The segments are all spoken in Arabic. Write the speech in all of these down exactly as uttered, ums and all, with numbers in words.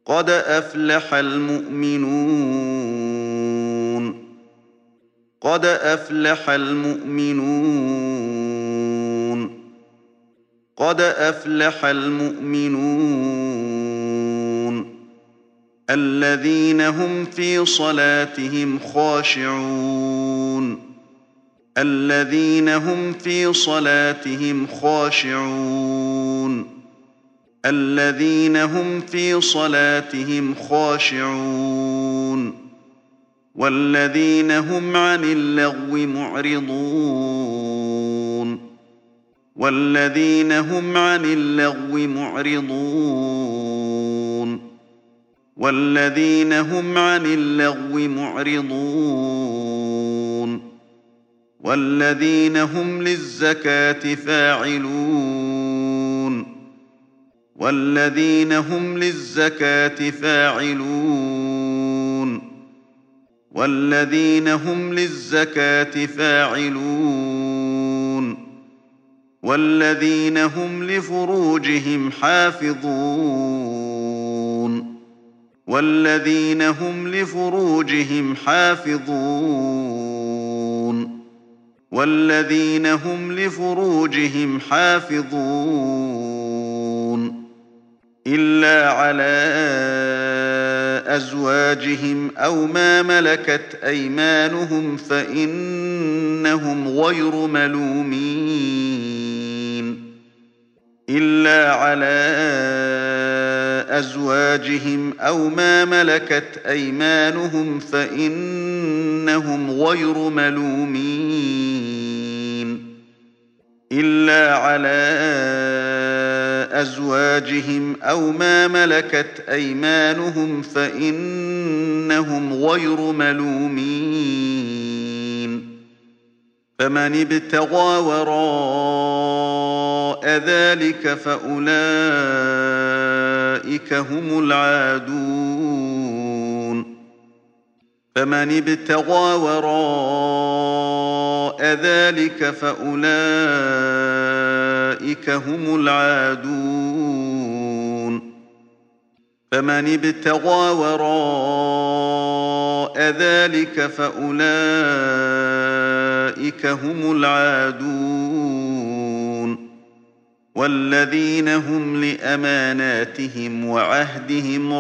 قد أفلح المؤمنون قد أفلح المؤمنون قد أفلح المؤمنون الذين هم في صلاتهم خاشعون الذين هم في صلاتهم خاشعون الذين هم في صلاتهم خاشعون والذين هم عن اللغو معرضون والذين هم عن اللغو معرضون والذين هم عن اللغو معرضون والذين هم للزكاة فاعلون والذين هم للزكاة فاعلون والذين هم للزكاة فاعلون والذين هم لفروجهم حافظون والذين هم لفروجهم حافظون والذين هم لفروجهم حافظون إلا على أزواجهم أو ما ملكت أيمانهم فإنهم غير ملومين إلا على أزواجهم أو ما ملكت أيمانهم فإنهم غير ملومين إلا على أزواجهم أو ما ملكت أيمانهم فإنهم غير ملومين فمن ابتغى وراء ذلك فأولئك هم العادون فمن ابتغى وراء ذلك فأولئك هم العادون فمن ابتغى وراء ذلك فأولئك هم العادون والذين هم لأماناتهم وعهدهم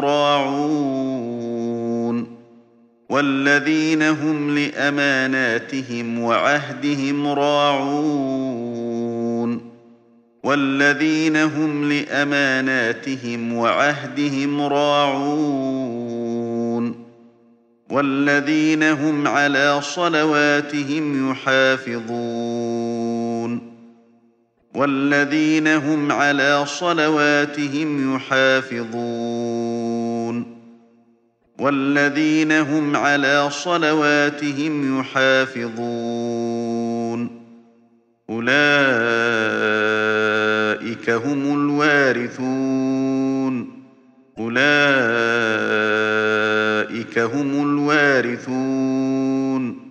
راعون والذين هم لأماناتهم وعهدهم راعون والذين هم لأماناتهم وعهدهم راعون والذين هم على صلواتهم يحافظون والذين هم على صلواتهم يحافظون والذين هم على صلواتهم يحافظون أولئك هم الوارثون أولئك هم الوارثون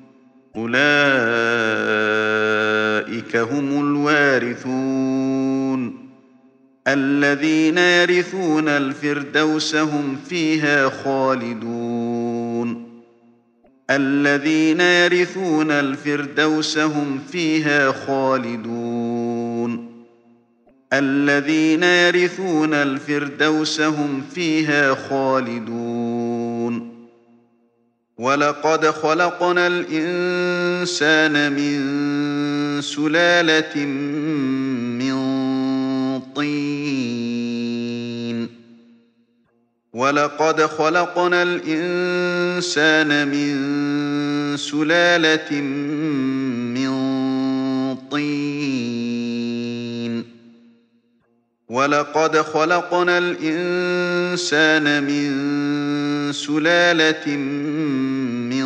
أولئك هم الوارثون الذين يرثون الفردوس هم فيها خالدون الذين يرثون الفردوس هم فيها خالدون الذين يرثون الفردوس هم فيها خالدون ولقد خلقنا الإنسان من سلالة من طين ولقد خلقنا الإنسان من سلالة من طين ولقد خلقنا الإنسان من سلالة من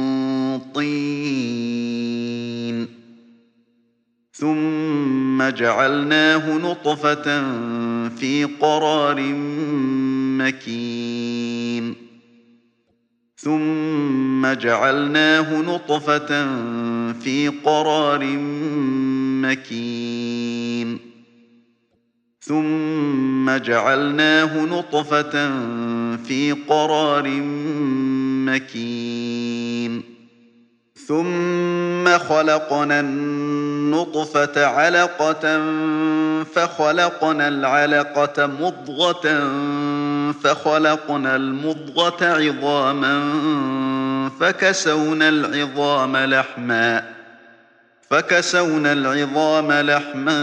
طين ثم جعلناه نطفة في قرار مكين ثم جعلناه نطفة في قرار مكين ثم جعلناه نطفة في قرار مكين ثم خلقنا النطفة علقة فخلقنا العلقة مضغة فخلقنا المضغة عظاما فكسونا العظام لحما فكسونا العظام لحما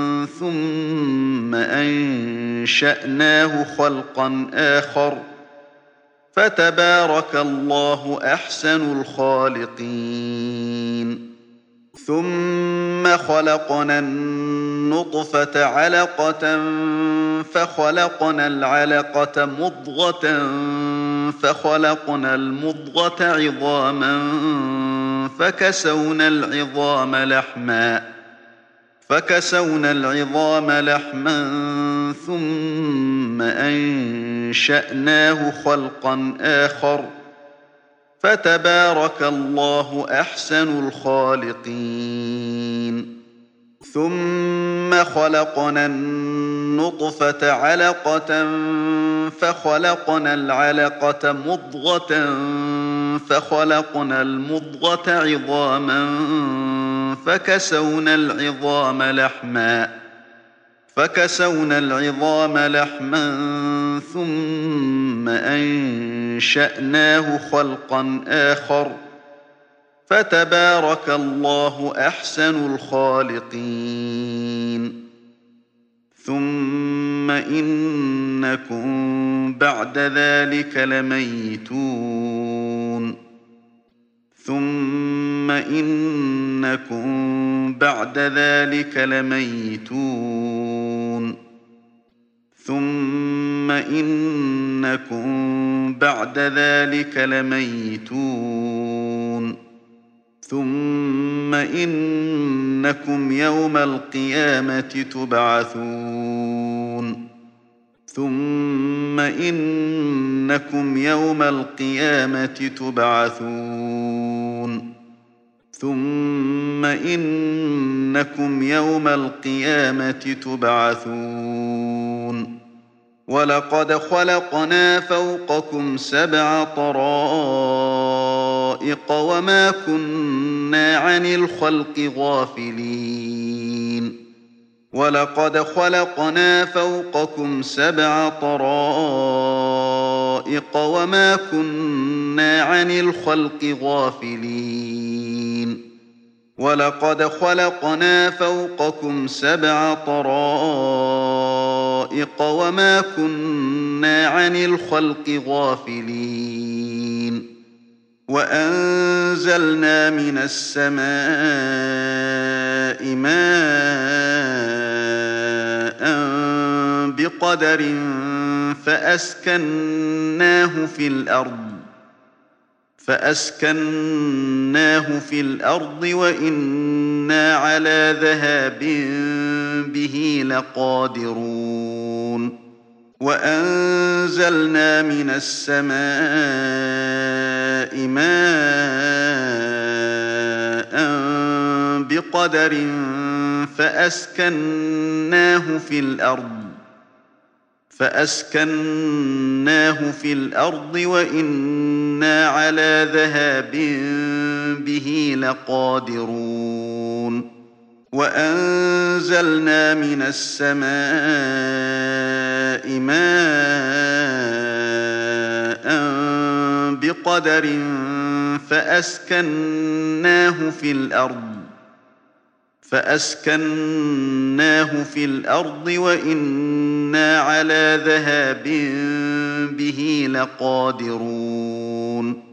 ثم أنشأناه خلقا آخر فتبارك الله أحسن الخالقين ثم خلقنا النطفة علقة فخلقنا العلقة مضغة فخلقنا المضغة عظاما فكسونا العظام لحما فكسونا العظام لحما ثم أنشأناه خلقا آخر فتبارك الله أحسن الخالقين ثم خلقنا النطفة علقة فخلقنا العلقة مضغة فخلقنا المضغة عظاما فكسونا العظام لحما فكسونا العظام لحما ثم أنشأناه خلقا آخر فتبارك الله أحسن الخالقين ثم إنكم بعد ذلك لميتون ثم إنكم بعد ذلك لميتون ثم إنكم بعد ذلك لميتون ثم إنكم يوم القيامة تبعثون ثم إنكم يوم القيامة تبعثون ثم إنكم يوم القيامة تبعثون ولقد خلقنا فوقكم سبع طرائق وما كنا عن الخلق غافلين ولقد خلقنا فوقكم سبع طرائق وما كنا عن الخلق غافلين ولقد خلقنا فوقكم سبع طرائق وما كنا عن الخلق غافلين وأنزلنا من السماء ماء بقدر فأسكناه في الأرض فأسكناه في الأرض وإنا على ذهاب به لقادرون وأنزلنا من السماء ماء بقدر فأسكناه في الأرض فأسكناه في الأرض وإنا على ذهاب به لقادرون وأنزلنا من السماء ماء بقدر فأسكناه في الأرض فأسكناه في الأرض وإنا على ذهاب به لقادرون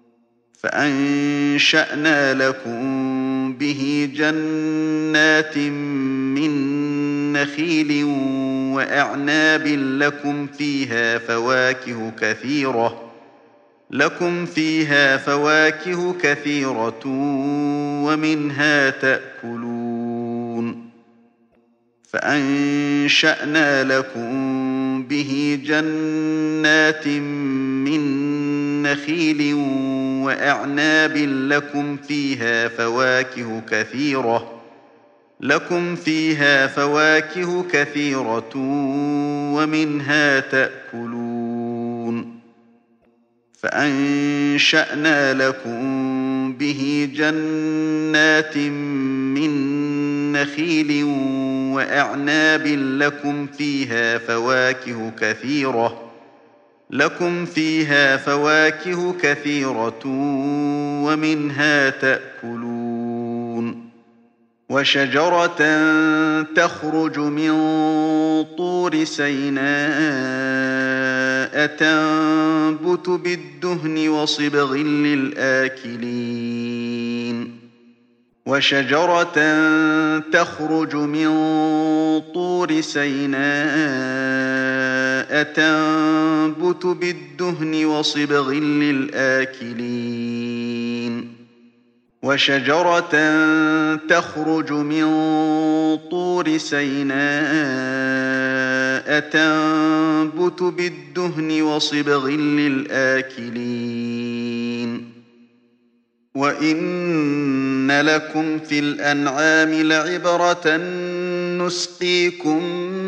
فأنشأنا لكم به جنات من نخيل وأعناب لكم فيها فواكه كثيرة لكم فيها فواكه كثيرة ومنها تأكلون فأنشأنا لكم به جنات من نخيل وأعناب لكم فيها فواكه كثيرة لكم فيها فواكه كثيرة ومنها تأكلون فأنشأنا لكم به جنات من نخيل وأعناب لكم فيها فواكه كثيرة لكم فيها فواكه كثيرة ومنها تأكلون وشجرة تخرج من طور سيناء تنبت بالدهن وصبغ للآكلين وشجرة تخرج من طور سيناء تنبت بالدهن وصبغ للآكلين وشجرة تخرج من طور سيناء تنبت بالدهن وصبغ للآكلين وإن لكم في الأنعام لعبرة نسقيكم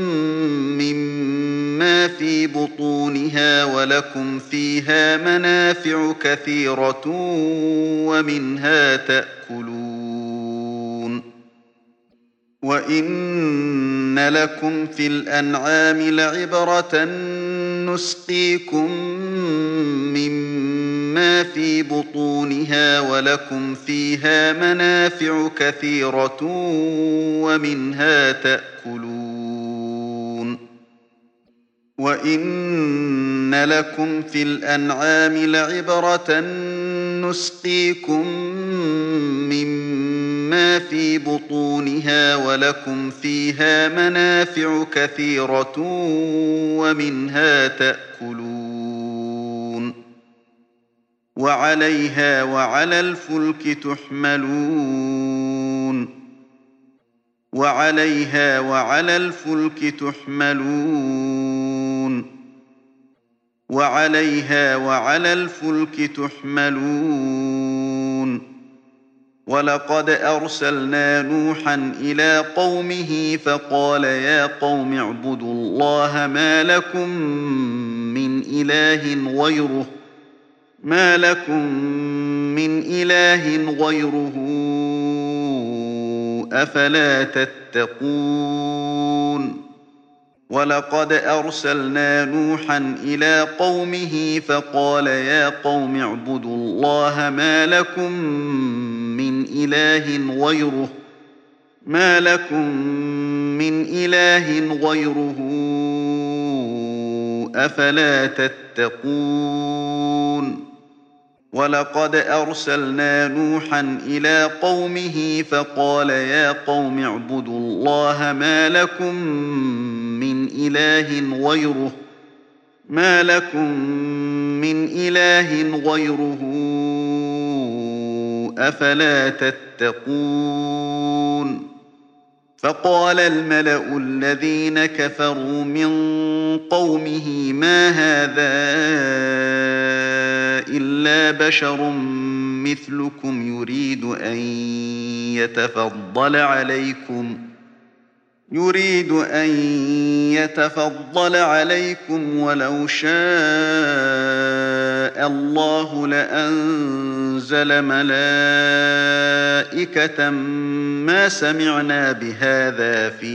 مما في بطونها ولكم فيها منافع كثيرة ومنها تأكلون وإن لكم في الأنعام لعبرة نسقيكم مما في بطونها ولكم فيها منافع كثيرة ومنها تأكلون وإن لكم في الأنعام لعبرة نسقيكم مما في بطونها ولكم فيها منافع كثيرة ومنها تأكلون وعليها وعلى الفلك تحملون وعليها وعلى الفلك تحملون وعليها وعلى الفلك تحملون ولقد أرسلنا نوحا إلى قومه فقال يا قوم اعبدوا الله ما لكم من إله غيره ما لكم من إله غيره أفلا تتقون ولقد أرسلنا نوحا إلى قومه فقال يا قوم اعبدوا الله ما لكم من إله غيره ما لكم من إله غيره أفلا تتقون ولقد أرسلنا نوحا إلى قومه فقال يا قوم اعبدوا الله ما لكم من إله غيره ما لكم من إله غيره أفلا تتقون فقال الملأ الذين كفروا من قومه ما هذا إلا بشر مثلكم يريد أن يتفضل عليكم يريد أن يتفضل عليكم ولو شاء الله لأنزل ملائكة ما سمعنا بهذا في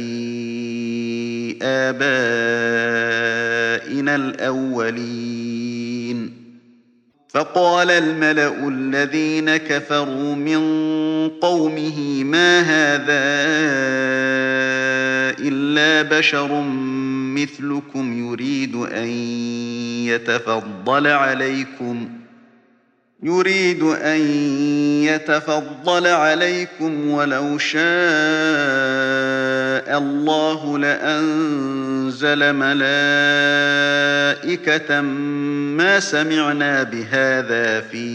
آبائنا الأولين فقال الملأ الذين كفروا من قومه ما هذا إلا بشر مثلكم يريد أن يتفضل عليكم يريد أن يتفضل عليكم ولو شاء الله لأنزل ملائكة ما سمعنا بهذا في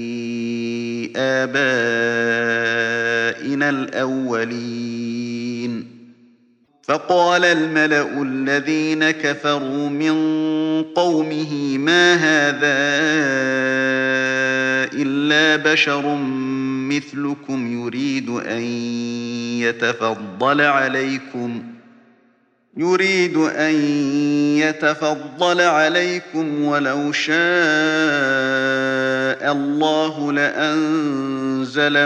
آبائنا الأولين فقال الملأ الذين كفروا من قومه ما هذا إلا بشر مثلكم يريد أن يتفضل عليكم يريد أن يتفضل عليكم ولو شاء الله لأنزل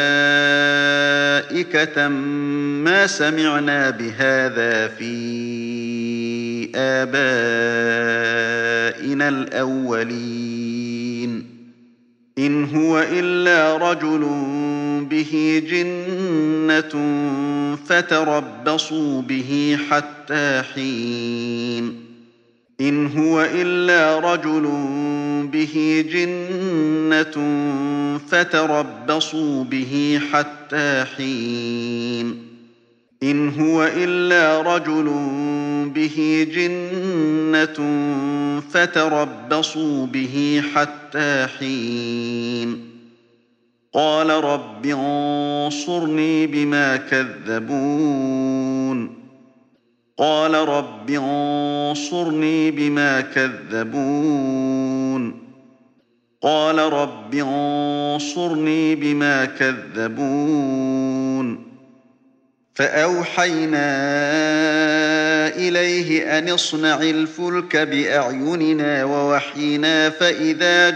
ملائكة ما سمعنا بهذا في آبائنا الأولين إن هو إلا رجل به جنة فتربصوا به حتى حين إن هو إلا رجل به جنة فتربصوا به حتى حين إن هو إلا رجل به جنة فتربصوا به حتى حين قال رب انصرني بما كذبون قال رب انصرني بما كذبون قال رب انصرني بما كذبون فأوحينا إليه أن اصنع الفلك بأعيننا ووحينا فإذا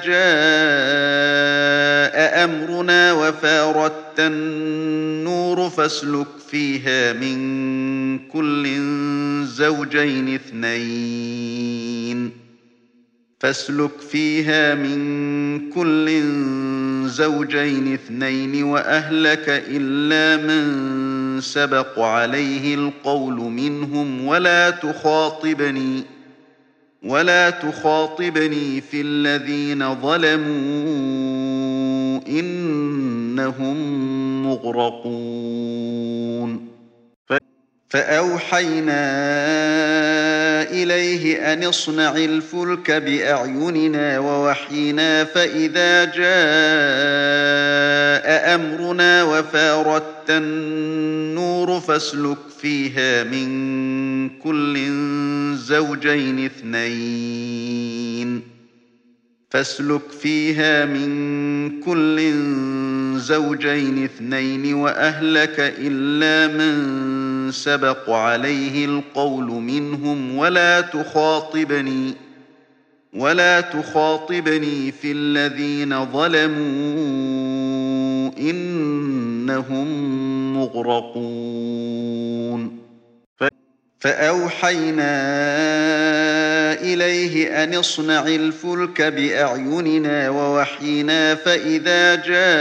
جاء أمرنا وفاردت النور فاسلك فيها من كل زوجين اثنين فاسلك فيها من كل زوجين اثنين وأهلك إلا من سبق عليه القول منهم ولا تخاطبني ولا تخاطبني في الذين ظلموا إنهم مغرقون فأوحينا إليه أن اصنع الفلك بأعيننا ووحينا فإذا جاء أمرنا وفاردت النور فاسلك فيها من كل زوجين اثنين فاسلك فيها من كل زوجين اثنين وأهلك إلا من سبق عليه القول منهم ولا تخاطبني ولا تخاطبني في الذين ظلموا إنهم مغرقون فأوحينا إليه أن اصنع الفلك بأعيننا ووحينا فإذا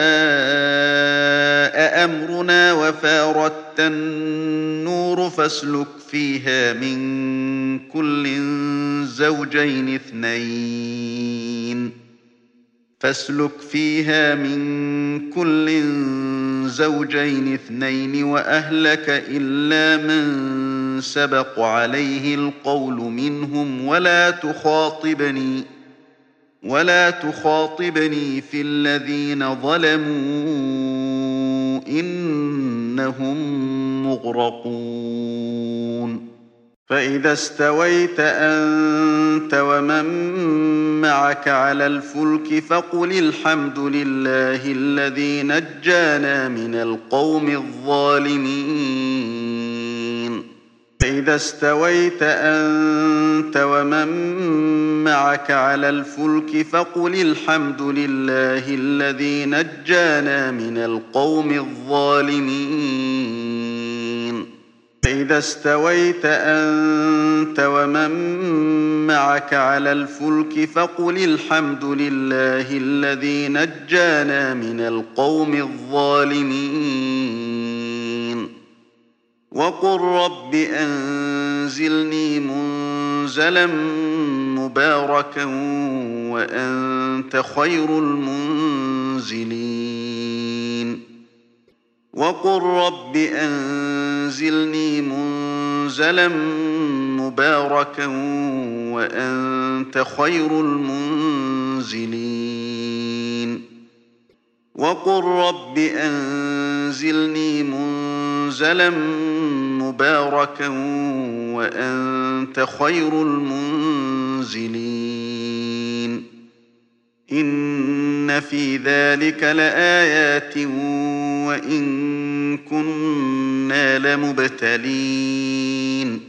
جاء أمرنا وفاردت النور فاسلك فيها من كل زوجين اثنين فاسلك فيها من كل زوجين اثنين وأهلك إلا من سبق عليه القول منهم ولا تخاطبني ولا تخاطبني في الذين ظلموا إنهم مغرقون فإذا استويت أنت ومن معك على الفلك فقل الحمد لله الذي نجانا من القوم الظالمين فإذا استويت أنت ومن معك على الفلك فقل الحمد لله الذي نجانا من القوم الظالمين فإذا استويت أنت ومن معك على الفلك فقل الحمد لله الذي نجانا من القوم الظالمين وقل رب أنزلني منزلا مباركا وأنت خير المنزلين وقل رب أنزلني منزلا مباركا وأنت خير المنزلين وقل رب أنزلني منزلا مباركا وأنت خير المنزلين إن إن في ذلك لآيات وإن كنا لمبتلين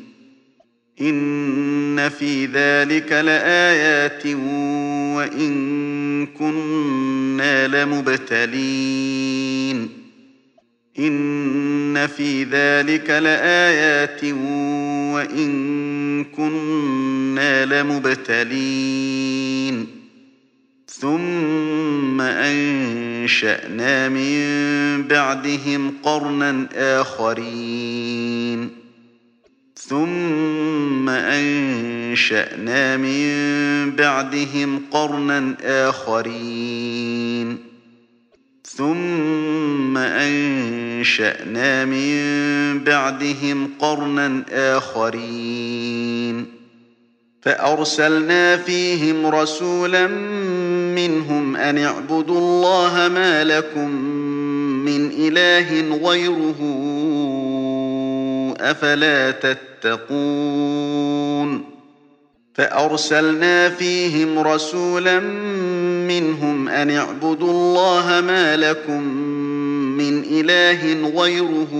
إن في ذلك لآيات وإن كنا لمبتلين إن في ذلك لآيات وإن كنا لمبتلين ثم أنشأنا من بعدهم قرنا آخرين ثم أنشأنا من بعدهم قرنا آخرين ثم أنشأنا من بعدهم قرنا آخرين فأرسلنا فيهم رسولا منهم أن اعبدوا الله ما لكم من إله غيره أفلا تتقون فأرسلنا فيهم رسولا منهم أن اعبدوا الله ما لكم من إله غيره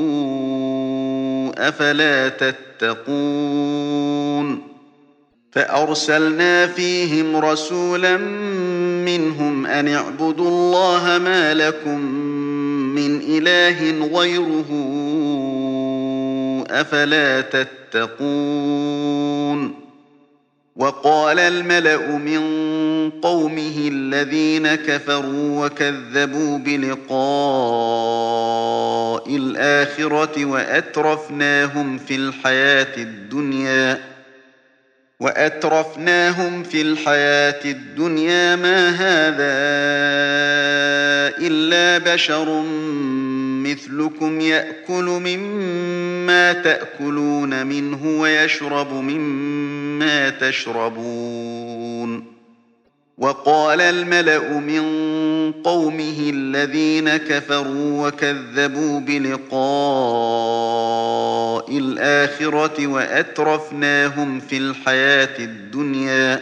أفلا تتقون فأرسلنا فيهم رسولا منهم أن اعبدوا الله ما لكم من إله غيره أفلا تتقون وقال الملأ من قومه الذين كفروا وكذبوا بلقاء الآخرة وأترفناهم في الحياة الدنيا وأترفناهم في الحياة الدنيا ما هذا إلا بشر مثلكم يأكل مما تأكلون منه ويشرب مما تشربون وقال الملأ من قومه الذين كفروا وكذبوا بلقاء الآخرة وأترفناهم في الحياة الدنيا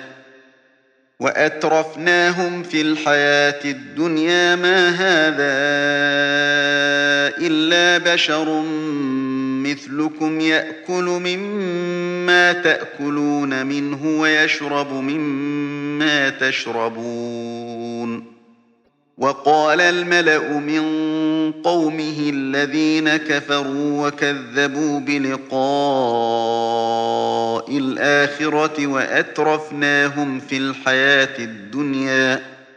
وأترفناهم في الحياة الدنيا ما هذا إلا بشر مثلكم يأكل مما تأكلون منه ويشرب مما تشربون وقال الملأ من قومه الذين كفروا وكذبوا بلقاء الآخرة وأترفناهم في الحياة الدنيا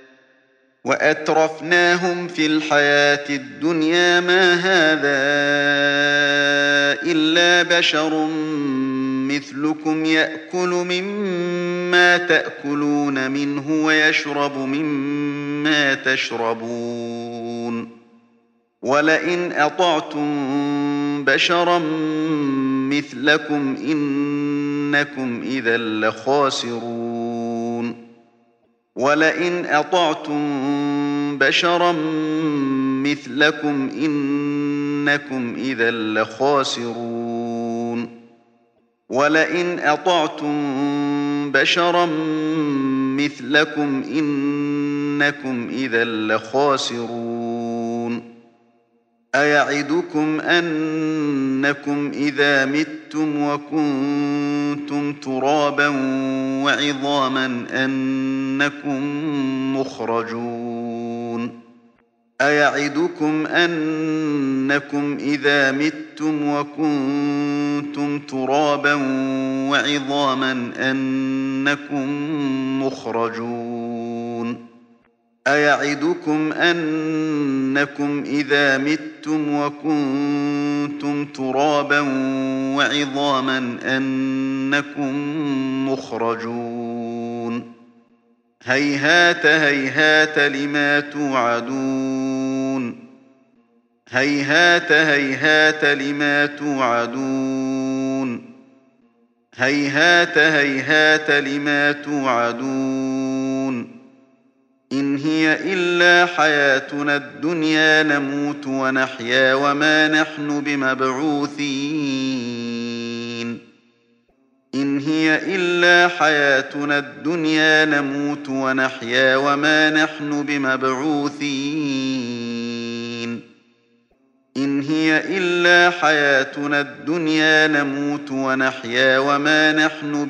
وأترفناهم في الحياة الدنيا ما هذا إلا بشر مثلكم يأكل مما تأكلون منه ويشرب مما تشربون ولئن أطعتم بشرا مثلكم إنكم إذا لخاسرون ولئن أطعتم بشرا مثلكم إنكم إذا لخاسرون ولئن أطعتم بشرا مثلكم إنكم إذا لخاسرون أيعدكم أنكم إذا متم وكنتم ترابا وعظاما أنكم مخرجون أيعدكم أنكم إذا متم وكنتم ترابا وعظاما أنكم مخرجون أيعدكم أنكم إذا متم وكنتم ترابا وعظاما أنكم مخرجون هيهات هيهات لما توعدون هيهات هيهات لما توعدون هيهات هيهات لما توعدون إن هي إلا حياتنا الدنيا نموت ونحيا وما نحن بمبعوثين إن هي إلا حياتنا الدنيا نموت ونحيا وما نحن بمبعوثين إن هي إلا حياتنا الدنيا نموت ونحيا وما نحن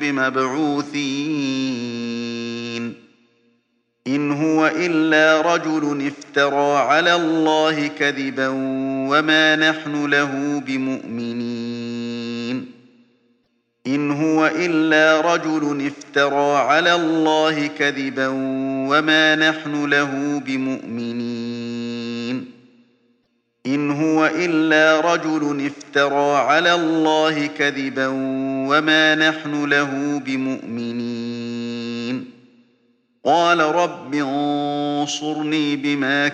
بمبعوثين إن هو إلا رجل افترى على الله كذبا وما نحن له بمؤمنين إن هو إلا رجل افترى على الله كذبا وما نحن له بمؤمنين إن هو إلا رجل افترى على الله كذبا وما نحن له بمؤمنين قال رب انصرني بما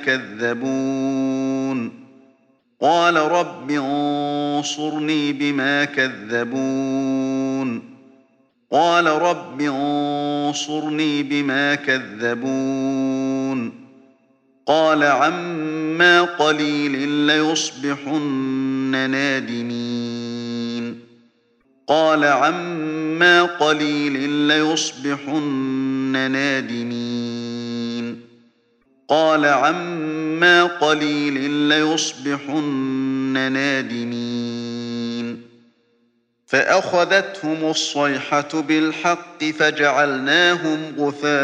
كذبون قال رب انصرني بما كذبون قال رب انصرني بما كذبون قال عما قليل ليصبحن نادمين قال عما قليل ليصبحن نادمين قال عما قليل ليصبحن نادمين فأخذتهم الصيحة بالحق فجعلناهم غثاء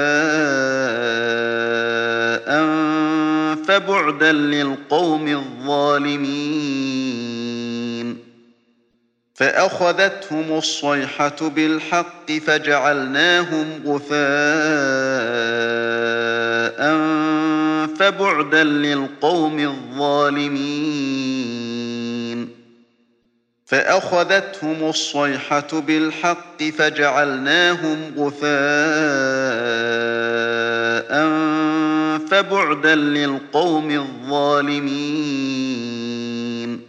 فبعدا للقوم الظالمين فأخذتهم الصيحة بالحق فجعلناهم غثاء فبعدا للقوم الظالمين فأخذتهم الصيحة بالحق فجعلناهم غثاء فبعدا للقوم الظالمين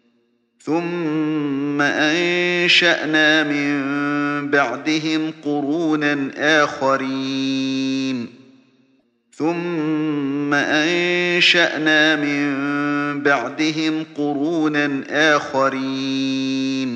ثم أنشأنا من بعدهم قرونا آخرين ثم أنشأنا من بعدهم قرونا آخرين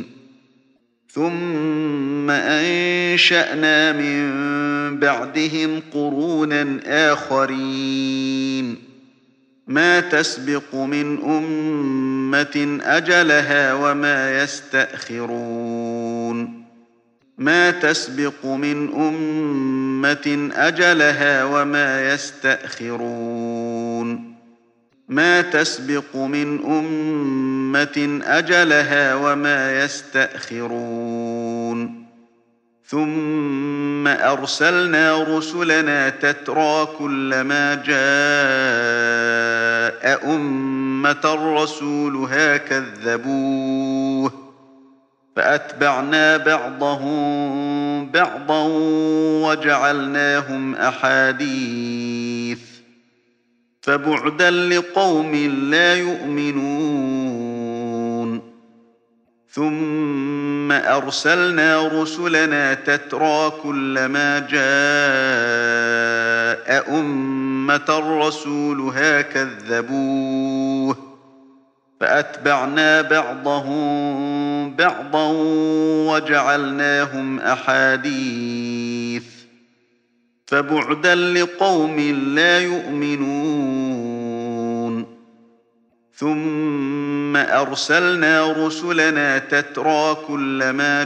ثم أنشأنا من بعدهم قرونا آخرين ما تسبق من أمة أجلها وما يستأخرون ما تسبق من أمة أجلها وما يستأخرون ما تسبق من أمة أجلها وما يستأخرون ثم أرسلنا رسلنا تترى كلما جاء أمة رسولها كذبوه فأتبعنا بعضهم بعضا وجعلناهم أحاديث فبعدا لقوم لا يؤمنون ثم أرسلنا رسلنا تترى كلما جاء أمة رسولها كذبوه فأتبعنا بعضهم بعضا وجعلناهم أحاديث فبعدا لقوم لا يؤمنون ثم أرسلنا رسلنا تترى كلما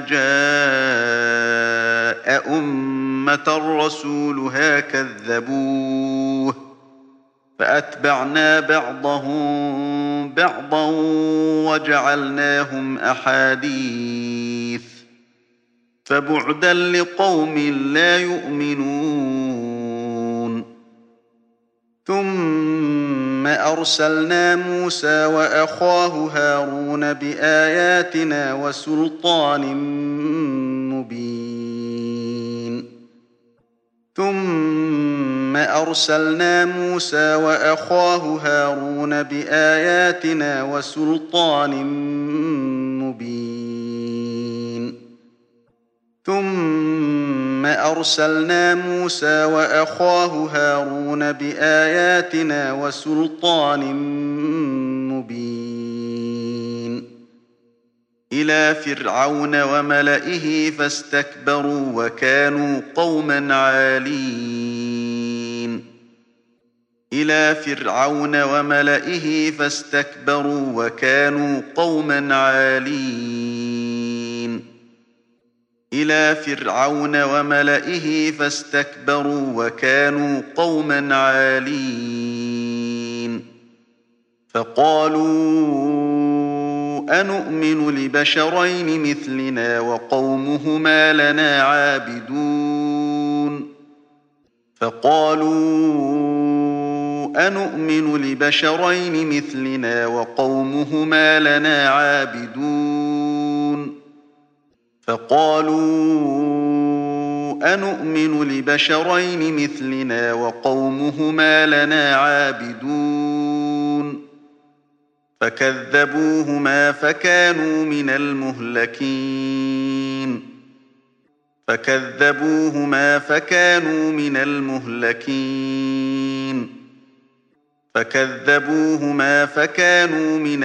جاء أمة رسولها كذبوه فأتبعنا بعضهم بعضا وجعلناهم أحاديث فبعدا لقوم لا يؤمنون ثم أرسلنا موسى وأخاه هارون بآياتنا وسلطان مبين ثم أرسلنا موسى وأخاه هارون بآياتنا وسلطان مبين ثم أرسلنا موسى وأخاه هارون بآياتنا وسلطان مبين إلى فرعون وملئه فاستكبروا وكانوا قوما عالين إلى فرعون وملئه فاستكبروا وكانوا قوما عالين إلى فرعون وملئه فاستكبروا وكانوا قوما عالين فقالوا أنؤمن لبشرين مثلنا وقومهما لنا عابدون فقالوا أنؤمن لبشرين مثلنا وقومهما لنا عابدون فقالوا أنؤمن لبشرين مثلنا وقومهما لنا عابدون فكذبوهما فكانوا من المهلكين فكذبوهما فكانوا من المهلكين فكذبوهما فكانوا من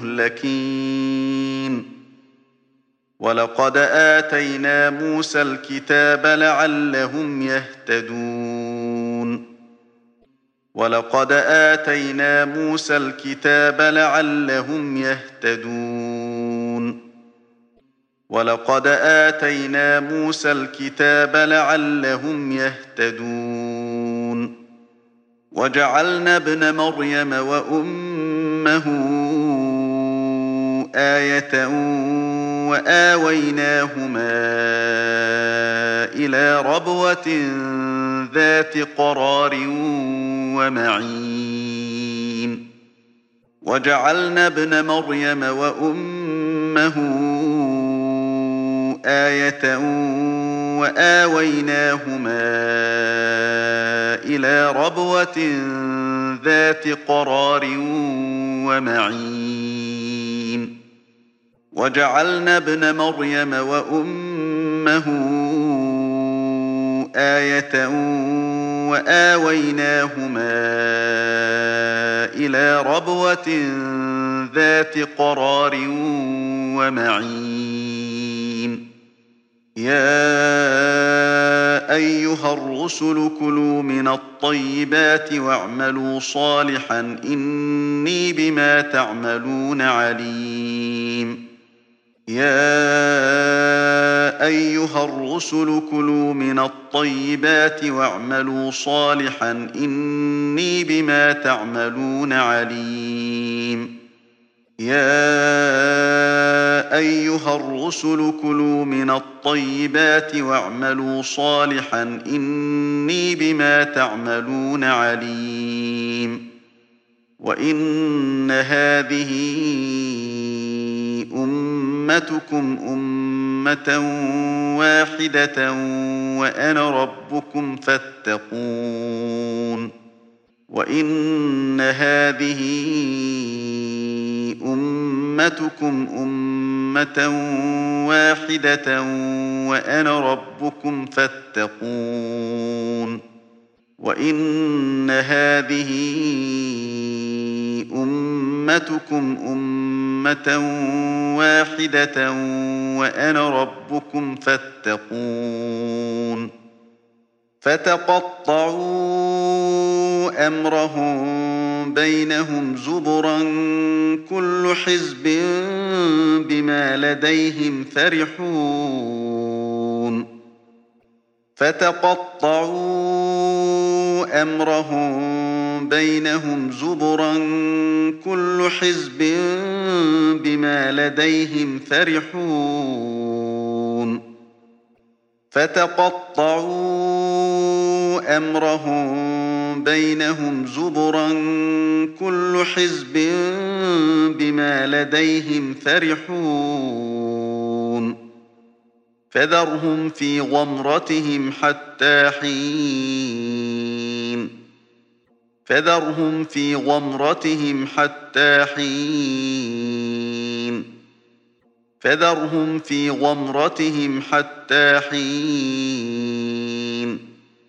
المهلكين ولقد آتينا موسى الكتاب لعلهم يهتدون ولقد آتينا موسى الكتاب لعلهم يهتدون ولقد آتينا موسى الكتاب لعلهم يهتدون وجعلنا ابن مريم وأمه آية وآويناهما إلى ربوة ذات قرار ومعين وجعلنا ابن مريم وأمه آية وآويناهما إلى ربوة ذات قرار ومعين وجعلنا ابن مريم وأمه آية وآويناهما إلى ربوة ذات قرار ومعين يا أيها الرسل كلوا من الطيبات واعملوا صالحا إني بما تعملون عليم يا أيها الرسل كلوا من الطيبات واعملوا صالحا إني بما تعملون عليم يا أيها الرسل كلوا من الطيبات واعملوا صالحا إني بما تعملون عليم وإن هذه أمتكم أمة واحدة وأنا ربكم فاتقون وإن هذه أمتكم أمة واحدة وأنا ربكم فاتقون وإن هذه أمتكم أمة واحدة وأنا ربكم فاتقون فتقطعوا أمرهم بينهم زبرا كل حزب بما لديهم فرحون فتقطعوا أمرهم بينهم زبرا كل حزب بما لديهم فرحون فتقطعوا أمرهم بينهم زبرا كل حزب بما لديهم فرحون فذرهم في غمرتهم حتى حين فذرهم في غمرتهم حتى حين فذرهم في غمرتهم حتى حين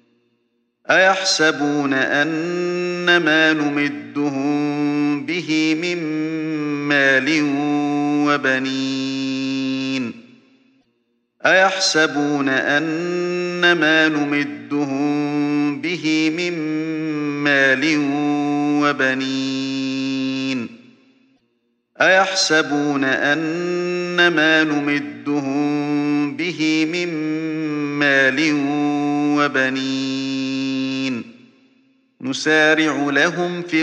أيحسبون أن ما نمدهم به من مال وبنين أيحسبون أن ما نمدهم به من مال وبنين أيحسبون أن ما نمدهم به من مال وبنين نسارع لهم في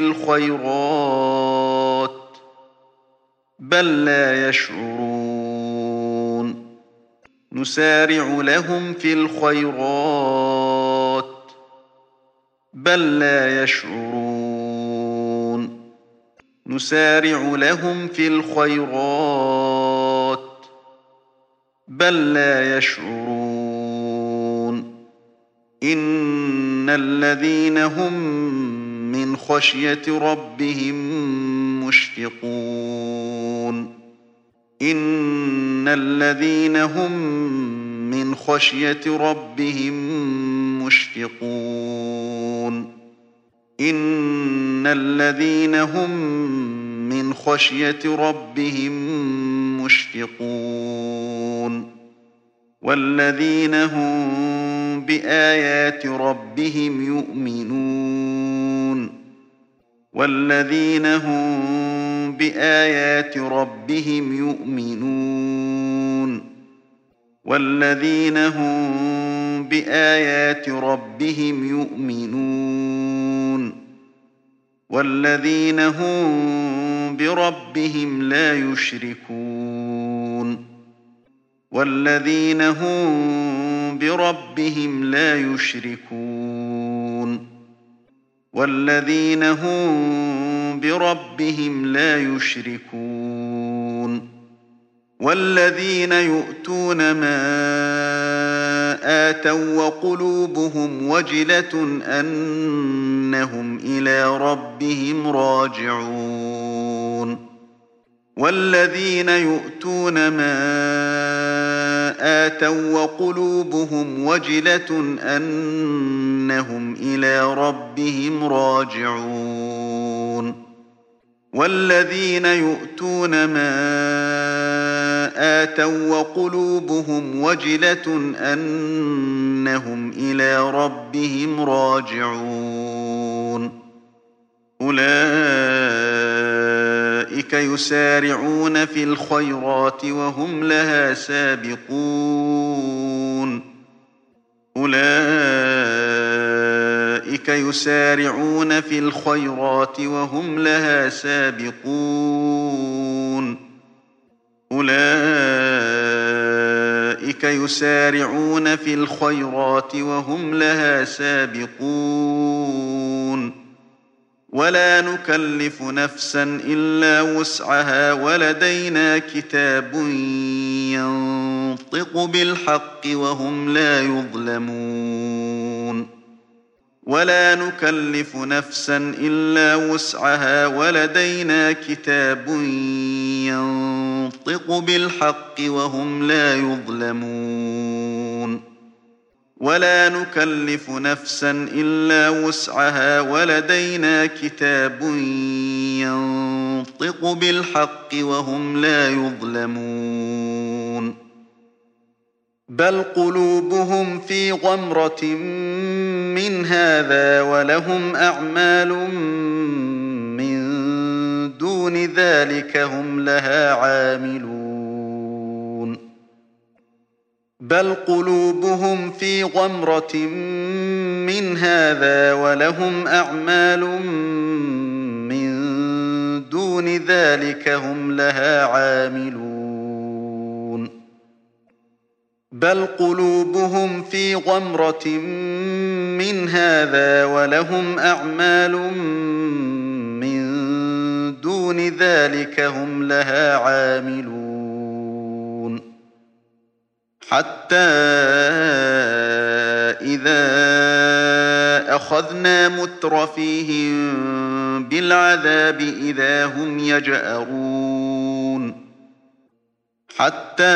الخيرات بل لا يشعرون نسارع لهم في الخيرات بل لا يشعرون نسارع لهم في الخيرات بل لا يشعرون إن الذين هم من خشية ربهم مشفقون إن الذين هم من خشية ربهم مشفقون إن الذين هم من خشية ربهم مشفقون والذين هم بآيات ربهم يؤمنون والذين هم بآيات ربهم يؤمنون والذين هم بآيات ربهم يؤمنون والذين هم بربهم لا يشركون والذين هم بربهم لا يشركون والذين هم بربهم لا يشركون والذين يؤتون ما آتوا وقلوبهم وجلة أنهم إلى ربهم راجعون والذين يؤتون ما آتوا وقلوبهم وجلة أنهم إلى ربهم راجعون والذين يؤتون ما آتوا وقلوبهم وجلة أنهم إلى ربهم راجعون أولئك يسارعون في الخيرات وهم لها سابقون أولئك يسارعون في الخيرات وهم لها سابقون أولئك يسارعون في الخيرات وهم لها سابقون ولا نكلف نفسا إلا وسعها ولدينا كتاب ينطق بالحق وهم لا يظلمون ولا نكلف نفسا إلا وسعها ولدينا كتاب ينطق بالحق وهم لا يظلمون ولا نكلف نفسا إلا وسعها ولدينا كتاب ينطق بالحق وهم لا يظلمون بل قلوبهم في غمرة من هذا ولهم أعمال من دون ذلك هم لها عاملون بل قلوبهم في غمرة من هذا ولهم أعمال من دون ذلك هم لها عاملون بل قلوبهم في غمرة من هذا ولهم أعمال من دون ذلك هم لها عاملون حتى إذا أخذنا مترفيهم بالعذاب إذا هم يجأرون حتى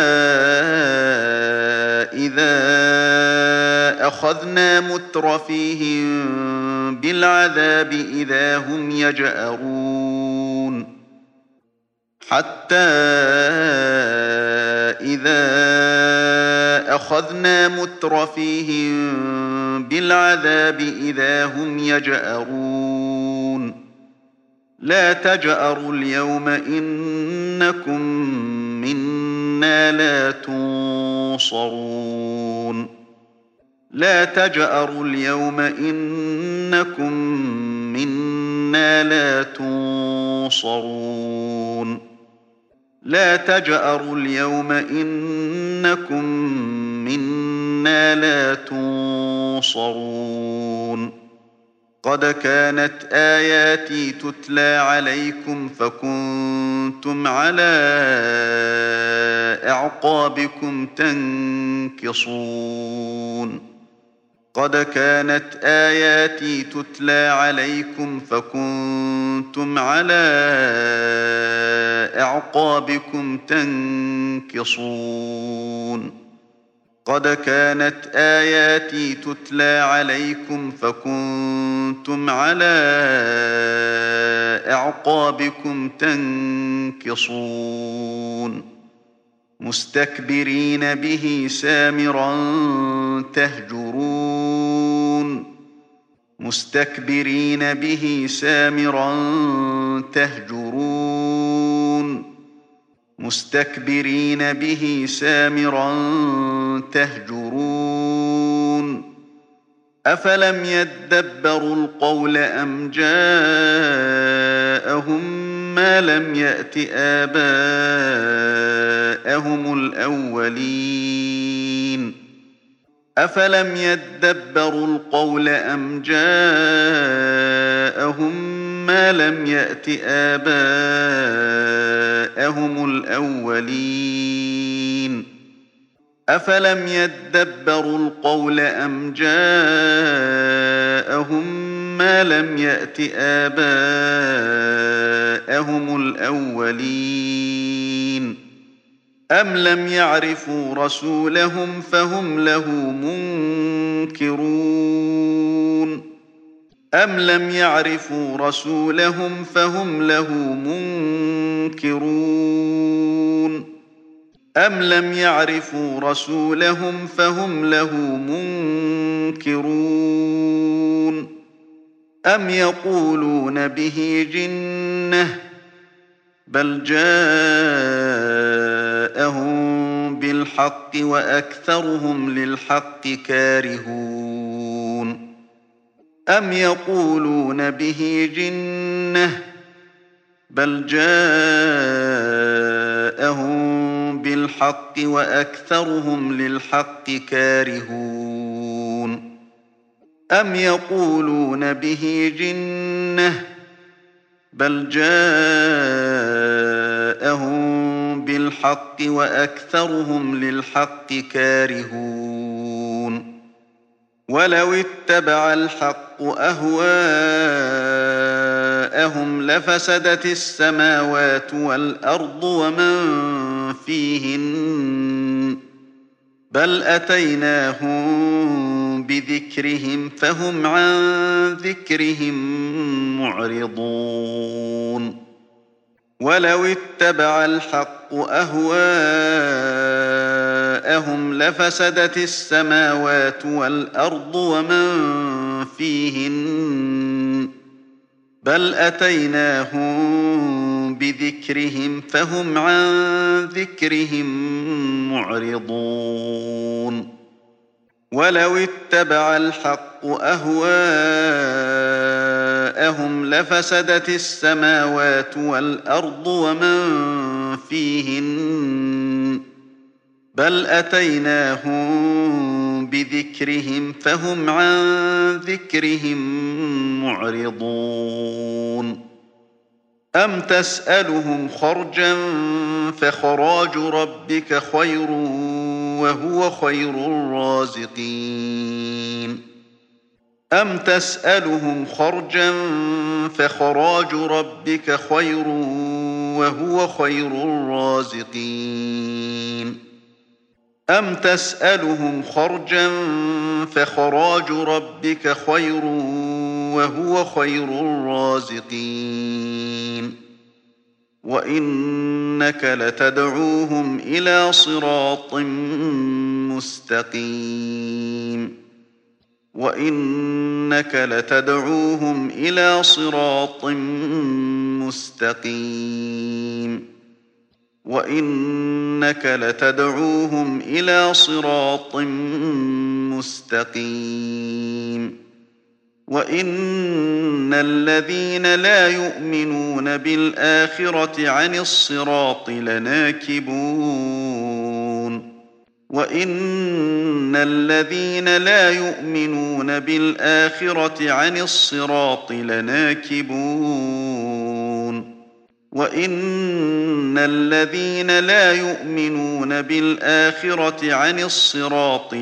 إذا أخذنا مترفيهم بالعذاب إذا هم يجأرون حتى إذا أخذنا مترفيهم بالعذاب إذا هم يجأرون لا تجأروا اليوم إنكم منا لا تنصرون لا تجأروا اليوم إنكم منا لا تنصرون لا تجأروا اليوم إنكم منا لا تنصرون قد كانت آياتي تتلى عليكم فكنتم على أعقابكم تنكصون قد كانت آياتي تتلى عليكم فكنتم على أعقابكم تنكصون قد كانت آياتي تتلى عليكم فكنتم على أعقابكم تنكصون مستكبرين به سامرا تهجرون مستكبرين به سامرا تهجرون مستكبرين به سامرا تهجرون أفلم يدبروا القول أم جاءهم ما لم يأت آباءهم الأولين أفلم يدبروا القول أم جاءهم ما لم يأت آباءهم الأولين أفلم يدبروا القول أم جاءهم ما لم يأت آباءهم الأولين أم لم يعرفوا رسولهم فهم له منكرون أم لم يعرفوا رسولهم فهم له منكرون أم لم يعرفوا رسولهم فهم له منكرون أم يقولون به جنة بل جاءهم بالحق وأكثرهم للحق كارهون أم يقولون به جنة بل جاءهم بالحق وأكثرهم للحق كارهون أم يقولون به جنة بل جاءهم بالحق وأكثرهم للحق كارهون ولو اتبع الحق أهواءهم لفسدت السماوات والأرض ومن فيهن بل أتيناهم بذكرهم فهم عن ذكرهم معرضون ولو اتبع الحق أهواءهم لفسدت السماوات والأرض ومن فيهن بل أتيناهم بذكرهم فهم عن ذكرهم معرضون ولو اتبع الحق أهواءهم لفسدت السماوات والأرض ومن فيهن بل أتيناهم بذكرهم فهم عن ذكرهم معرضون أم تسألهم خرجا فخراج ربك خير وهو خير الرازقين أم تسألهم خرجا فخراج ربك خير وهو خير الرازقين أم تسألهم خرجا فخراج ربك خير وهو خير الرازقين وإنك لتدعوهم إلى صراط مستقيم وإنك لتدعوهم إلى صراط مستقيم وإنك لتدعوهم إلى صراط مستقيم وإن الذين لا يؤمنون بالآخرة عن الصراط لناكبون وإن الذين لا يؤمنون بالآخرة عن الصراط لناكبون وإن الذين لا يؤمنون بالآخرة عن الصراط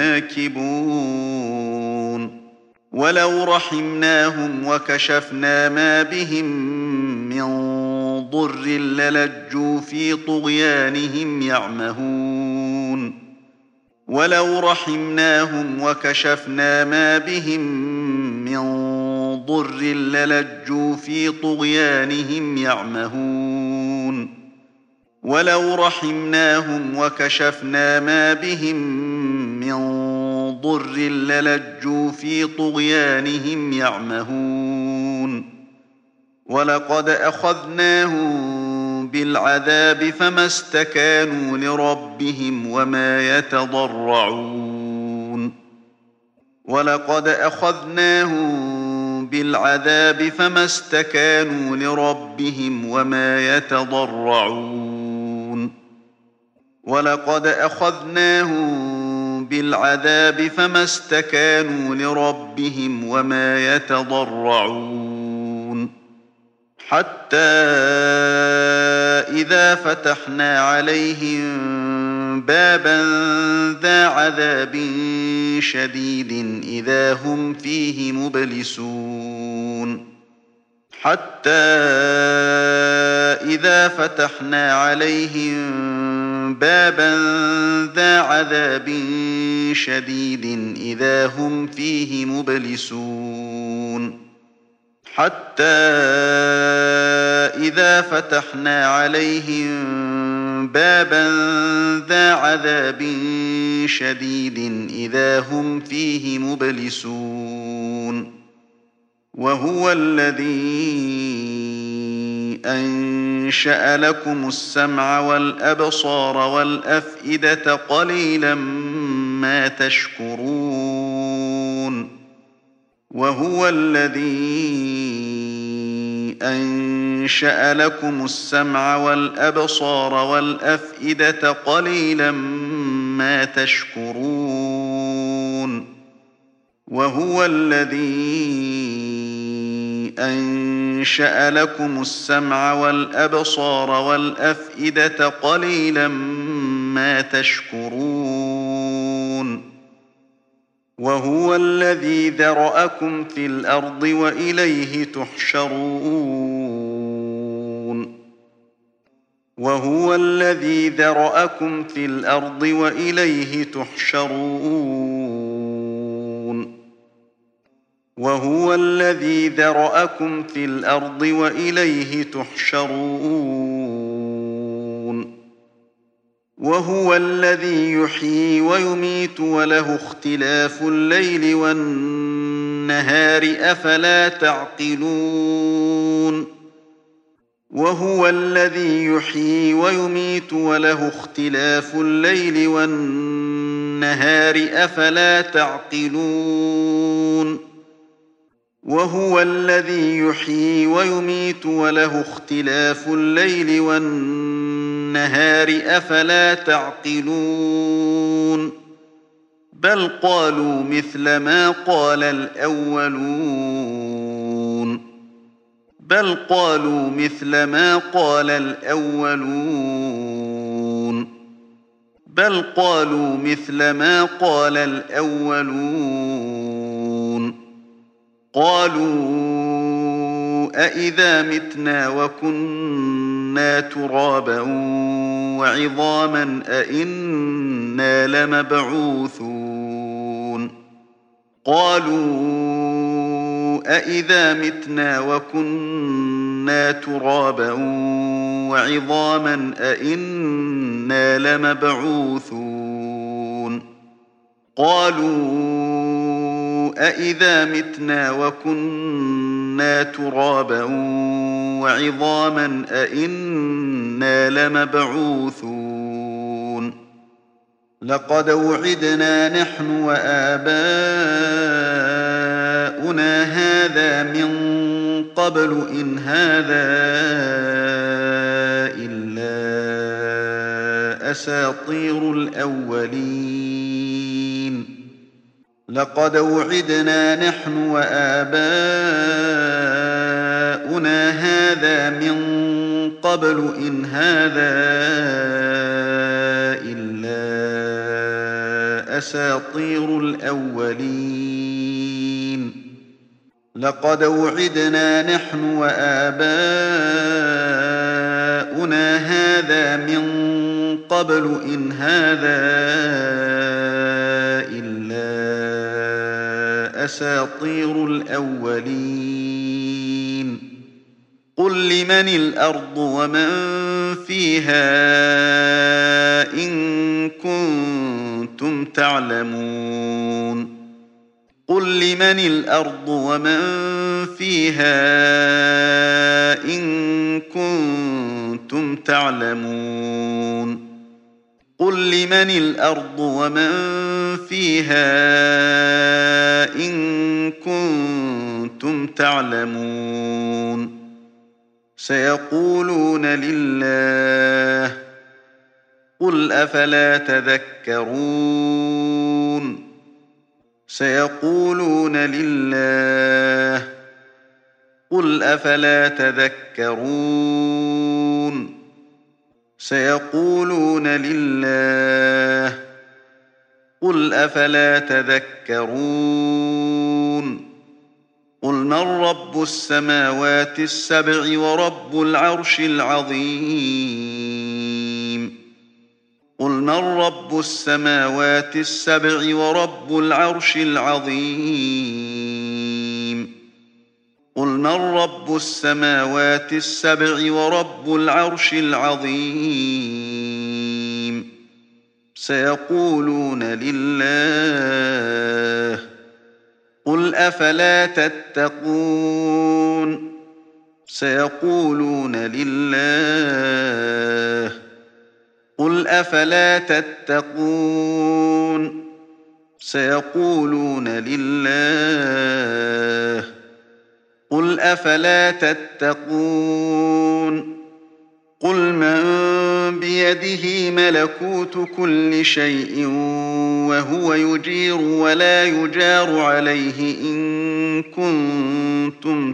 لناكبون ولو رحمناهم وكشفنا ما بهم من ضر للجوا في طغيانهم يعمهون ولو رحمناهم وكشفنا ما بهم من ضر للجوا في طغيانهم يعمهون ولو رحمناهم وكشفنا ما بهم من ضر للجوا في طغيانهم يعمهون ولقد أخذناهم بالعذاب فما استكانوا لربهم وما يتضرعون ولقد أخذناهم بالعذاب فما استكانوا لربهم وما يتضرعون ولقد أخذناهم بالعذاب فما استكانوا لربهم وما يتضرعون حتى إذا فتحنا عليهم بابا ذا عذاب شديد إذا هم فيه مبلسون حتى إذا فتحنا عليهم بابا ذا عذاب شديد إذا هم فيه مبلسون حتى إذا فتحنا عليهم بابا ذا عذاب شديد إذا هم فيه مبلسون وهو الذي أنشأ لكم السمع والأبصار والأفئدة قليلا ما تشكرون وهو الذي أنشأ لكم السمع والأبصار والأفئدة قليلا ما تشكرون وهو الذي أنشأ لكم السمع والأبصار والأفئدة قليلا ما تشكرون وهو الذي ذرأكم في الأرض وإليه تحشرون وهو الذي ذرأكم في الأرض وإليه تحشرون وهو الذي ذرأكم في الأرض وإليه تحشرون وهو الذي يحيي ويميت وله اختلاف الليل والنهار أفلا تعقلون وهو الذي يحيي ويميت وله اختلاف الليل والنهار أفلا تعقلون وهو الذي يحيي ويميت وله اختلاف الليل والنهار أفلا تعقلون بل قالوا مثل ما قال الأولون بل قالوا مثل ما قال الأولون بل قالوا مثل ما قال الأولون قالوا أإذا متنا وكنا ترابا وعظاما أإنا لمبعوثون قالوا أإذا متنا وكنا ترابا وعظاما أإنا لمبعوثون قالوا أإذا متنا وكنا ترابا وعظاما أإنا لمبعوثون لقد وعدنا نحن وآباؤنا هذا من قبل إن هذا إلا أساطير الأولين لقد وعدنا نحن وآباؤنا هذا من قبل إن هذا إلا أساطير الأولين لقد وعدنا نحن وآباؤنا هذا من قبل إن هذا إلا أساطير الأولين قل لمن الأرض ومن فيها إن كنتم تعلمون قل لمن الأرض ومن فيها إن كنتم تعلمون قل لمن الأرض ومن فيها إن كنتم تعلمون سيقولون لله قل أفلا تذكرون سيقولون لله قل أفلا تذكرون سيقولون لله قل أفلا تذكرون قل من رب السماوات السبع ورب العرش العظيم قل من رب السماوات السبع ورب العرش العظيم قل من رب السماوات السبع ورب العرش العظيم سيقولون لله قل أفلا تتقون سيقولون لله قل أفلا تتقون سيقولون لله قل أفلا تتقون قل من بيده ملكوت كل شيء وهو يجير ولا يجار عليه إن كنتم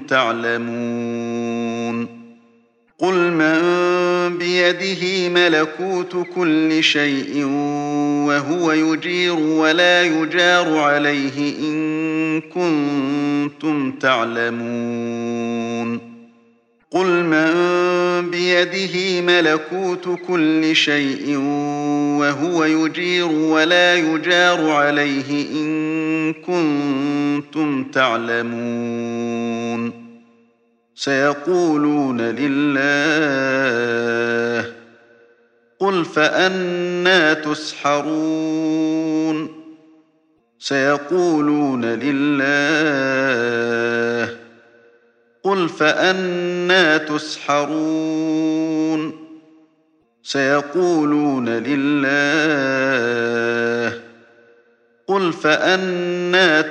تعلمون قل من بيده ملكوت كل شيء وهو يجير ولا يجار عليه إن كنتم تعلمون قل من بيده ملكوت كل شيء وهو يجير ولا يجار عليه إن كنتم تعلمون سيقولون لله قل فأنى تسحرون سيقولون لله قل فأنى تسحرون سيقولون لله قل فأنى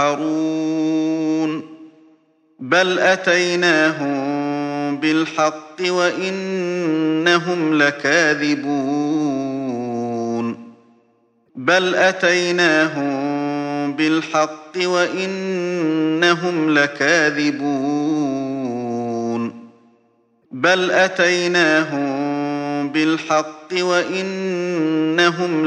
تسحرون بل أتيناهم بالحق وإنهم لكاذبون بل أتيناهم بالحق وإنهم لكاذبون بل أتيناهم بالحق وإنهم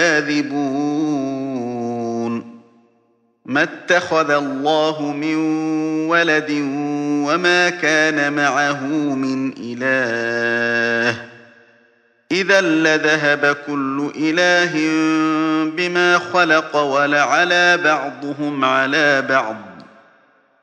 لكاذبون ما اتخذ الله من ولد وما كان معه من إله إذا لذهب كل إله بما خلق ولعلى بعضهم على بعض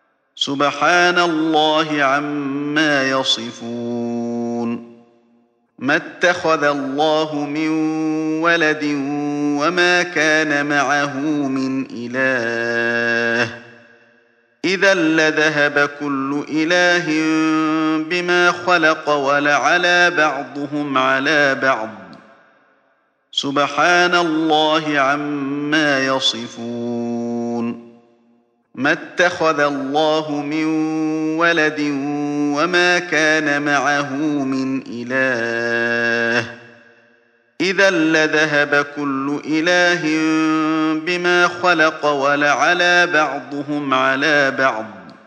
سبحان الله عما يصفون ما اتخذ الله من ولد وما كان معه من إله إذا لذهب كل إله بما خلق ولعلى بعضهم على بعض سبحان الله عما يصفون ما اتخذ الله من ولد وما كان معه من إله إذا لذهب كل إله بما خلق ولعلى بعضهم على بعض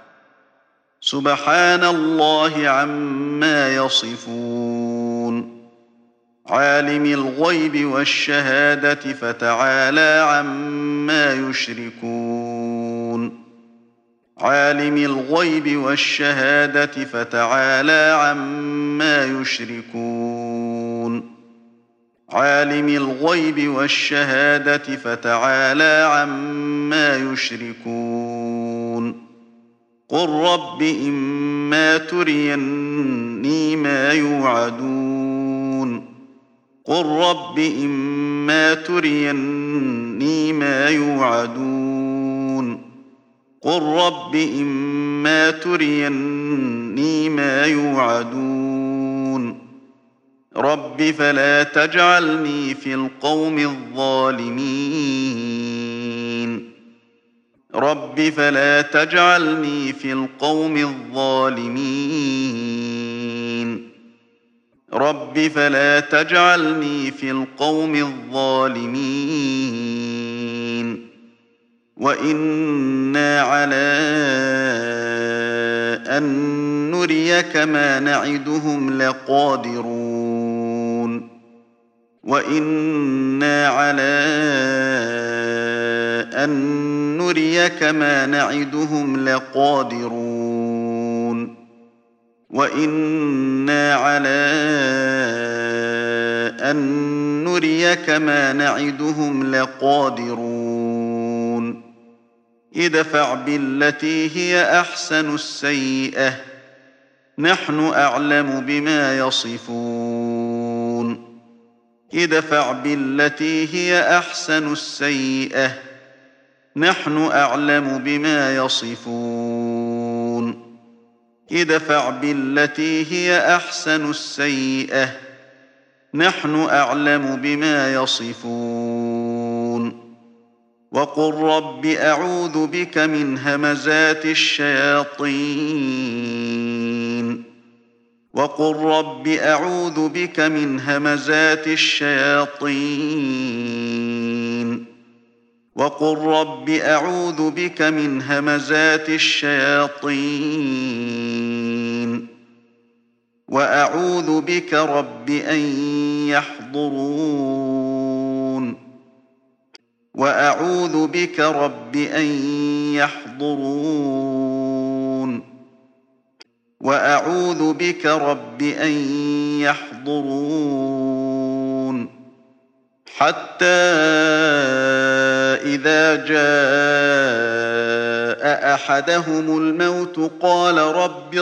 سبحان الله عما يصفون عالم الغيب والشهادة فتعالى عما يشركون عالم الغيب والشهادة فتعالى عما يشركون عالم الغيب والشهادة فتعالى عما يشركون قل رب إما تريني ما يوعدون قل رب إما تريني ما يوعدون قل رب إما تريني ما يوعدون رب فلا تجعلني في القوم الظالمين رب فلا تجعلني في القوم الظالمين رب فلا تجعلني في القوم الظالمين وإنا على أن نريك ما نعدهم لقادرون وإنا على أن نريك ما نعدهم لقادرون وإنا على أن نريك ما نعدهم لقادرون ادفع بالتي هي أحسن السيئة نحن أعلم بما يصفون ادفع بالتي هي أحسن السيئة نحن أعلم بما يصفون ادفع بالتي هي أحسن السيئة نحن أعلم بما يصفون وقل رب أعوذ بك من همزات الشياطين وقل رب أعوذ بك من همزات الشياطين وقل رب أعوذ بك من همزات الشياطين وأعوذ بك رب أن يحضرون وأعوذ بك رب أن يحضرون وأعوذ بك رب أن يحضرون حتى إذا جاء أحدهم الموت قال رب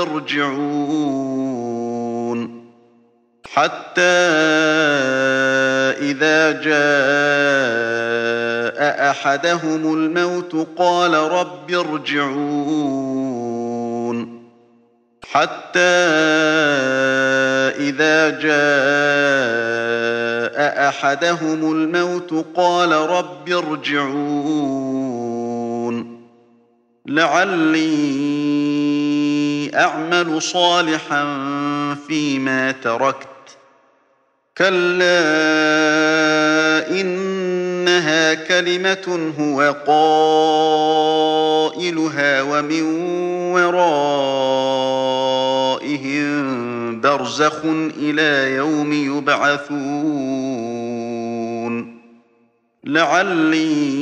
ارجعون حتى إذا جاء أحدهم الموت قال رب ارجعون حتى إذا جاء أحدهم الموت قال رب ارجعون لعلي أعمل صالحا فيما تركت كلا إنها كلمة هو قائلها ومن ورائهم برزخ إلى يوم يبعثون لعلي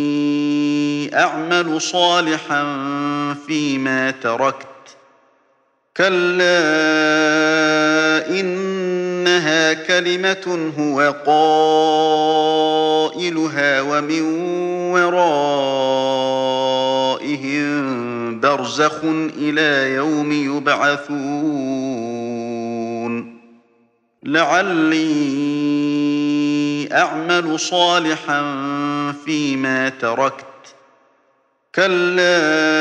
أعمل صالحا فيما تركت كلا إنها كلمة هو قائلها ومن ورائهم برزخ إلى يوم يبعثون لعلي أعمل صالحا فيما تركت كلا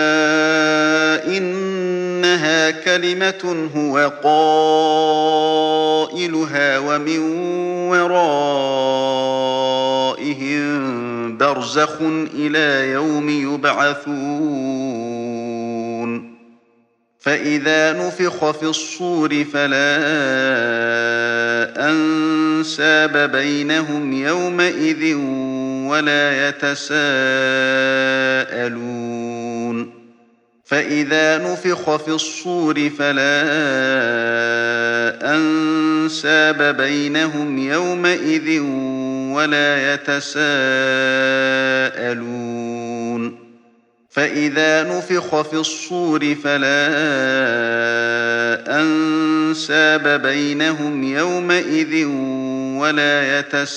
إنها كلمة هو قائلها ومن ورائهم برزخ إلى يوم يبعثون فإذا نفخ في الصور فلا أنساب بينهم يومئذ ولا يتساءلون فإذا نفخ في الصور فلا أنساب بينهم يومئذ ولا يتساءلون فإذا نفخ في الصور فلا أنساب بينهم يومئذ ولا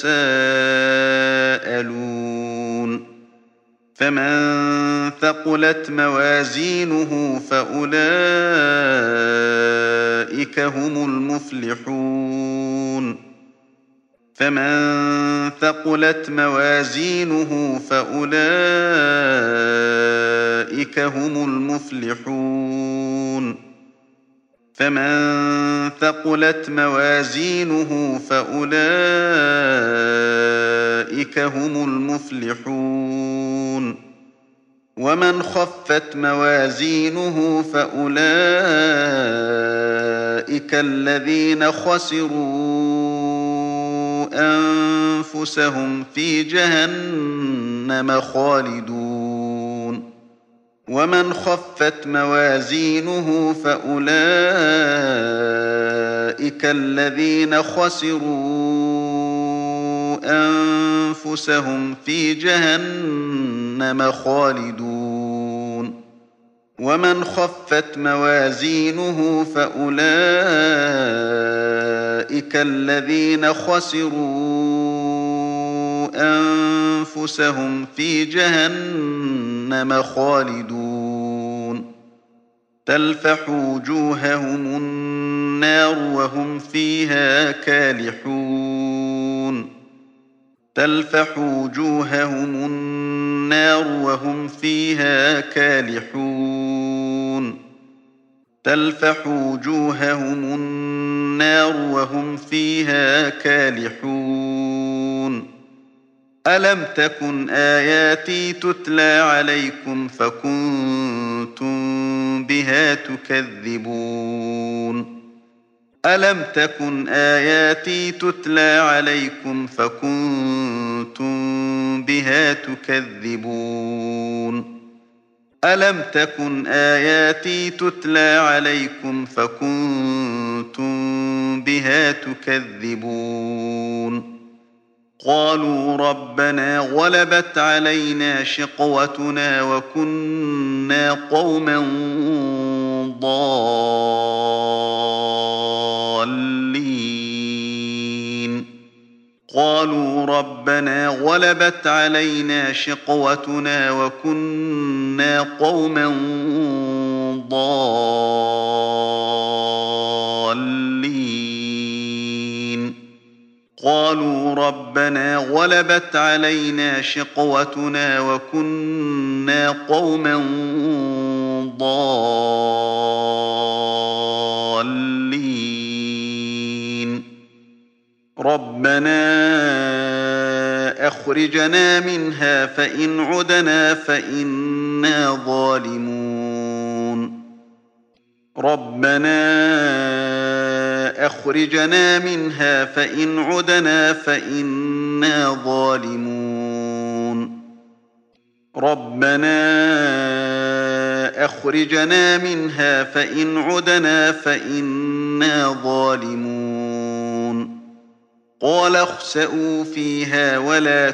يتساءلون فمن ثقلت موازينه فأولئك هم المفلحون فمن ثقلت موازينه فأولئك هم المفلحون فمن ثقلت موازينه فأولئك هم المفلحون ومن خفت موازينه فأولئك الذين خسروا أنفسهم في جهنم خالدون ومن خفت موازينه فأولئك الذين خسروا أنفسهم في جهنم خالدون ومن خفت موازينه فأولئك الذين خسروا أنفسهم في جهنم خالدون تلفح وجوههم النار وهم فيها كالحون تلفح وجوههم النار وهم فيها كالحون تلفح وجوههم النار وهم فيها كالحون ألم تكن آياتي تتلى عليكم فكنتم بها تكذبون ألم تكن آياتي تتلى عليكم فكنتم بها تكذبون ألم تكن آياتي تتلى عليكم فكنتم بها تكذبون قالوا ربنا غلبت علينا شقوتنا وكنا قوما ضالين قالوا ربنا غلبت علينا شقوتنا وكنا قوما ضالين قالوا ربنا غلبت علينا شقوتنا وكنا قوما ضالين ربنا أخرجنا منها فإن عدنا فإنا ظالمون ربنا أخرجنا منها فإن عدنا فإنا ظالمون ربنا أخرجنا منها فإن عدنا فإنا ظالمون قال اخسئوا فيها ولا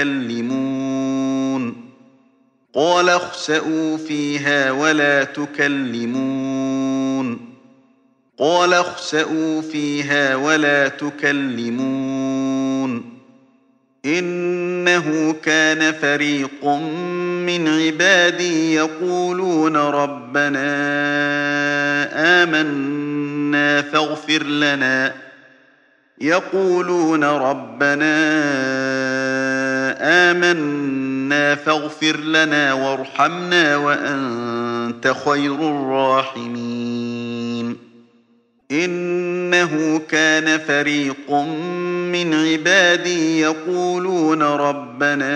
تكلمون قال اخسئوا فيها ولا تكلمون قال اخسئوا فيها ولا تكلمون إنه كان فريق من عبادي يقولون ربنا آمنا فاغفر لنا يقولون ربنا آمنا فاغفر لنا وارحمنا وأنت خير الراحمين إنه كان فريق من عبادي يقولون ربنا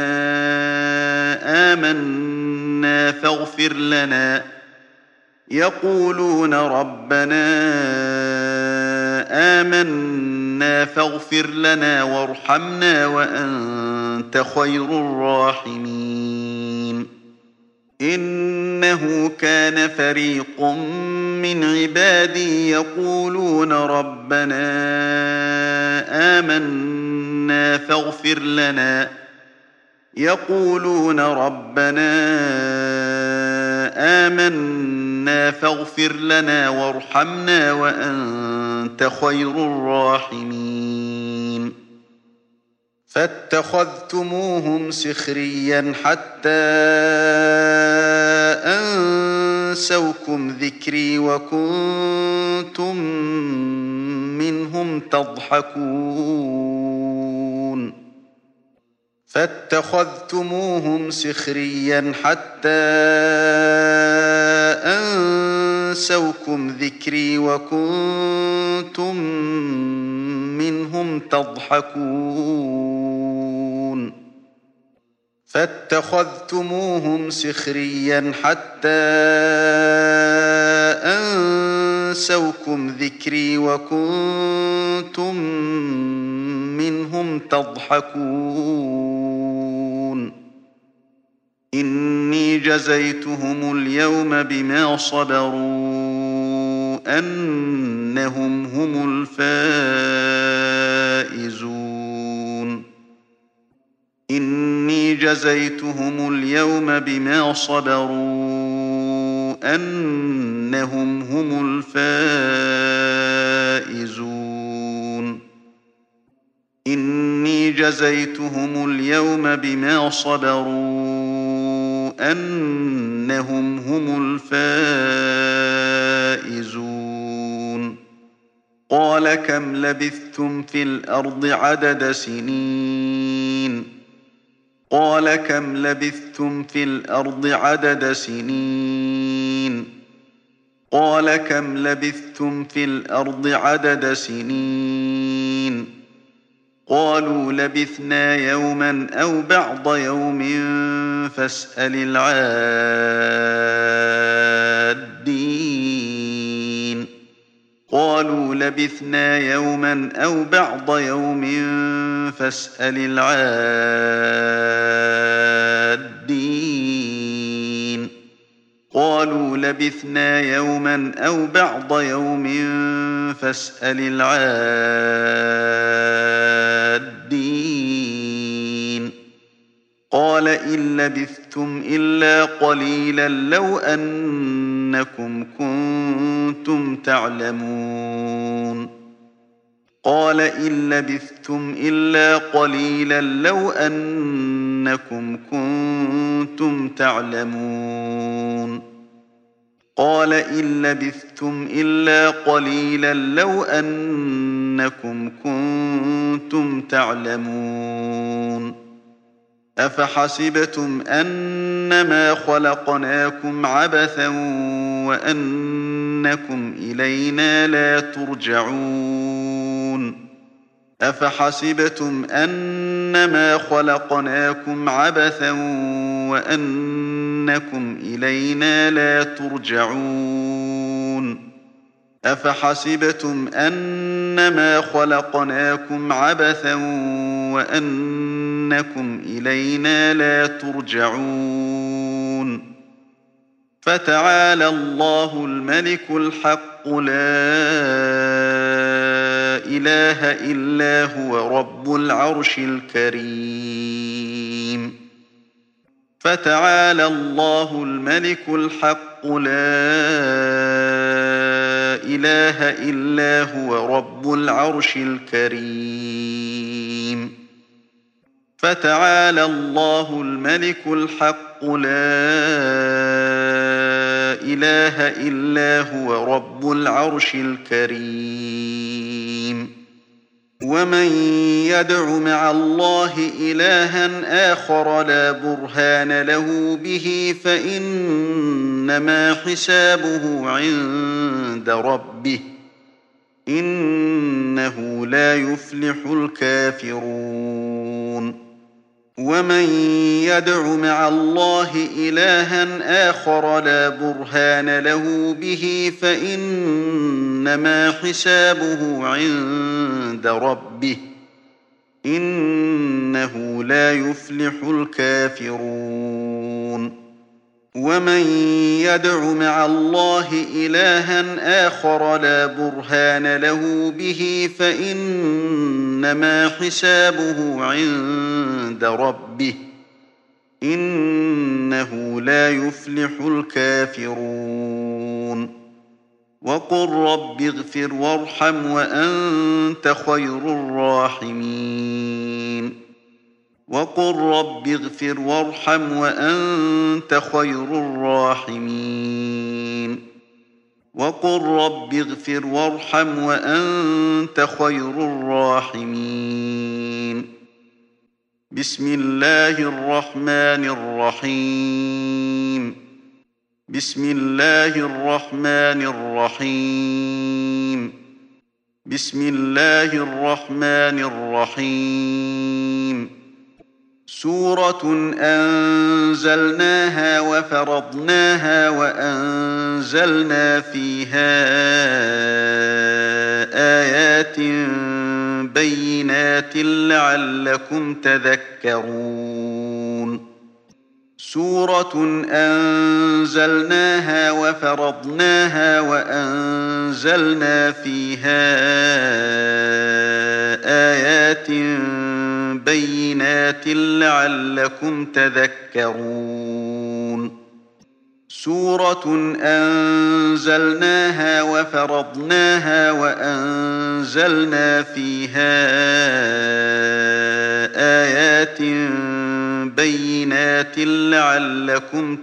آمنا فاغفر لنا يقولون ربنا آمنا فاغفر لنا وارحمنا وأنت خير الراحمين إنه كان فريق من عبادي يقولون ربنا آمنا فاغفر لنا يقولون ربنا آمنا فاغفر لنا وارحمنا وأنت خير الراحمين فاتخذتموهم سخريا حتى أنسوكم ذكري وكنتم منهم تضحكون فاتخذتموهم سخريا حتى أنسوكم ذكري وكنتم منهم تضحكون فاتخذتموهم سخريا حتى أنسوكم ذكري وكنتم منهم تضحكون إني جزيتهم اليوم بما صبروا أنهم هم الفائزون إني جزيتهم اليوم بما صبروا أنهم هم الفائزون إني جزيتهم اليوم بما صبروا أنهم هم الفائزون قال كم لبثتم في الأرض عدد سنين قال كم لبثتم في الأرض عدد سنين قال كم لبثتم في الأرض عدد سنين قالوا لبثنا يوما أو بعض يوم فاسأل العادين قالوا لبثنا يوما أو بعض يوم فاسأل العادين قالوا لبثنا يوما أو بعض يوم فاسأل العادين قال إن لبثتم إلا قليلا لو أنكم كنتم تعلمون قال إن لبثتم إلا قليلا لو أنكم كنتم تعلمون قال إن لبثتم إلا قليلا لو أنكم كنتم تعلمون أفحسبتم أنما خلقناكم عبثا وأنكم إلينا لا ترجعون أفحسبتم أنما خلقناكم عبثا وأنكم إلينا لا ترجعون أفحسبتم أنما خلقناكم عبثا وأنكم إلينا لا ترجعون فتعالى الله الملك الحق لا إله إلا هو رب العرش الكريم فتعالى الله الملك الحق لا إله إلا هو رب العرش الكريم فتعالى الله الملك الحق لا إله إلا هو رب العرش الكريم ومن يدع مع الله إلها آخر لا برهان له به فإنما حسابه عند ربه إنه لا يفلح الكافرون ومن يدع مع الله إلها آخر لا برهان له به فإنما حسابه عند ربه إنه لا يفلح الكافرون ومن يدع مع الله إلها آخر لا برهان له به فإنما حسابه عند ربه إنه لا يفلح الكافرون وقل رب اغفر وارحم وأنت خير الراحمين وقل رب اغفر وارحم وأنت خير الراحمين وقل رب اغفر وارحم وأنت خير الراحمين بسم الله الرحمن الرحيم بسم الله الرحمن الرحيم بسم الله الرحمن الرحيم سورة أنزلناها وفرضناها وأنزلنا فيها آيات بينات لعلكم تذكرون سورة أنزلناها وفرضناها وأنزلنا فيها آيات بينات لعلكم تذكرون سورة أنزلناها وفرضناها وأنزلنا فيها آيات بينات لعلكم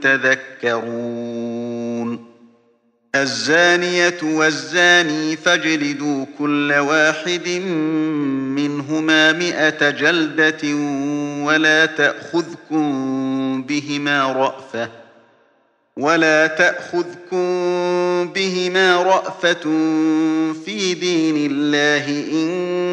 تذكرون الزانية والزاني فاجلدوا كل واحد منهما مئة جلدة ولا تأخذكم بهما رأفة ولا تأخذكم بهما رأفة في دين الله إن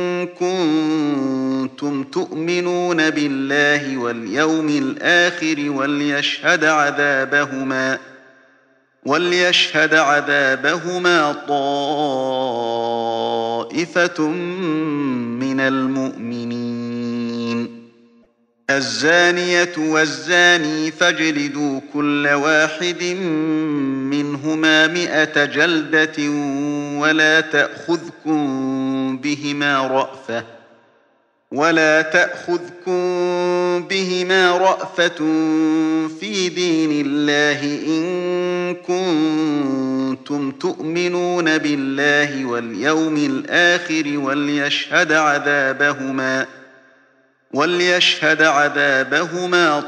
كنتم تؤمنون بالله واليوم الآخر وليشهد عذابهما وليشهد عذابهما طائفة من المؤمنين الزانية والزاني فاجلدوا كل واحد منهما مئة جلدة ولا تأخذكم بهما رأفة ولا تأخذكم بهما رأفة في دين الله إن كنتم تؤمنون بالله واليوم الآخر وليشهد عذابهما وليشهد عذابهما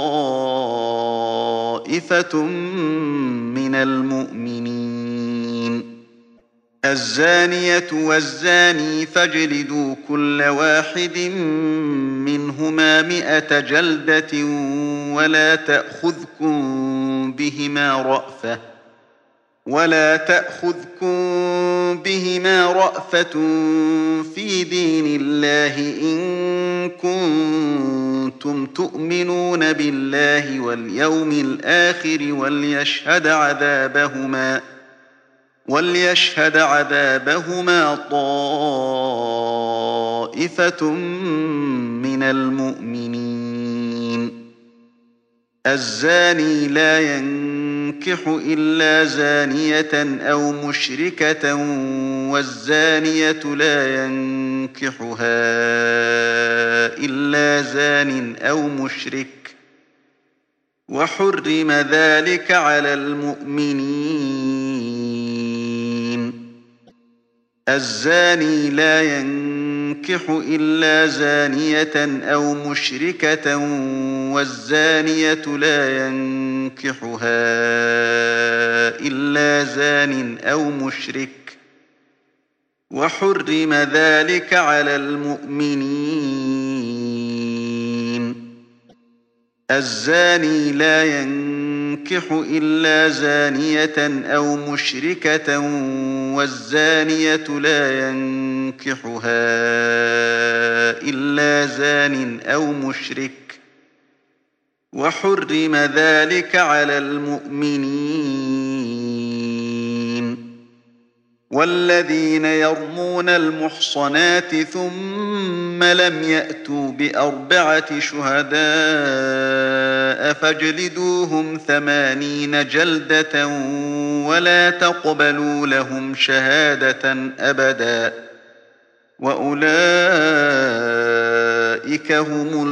طائفة من المؤمنين الزانية والزاني فاجلدوا كل واحد منهما مئة جلدة ولا تأخذكم بهما رأفة ولا تأخذكم بهما رأفة في دين الله إن كنتم تؤمنون بالله واليوم الآخر وليشهد عذابهما وليشهد عذابهما طائفة من المؤمنين الزاني لا ينكح إلا زانية أو مشركة والزانية لا ينكحها إلا زان أو مشرك وحرم ذلك على المؤمنين الزاني لا ينكح إلا زانية أو مشركة والزانية لا ينكحها إلا زان أو مشرك وحرم ذلك على المؤمنين. الزاني لا ينكح إلا زانية أو مشركة والزانية لا ينكحها إلا زان أو مشرك وحرم ذلك على المؤمنين. والذين يرمون المحصنات ثم لم يأتوا بأربعة شهداء فاجلدوهم ثمانين جلدة ولا تقبلوا لهم شهادة أبدا وأولئك هم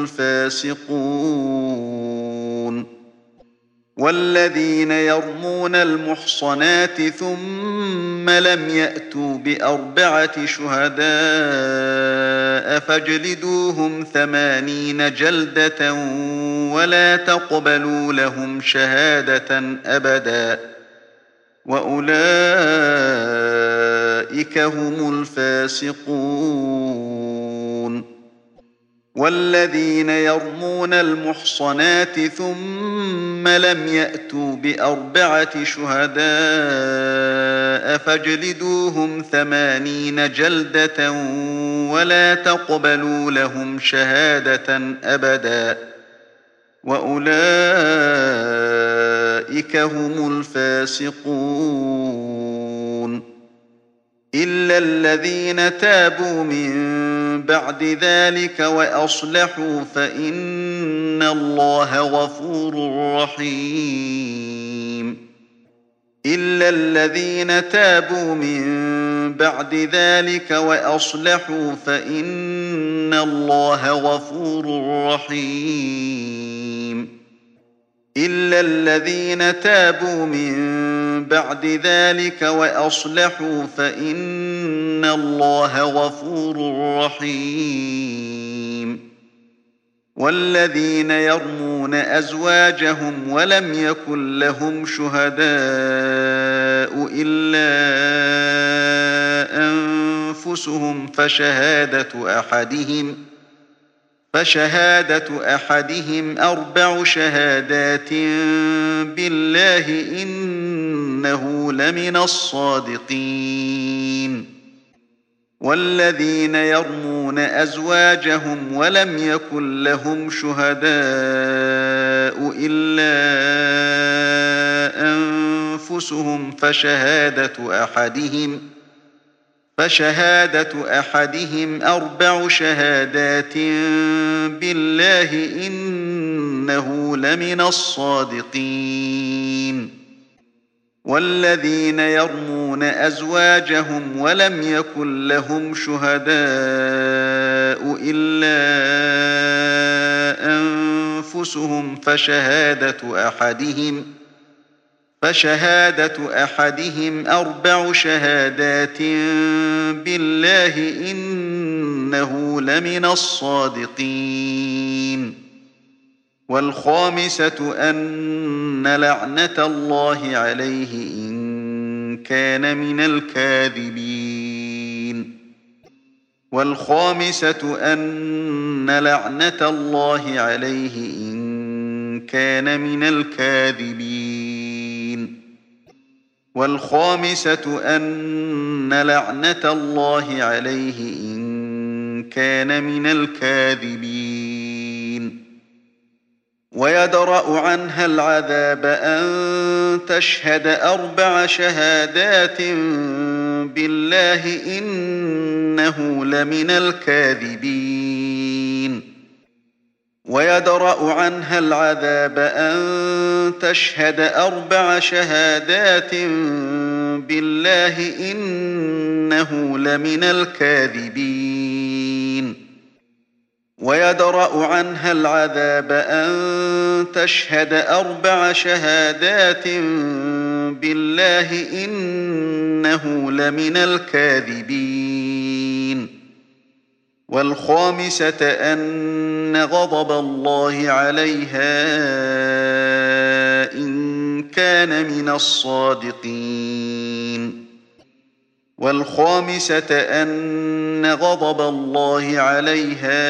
الفاسقون. والذين يرمون المحصنات ثم لم يأتوا بأربعة شهداء فاجلدوهم ثمانين جلدة ولا تقبلوا لهم شهادة أبدا وأولئك هم الفاسقون. والذين يرمون المحصنات ثم لم يأتوا بأربعة شهداء فاجلدوهم ثمانين جلدة ولا تقبلوا لهم شهادة أبدا وأولئك هم الفاسقون. إلا الذين تابوا من بعد ذلك وأصلحوا فإن الله غفور رحيم. إلا الذين تابوا من بعد ذلك وأصلحوا فإن الله غفور رحيم. إلا الذين تابوا من بعد ذلك وأصلحوا فإن الله غفور رحيم. والذين يرمون أزواجهم ولم يكن لهم شهداء إلا أنفسهم فشهادة أحدهم فشهادة أحدهم أربع شهادات بالله إنه لمن الصادقين. والذين يرمون أزواجهم ولم يكن لهم شهداء إلا أنفسهم فشهادة أحدهم فشهادة أحدهم أربع شهادات بالله إنه لمن الصادقين. والذين يرمون أزواجهم ولم يكن لهم شهداء إلا أنفسهم فشهادة أحدهم فشهادة أحدهم أربع شهادات بالله إنه لمن الصادقين. والخامسة أن لعنة الله عليه إن كان من الكاذبين. والخامسة أن لعنة الله عليه إن كان من الكاذبين. والخامسة أن لعنة الله عليه إن كان من الكاذبين. ويدرأ عنها العذاب أن تشهد أربع شهادات بالله إنه لمن الكاذبين. ويدرأ عنها العذاب أن تشهد أربع شهادات بالله إنه لمن الكاذبين. ويدرأ عنها العذاب أن تشهد أربع شهادات بالله إنه لمن الكاذبين. والخامسة أن غضب الله عليها إن كان من الصادقين. والخامسة أن غضب الله عليها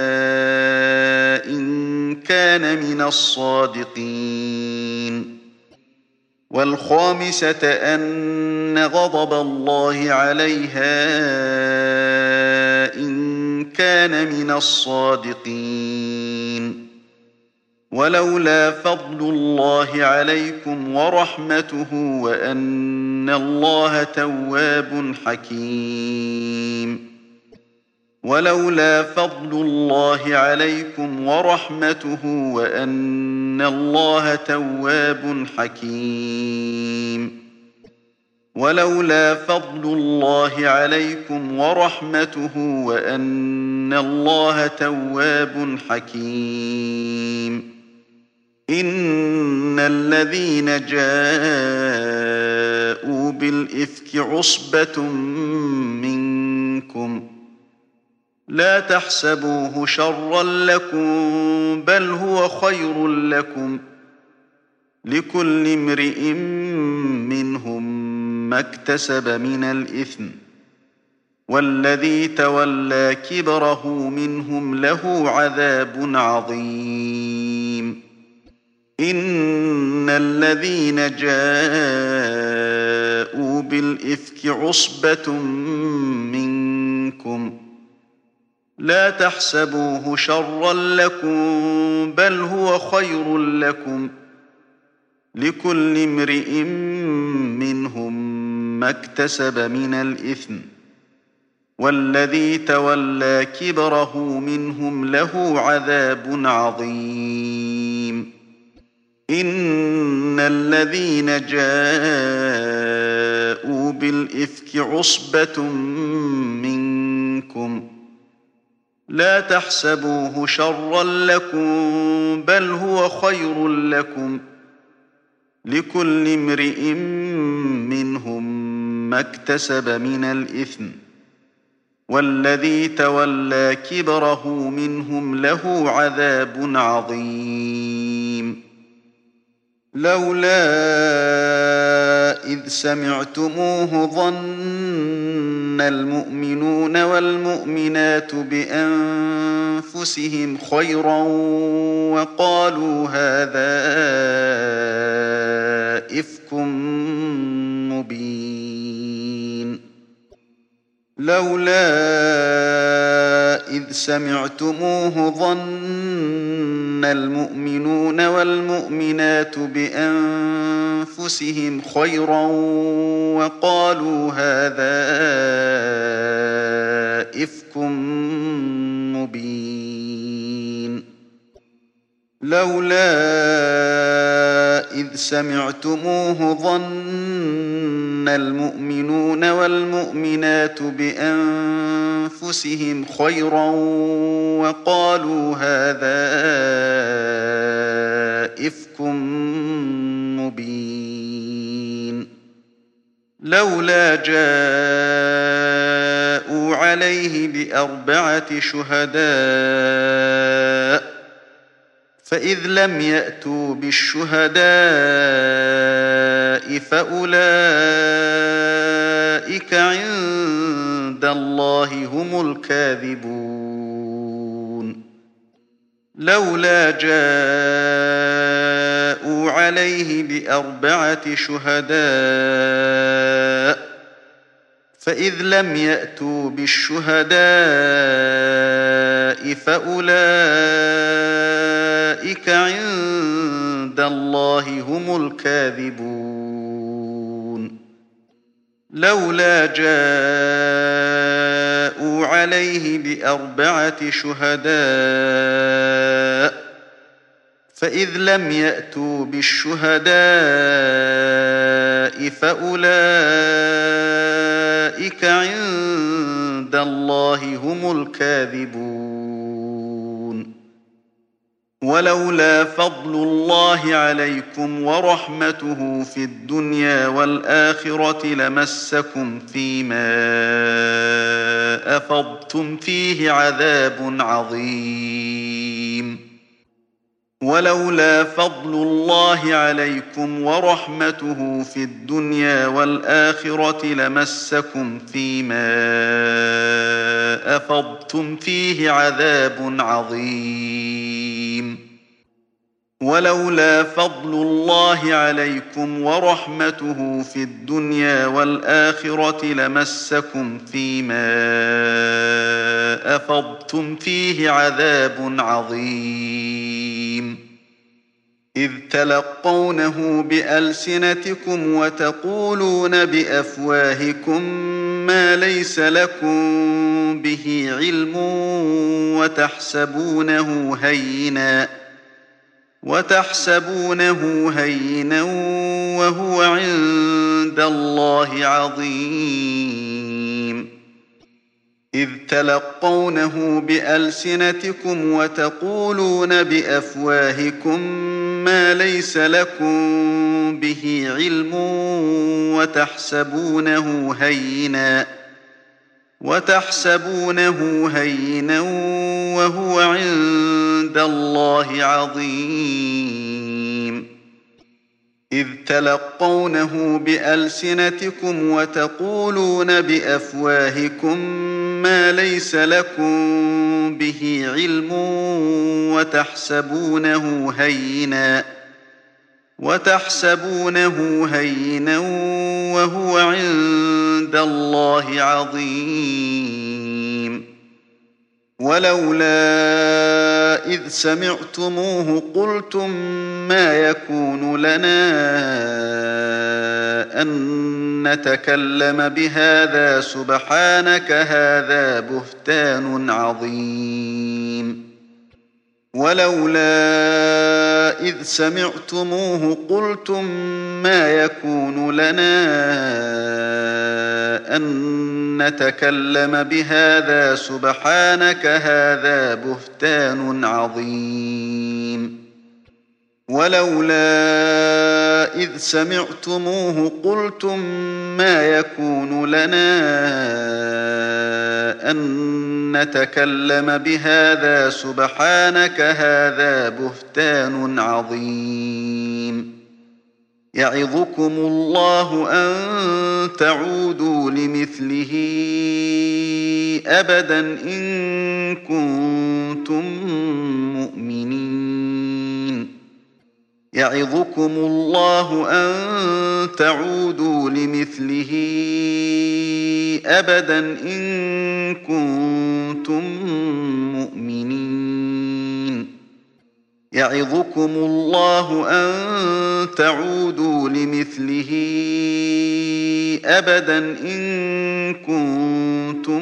إن كان من الصادقين والخامسة أن غضب الله عليها إن كان من الصادقين ولولا فضل الله عليكم ورحمته وأن الله تواب حكيم ولولا فضل الله عليكم ورحمته وأن الله تواب حكيم ولولا فضل الله عليكم ورحمته وأن الله تواب حكيم إن الذين جاءوا بالإفك عصبة منكم لا تحسبوه شرا لكم بل هو خير لكم لكل امرئ منهم ما اكتسب من الإثم والذي تولى كبره منهم له عذاب عظيم إن الذين جاءوا بالإفك عصبة منكم لا تحسبوه شرا لكم بل هو خير لكم لكل امرئ منهم ما اكتسب من الإثم والذي تولى كبره منهم له عذاب عظيم إن الذين جاءوا بالإفك عصبة منكم لا تحسبوه شرا لكم بل هو خير لكم لكل امرئ منهم ما اكتسب من الإثم والذي تولى كبره منهم له عذاب عظيم لولا إذ سمعتموه ظن المؤمنون والمؤمنات بأنفسهم خيرا وقالوا هذا إفك مبين لولا إذ سمعتموه ظن المؤمنون والمؤمنات بأنفسهم خيرا وقالوا هذا إفك مبين لولا إذ سمعتموه ظن المؤمنون والمؤمنات بأنفسهم خيرا وقالوا هذا إفك مبين لولا جاءوا عليه بأربعة شهداء فإذ لم يأتوا بالشهداء فأولئك عند الله هم الكاذبون لولا جاءوا عليه بأربعة شهداء فإذ لم يأتوا بالشهداء فأولئك عند الله هم الكاذبون لولا جاءوا عليه بأربعة شهداء فإذ لم يأتوا بالشهداء فأولئك عند الله هم الكاذبون ولولا فضل الله عليكم ورحمته في الدنيا والآخرة لمسكم فيما أفضتم فيه عذاب عظيم ولولا فضل الله عليكم ورحمته في الدنيا والآخرة لمسكم فيما أفضتم فيه عذاب عظيم ولولا فضل الله عليكم ورحمته في الدنيا والآخرة لمسكم فيما أفضتم فيه عذاب عظيم إذ تلقونه بألسنتكم وتقولون بأفواهكم ما ليس لكم به علم وتحسبونه هينا وتحسبونه هينا وهو عند الله عظيم إذ تلقونه بألسنتكم وتقولون بأفواهكم ما ليس لكم به علم وتحسبونه هينا وتحسبونه هينا وهو عند الله عظيم إذ تلقونه بألسنتكم وتقولون بأفواهكم ما ليس لكم به علم وتحسبونه هينا وتحسبونه هينا وهو عند الله عظيم ولولا إذ سمعتموه قلتم ما يكون لنا أن نتكلم بهذا سبحانك هذا بهتان عظيم ولولا إذ سمعتموه قلتم ما يكون لنا أن نتكلم بهذا سبحانك هذا بهتان عظيم ولولا إذ سمعتموه قلتم ما يكون لنا أن نتكلم بهذا سبحانك هذا بهتان عظيم يعظكم الله أن تعودوا لمثله أبدا إن كنتم مؤمنين يعظكم الله أن تعودوا لمثله أبدا إن كنتم مؤمنين يعظكم الله أن تعودوا لمثله أبدا إن كنتم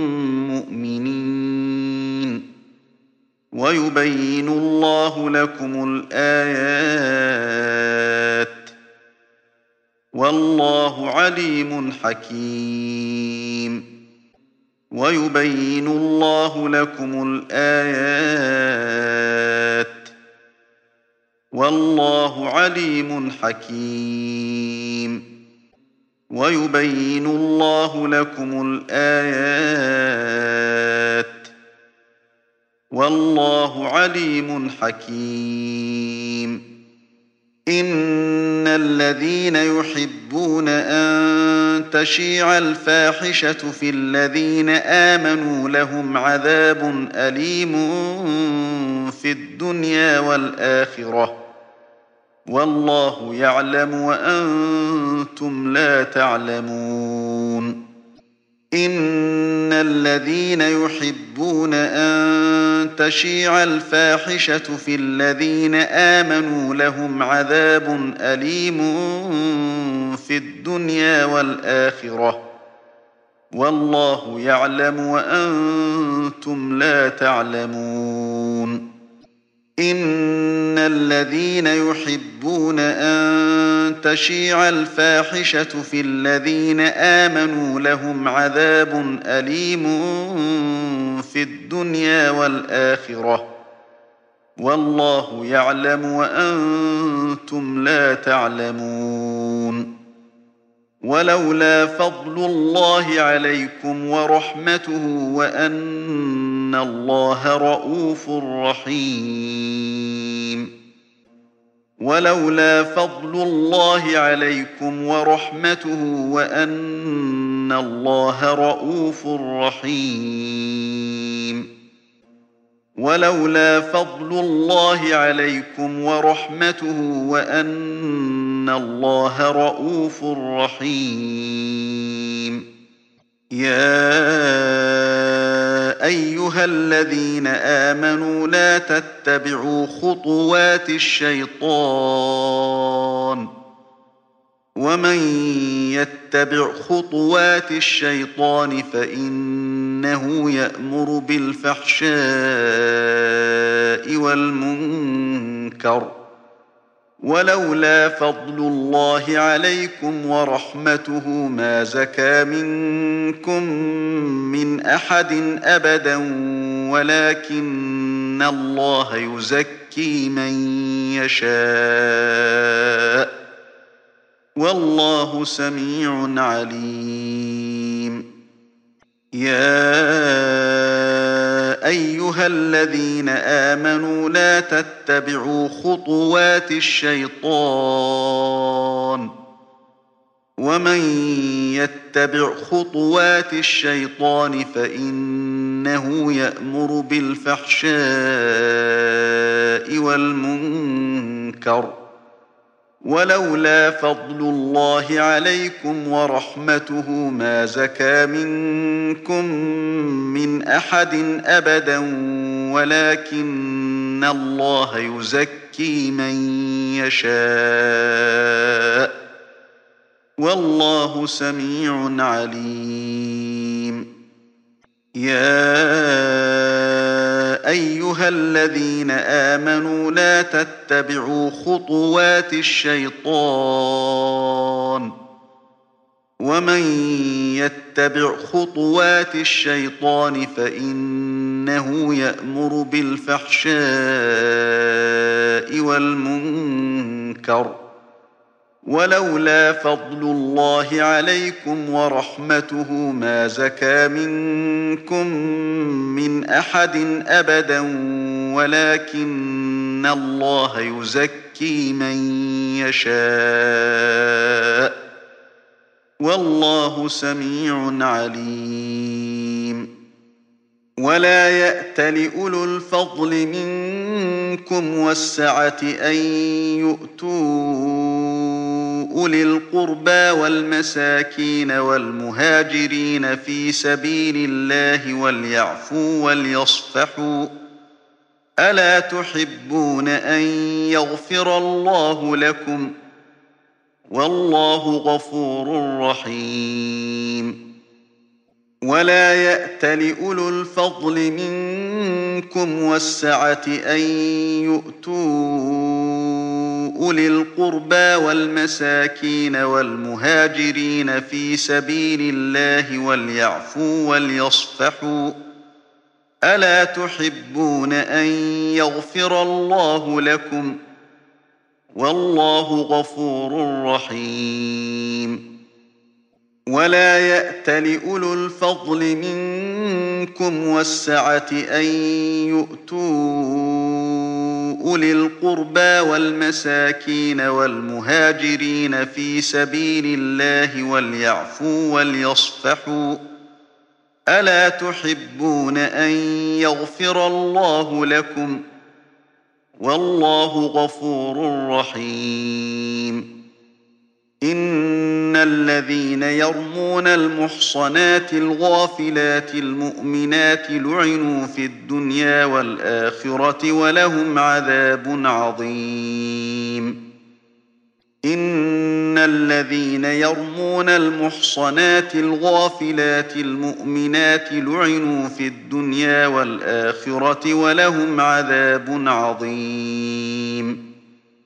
مؤمنين ويبين الله لكم الآيات والله عليم حكيم ويبين الله لكم الآيات والله عليم حكيم ويبين الله لكم الآيات والله عليم حكيم إن الذين يحبون أن تشيع الفاحشة في الذين آمنوا لهم عذاب أليم في الدنيا والآخرة والله يعلم وأنتم لا تعلمون إن الذين يحبون أن تشيع الفاحشة في الذين آمنوا لهم عذاب أليم في الدنيا والآخرة والله يعلم وأنتم لا تعلمون إن الذين يحبون أن تشيع الفاحشة في الذين آمنوا لهم عذاب أليم في الدنيا والآخرة والله يعلم وأنتم لا تعلمون ولولا فضل الله عليكم ورحمته وأن الله رءوف رحيم ولولا فضل الله عليكم ورحمته وأن الله رءوف رحيم ولولا فضل الله عليكم ورحمته وأن الله رءوف رحيم يا أيها الذين آمنوا لا تتبعوا خطوات الشيطان ومن يتبع خطوات الشيطان فإنه يأمر بالفحشاء والمنكر ولولا فضل الله عليكم ورحمته ما زكى منكم من أحد أبدا ولكن الله يزكي من يشاء والله سميع عليم يا أيها الذين آمنوا لا تتبعوا خطوات الشيطان ومن يتبع خطوات الشيطان فإنه يأمر بالفحشاء والمنكر ولولا فضل الله عليكم ورحمته ما زكى منكم من أحد أبدا ولكن الله يزكي من يشاء والله سميع عليم يا أيها الذين آمنوا لا تتبعوا خطوات الشيطان ومن يتبع خطوات الشيطان فإنه يأمر بالفحشاء والمنكر ولولا فضل الله عليكم ورحمته ما زكى منكم من أحد أبدا ولكن الله يزكي من يشاء والله سميع عليم ولا يأتل أولو الفضل منكم والسعة أن يؤتوا أولي القربى والمساكين والمهاجرين في سبيل الله وليعفوا وليصفحوا ألا تحبون أن يغفر الله لكم والله غفور رحيم ولا يأتل أولو الفضل منكم والسعة أن يؤتوا أولي القربى والمساكين والمهاجرين في سبيل الله وليعفوا وليصفحوا ألا تحبون أن يغفر الله لكم والله غفور رحيم ولا يأتل أولو الفضل منكم والسعة أن يؤتوا أولي القربى والمساكين والمهاجرين في سبيل الله وليعفوا وليصفحوا ألا تحبون أن يغفر الله لكم والله غفور رحيم إن الذين يرمون المحصنات الغافلات المؤمنات لعنوا في الدنيا والآخرة ولهم عذاب عظيم إن الذين يرمون المحصنات الغافلات المؤمنات لعنوا في الدنيا والآخرة ولهم عذاب عظيم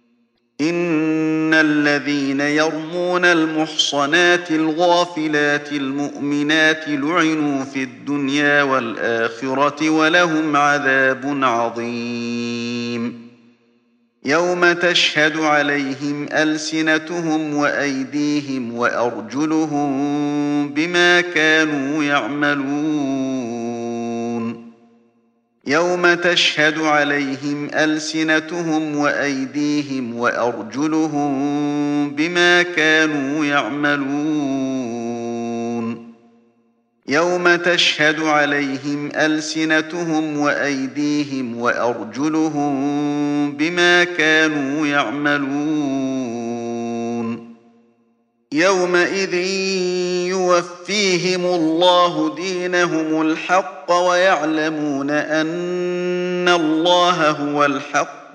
إن الذين يرمون المحصنات الغافلات المؤمنات لعنوا في الدنيا والآخرة ولهم عذاب عظيم يوم تشهد عليهم ألسنتهم وأيديهم وأرجلهم بما كانوا يعملون يوم تشهد عليهم ألسنتهم وأيديهم وأرجلهم بما كانوا يعملون يوم تشهد عليهم ألسنتهم وأيديهم وأرجلهم بما كانوا يعملون يومئذ يوفيهم الله دينهم الحق ويعلمون أن الله هو الحق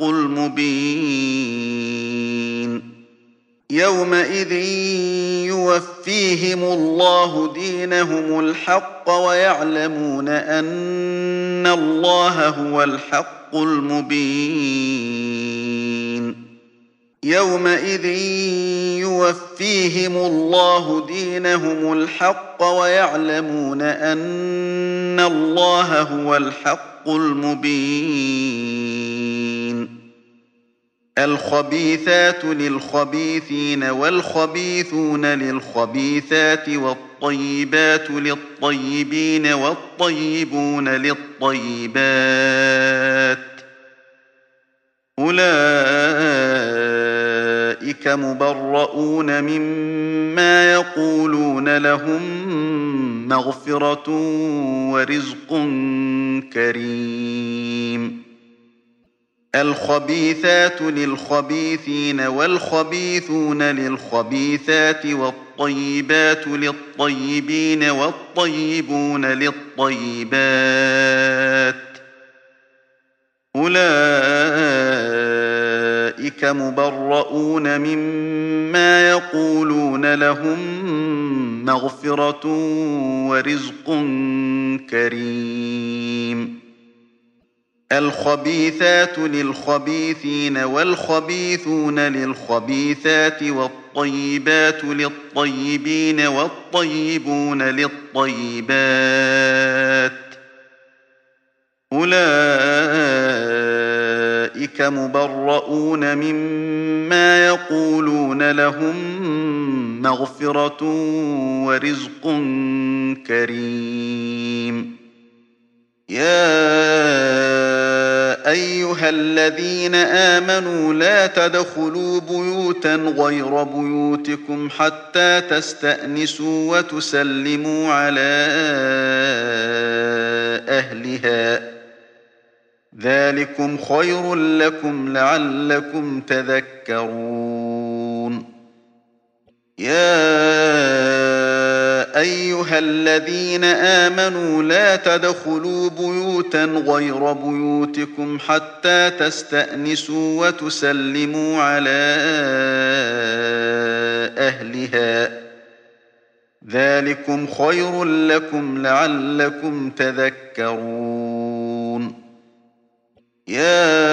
المبين يومئذ يوفيهم الله دينهم الحق ويعلمون أن الله هو الحق المبين يومئذ يوفيهم الله دينهم الحق ويعلمون أن الله هو الحق المبين الخبيثات للخبيثين والخبيثون للخبيثات والطيبات للطيبين والطيبون للطيبات أولئك مبرؤون مما يقولون لهم مغفرة ورزق كريم الخبيثات للخبيثين والخبيثون للخبيثات والطيبات للطيبين والطيبون للطيبات أولئك مبرؤون مما يقولون لهم مغفرة ورزق كريم الخبيثات للخبيثين والخبيثون للخبيثات والطيبات للطيبين والطيبون للطيبات أولئك مبرؤون مما يقولون لهم مغفرة ورزق كريم يا أيها الذين آمنوا لا تدخلوا بيوتا غير بيوتكم حتى تستأنسوا وتسلموا على أهلها ذلكم خير لكم لعلكم تذكرون يا أيها الذين آمنوا لا تدخلوا بيوتا غير بيوتكم حتى تستأنسوا وتسلموا على أهلها ذلكم خير لكم لعلكم تذكرون يا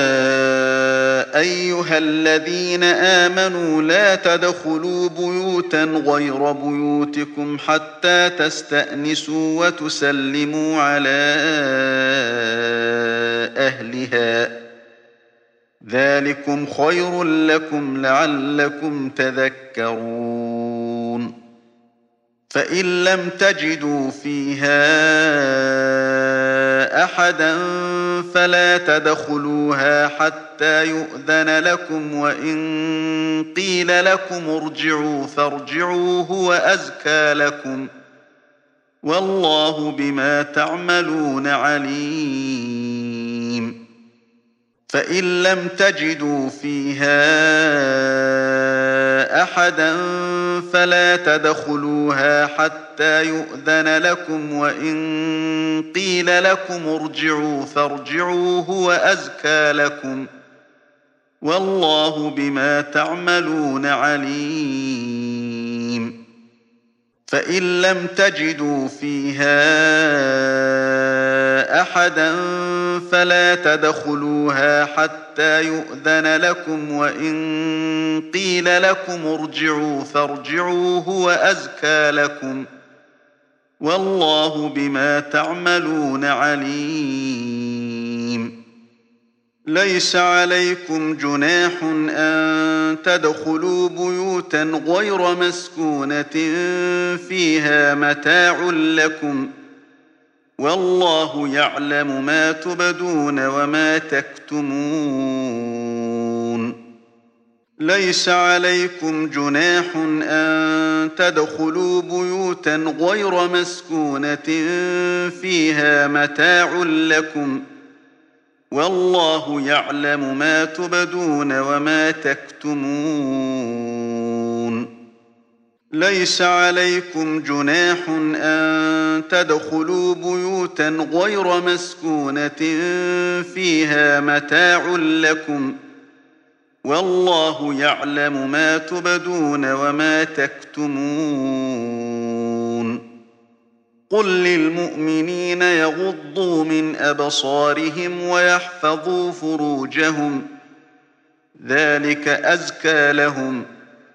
أيها الذين آمنوا لا تدخلوا بيوتا غير بيوتكم حتى تستأنسوا وتسلموا على أهلها ذلكم خير لكم لعلكم تذكرون فإن لم تجدوا فيها أحدا فلا تدخلوها حتى يؤذن لكم وإن قيل لكم ارجعوا فارجعوا هو أزكى لكم والله بما تعملون عليم فإن لم تجدوا فيها أحدا فلا تدخلوها حتى يؤذن لكم وإن قيل لكم ارجعوا فارجعوا هو أزكى لكم والله بما تعملون عليم فإن لم تجدوا فيها أحدا فلا تدخلوها حتى يؤذن لكم وإن قيل لكم ارجعوا فارجعوا هو أزكى لكم والله بما تعملون عليم ليس عليكم جناح أن تدخلوا بيوتا غير مسكونة فيها متاع لكم والله يعلم ما تبدون وما تكتمون. ليس عليكم جناح أن تدخلوا بيوتا غير مسكونة فيها متاع لكم، والله يعلم ما تبدون وما تكتمون. ليس عليكم جناح أن تدخلوا بيوتا غير مسكونة فيها متاع لكم، والله يعلم ما تبدون وما تكتمون. قل للمؤمنين يغضوا من أبصارهم ويحفظوا فروجهم، ذلك أزكى لهم،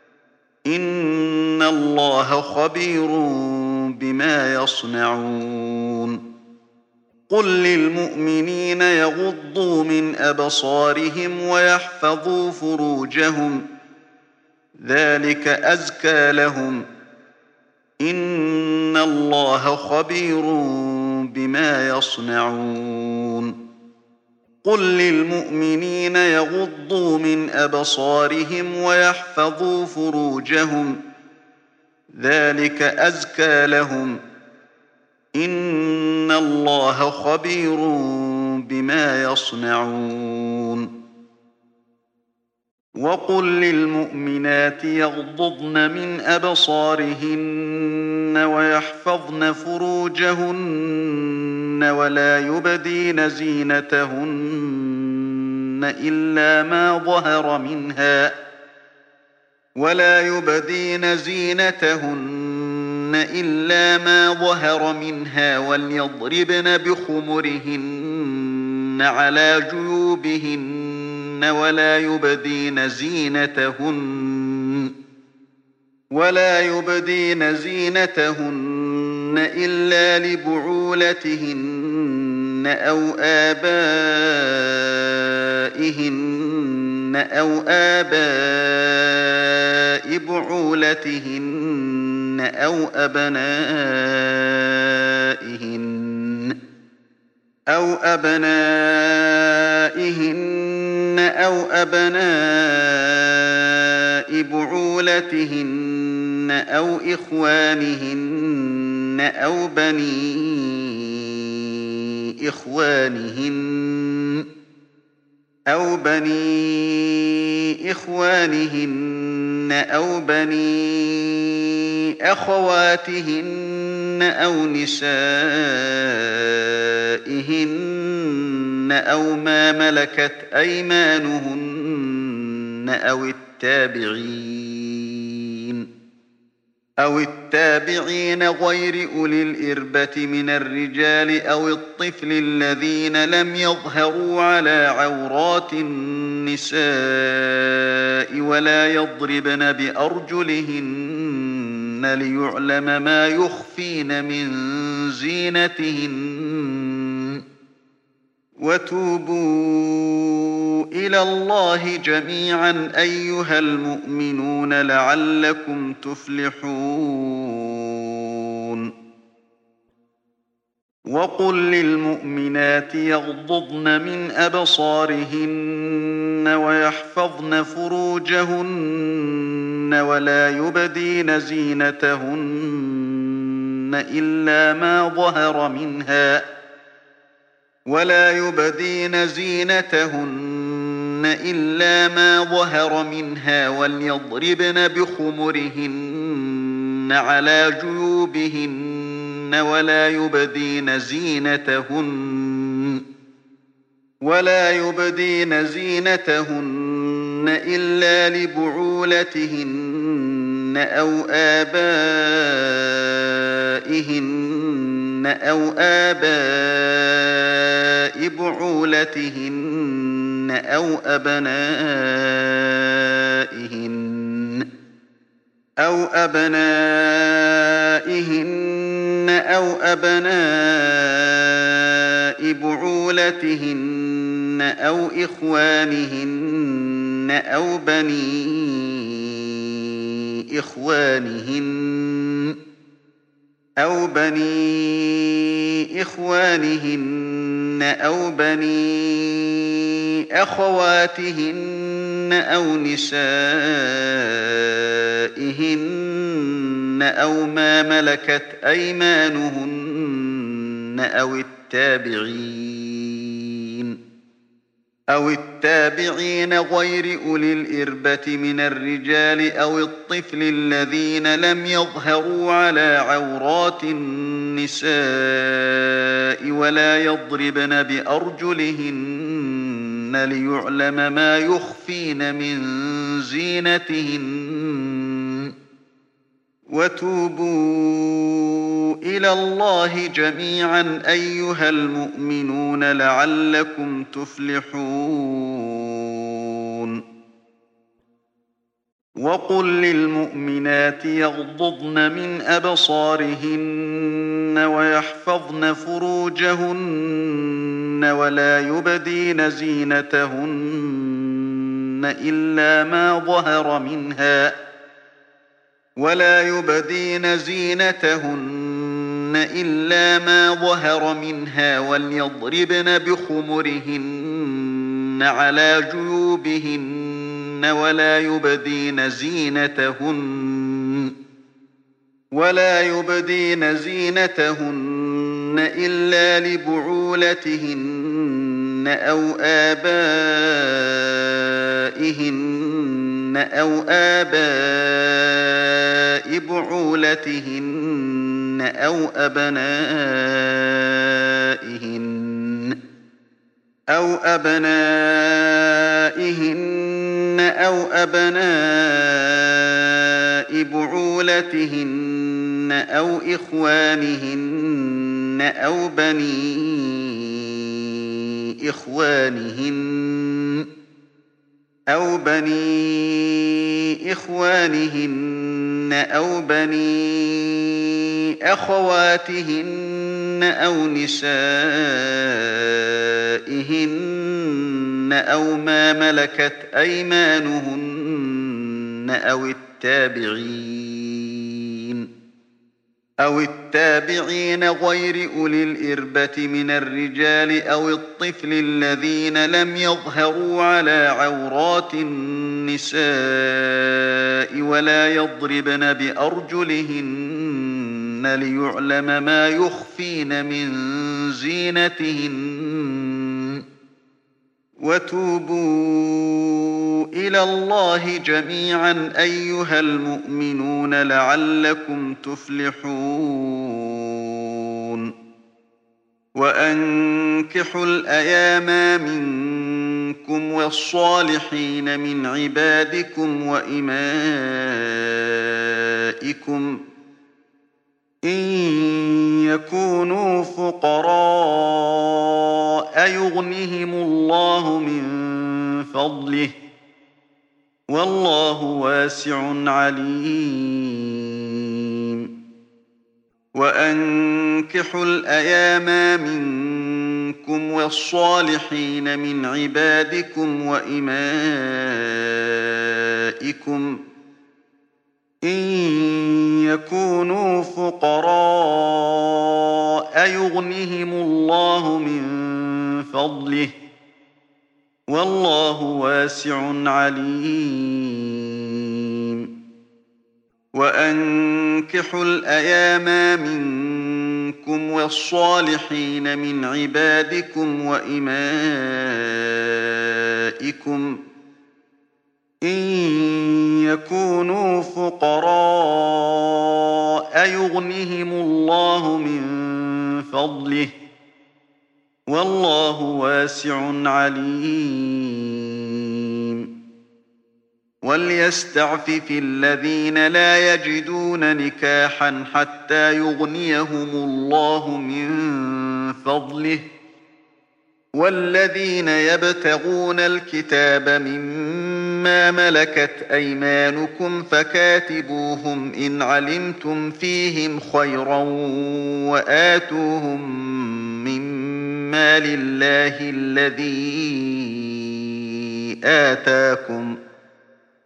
إن الله خبير بما يصنعون. قل للمؤمنين يغضوا من أبصارهم ويحفظوا فروجهم، ذلك أزكى لهم، إن الله خبير بما يصنعون. قل للمؤمنين يغضوا من أبصارهم ويحفظوا فروجهم، ذلك أزكى لهم، إن الله خبير بما يصنعون. وقل للمؤمنات يغضضن من أبصارهن ويحفظن فروجهن ولا يبدين زينتهن إلا ما ظهر منها ولا يبدين زينتهن إلا ما ظهر منها وليضربن بخمرهن على جيوبهن ولا يبدين زينتهن ولا يبدين زينتهن إلا لبعولتهن أو آبائهن أو آباء بعولتهن أو أبنائهن أو أبنائهن أو أبناء بعولتهن أو إخوانهن أو بني إخوانهن أو بني إخوانهن أو بني أخواتهن أو نسائهن أو ما ملكت أيمانهن أو التابعين أو التابعين غير أولي الإربة من الرجال أو الطفل الذين لم يظهروا على عورات النساء ولا يضربن بأرجلهن ليعلم ما يخفين من زينتهن وتوبوا إلى الله جميعا أيها المؤمنون لعلكم تفلحون. وقل للمؤمنات يغضضن من أبصارهن ويحفظن فروجهن ولا يبدين زينتهن إلا ما ظهر منها ولا يبدين زينتهن إلا ما ظهر منها وليضربن بخمرهن على جيوبهن ولا يبدين زينتهن ولا يبدين زينتهن إلا لبعولتهن أو آبائهن أو آباء بعولتهن أو أبنائهن أو أبنائهن أو أبناء بعولتهن أو إخوانهن أو بني إخوانهن أو بني إخوانهن أو بني أخواتهن أو نسائهن أو ما ملكت أيمانهن أو التابعين أو التابعين غير أولي الإربة من الرجال أو الطفل الذين لم يظهروا على عورات النساء ولا يضربن بأرجلهن ليعلم ما يخفين من زينتهن وتوبوا إلى الله جميعا أيها المؤمنون لعلكم تفلحون وقل للمؤمنات يغضضن من أبصارهن ويحفظن فروجهن ولا يبدين زينتهن إلا ما ظهر منها ولا يبدين زينتهن إلا ما ظهر منها وليضربن بخمرهن على جيوبهن ولا يبدين زينتهن ولا يبدين زينتهن إلا لبعولتهن أو آبائهن أو آباء بعولتهن أو أبنائهن أو أبنائهن أو أبناء بعولتهن أو إخوانهن أو بني إخوانهن أو بني إخوانهن أو بني أخواتهن أو نسائهن أو ما ملكت أيمانهن أو التابعين أو التابعين غير أولي الإربة من الرجال أو الطفل الذين لم يظهروا على عورات النساء ولا يضربن بأرجلهن ليعلم ما يخفين من زينتهن وتوبوا إلى الله جميعا أيها المؤمنون لعلكم تفلحون وأنكحوا الأيام منكم والصالحين من عبادكم وإمائكم إن يكونوا فقراء يغنهم الله من فضله والله واسع عليم وأنكحوا الأيام منكم والصالحين من عبادكم وإمائكم إن يكونوا فقراء يغنهم الله من فضله والله واسع عليم وأنكحوا الأيام منكم والصالحين من عبادكم وإمائكم إن يكونوا فقراء يغنهم الله من فضله والله واسع عليم وليستعفف الذين لا يجدون نكاحا حتى يغنيهم الله من فضله والذين يبتغون الكتاب مما ملكت أيمانكم فكاتبوهم إن علمتم فيهم خيرا وآتوهم مما لله الذي آتاكم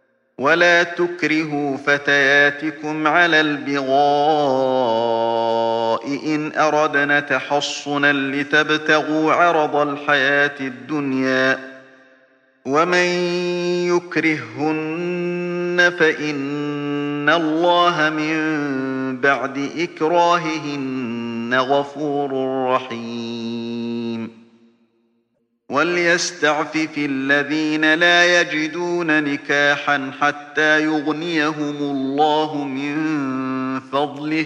ولا تكرهوا فتياتكم على البغاء إن أردنا تحصنا لتبتغوا عرض الحياة الدنيا ومن يكرههن فإن الله من بعد إكراههن غفور رحيم وليستعفف الذين لا يجدون نكاحا حتى يغنيهم الله من فضله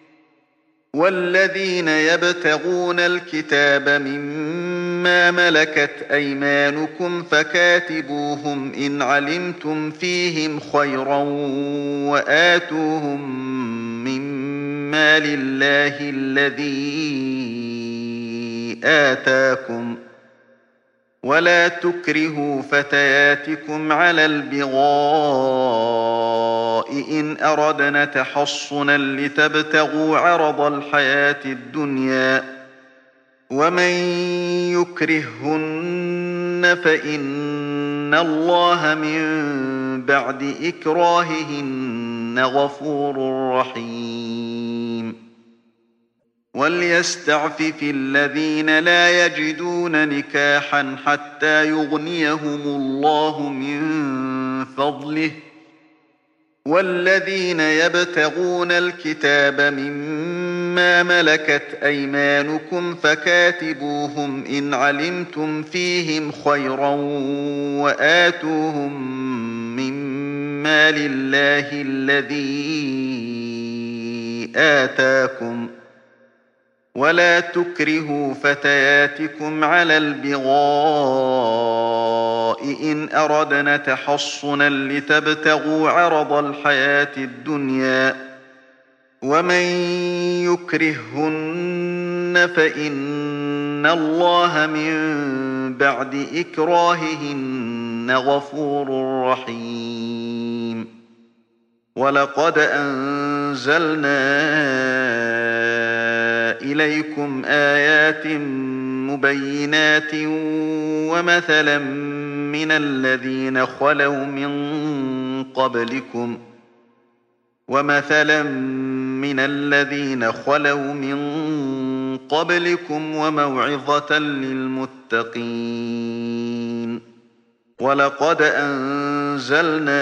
والذين يبتغون الكتاب مما ملكت أيمانكم فكاتبوهم إن علمتم فيهم خيرا وآتوهم مما لله الذي آتاكم ولا تكرهوا فتياتكم على البغاء إن أردنا تحصنا لتبتغوا عرض الحياة الدنيا ومن يكرههن فإن الله من بعد إكراههن غفور رحيم وليستعفف الذين لا يجدون نكاحا حتى يغنيهم الله من فضله والذين يبتغون الكتاب مما ملكت أيمانكم فكاتبوهم إن علمتم فيهم خيرا وآتوهم مما لله الذي آتاكم ولا تكرهوا فتياتكم على البغاء إن أردنا تحصنا لتبتغوا عرض الحياة الدنيا ومن يكرههن فإن الله من بعد إكراههن غفور رحيم ولقد أنزلنا إليكم آيات مبينات ومثلا من الذين خلوا من قبلكم ومثلا من الذين خلوا من قبلكم وموعظة للمتقين ولقد أنزلنا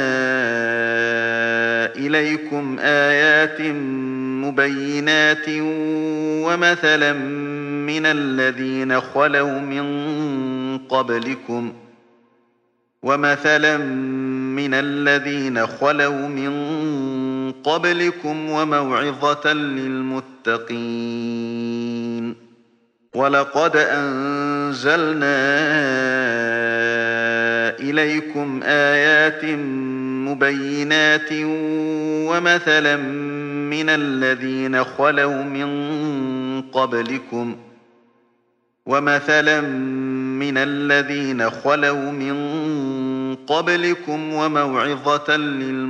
إليكم آيات مبينات ومثلا من الذين خلوا من قبلكم ومثلا من الذين خلوا من قبلكم وموعظة للمتقين ولقد أنزلنا إليكم آيات مبينات ومثلا من الذين خلوا من قبلكم ومثلا من الذين خلوا من قبلكم وموعظة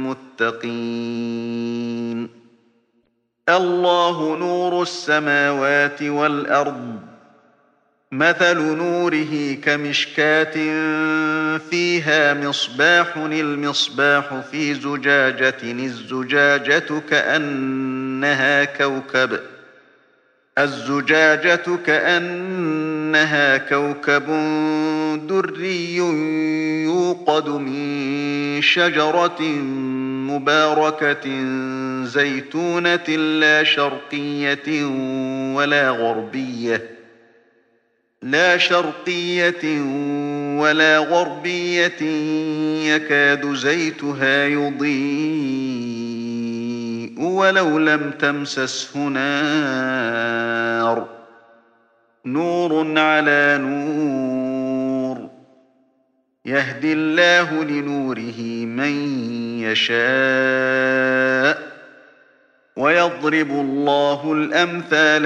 للمتقين الله نور السماوات والأرض مثل نوره كمشكاة فيها مصباح المصباح في زجاجة الزجاجة كأنها كوكب الزجاجة كأنها كوكب دري يوقد من شجرة مباركة زيتونة لا شرقية ولا غربية لا شرقية ولا غربية يكاد زيتها يضيء ولو لم تمسسه نار نور على نور يهدي الله لنوره من يشاء ويضرب الله الأمثال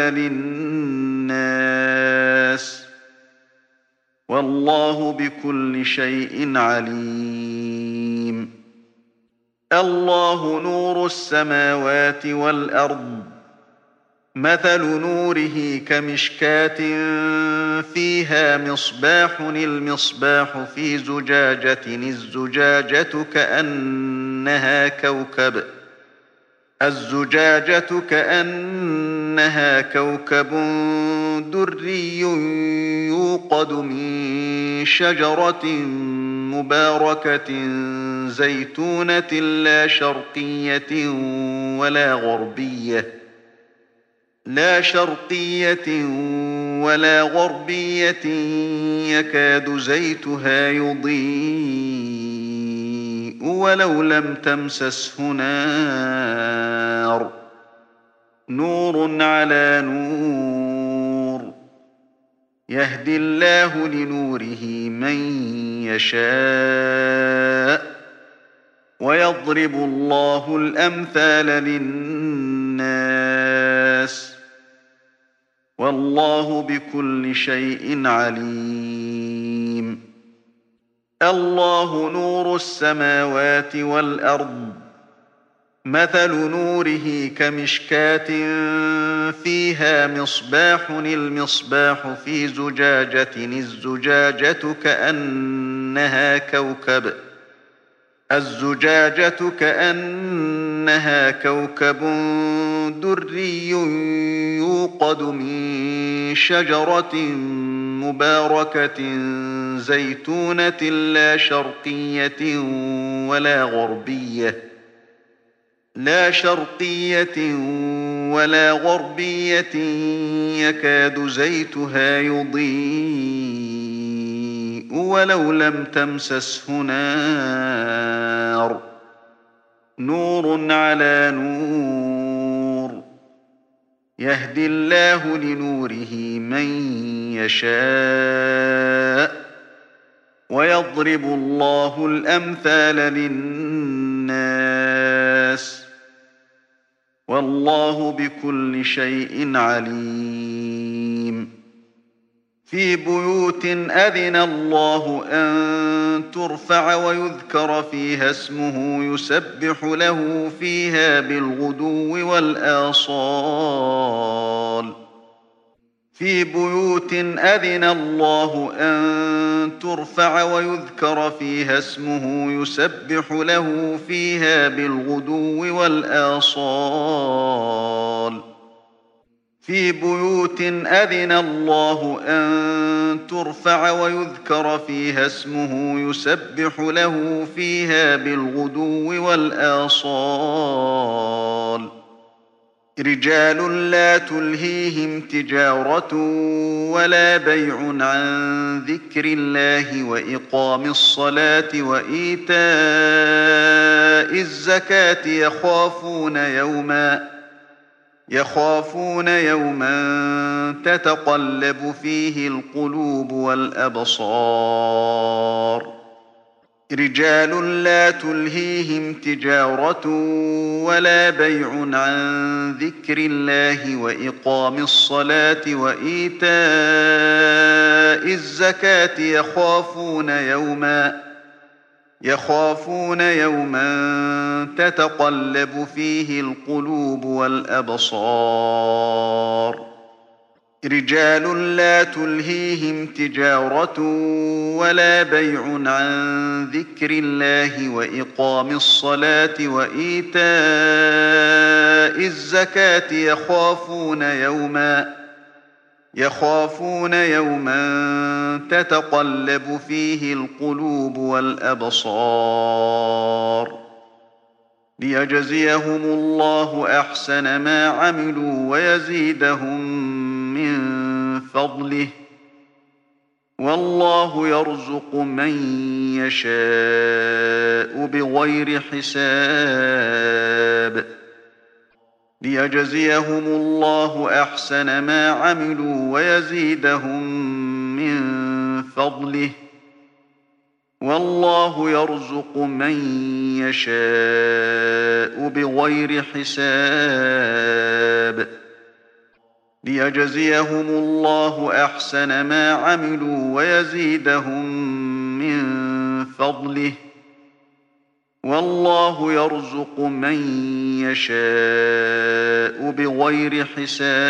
للناس والله بكل شيء عليم الله نور السماوات والأرض مثل نوره كمشكاة فيها مصباح المصباح في زجاجة الزجاجة كأنها كوكب الزجاجة كأنها كوكب دري يوقد من شجرة مباركة زيتونة لا شرقية ولا غربية لا شرقية ولا غربية يكاد زيتها يضيء ولو لم تمسسه نار نور على نور يهدي الله لنوره من يشاء ويضرب الله الأمثال للناس والله بكل شيء عليم الله نور السماوات والأرض مثل نوره كمشكاة فيها مصباح المصباح في زجاجة الزجاجة كأنها كوكب الزجاجة كأنها كوكب دري يوقد من شجرة مباركة زيتونة لا شرقية ولا غربية لا شرقية ولا غربية يكاد زيتها يضيء ولو لم تمسسه نار نور على نور يهدي الله لنوره من يشاء ويضرب الله الأمثال للناس والله بكل شيء عليم في بيوت أذن الله أن ترفع ويذكر فيها اسمه يسبح له فيها بالغدو والآصال في بيوت أذن الله أن ترفع ويذكر فيها اسمه يسبح له فيها بالغدو والآصال في بيوت أذن الله أن ترفع ويذكر فيها اسمه يسبح له فيها بالغدو والآصال رجال لا تلهيهم تجارة ولا بيع عن ذكر الله وإقام الصلاة وإيتاء الزكاة يخافون يوما يخافون يوما تتقلب فيه القلوب والأبصار رجال لا تلهيهم تجارة ولا بيع عن ذكر الله وإقام الصلاة وإيتاء الزكاة يخافون يوما يخافون يوما تتقلب فيه القلوب والأبصار رجال لا تلهيهم تجارة ولا بيع عن ذكر الله وإقام الصلاة وإيتاء الزكاة يخافون يوما يخافون يوما تتقلب فيه القلوب والأبصار ليجزيهم الله أحسن ما عملوا ويزيدهم من فضله والله يرزق من يشاء بغير حساب ليجزيهم الله أحسن ما عملوا ويزيدهم من فضله والله يرزق من يشاء بغير حساب ليجزيهم الله أحسن ما عملوا ويزيدهم من فضله والله يرزق من يشاء بغير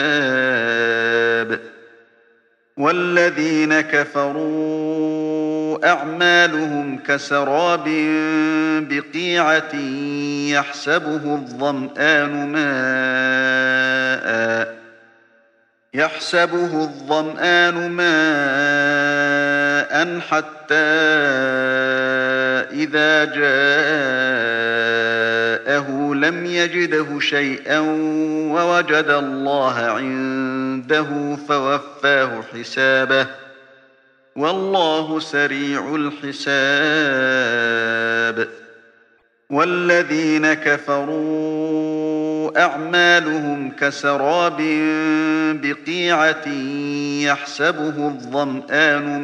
حساب والذين كفروا أعمالهم كسراب بقيعة يحسبه الظمآن ماءً يحسبه الظمآن ماءً حتى إذا جاءه لم يجده شيئا ووجد الله عنده فوفاه حسابه والله سريع الحساب. والذين كفروا أعمالهم كسراب بقيعة يحسبه الظمآن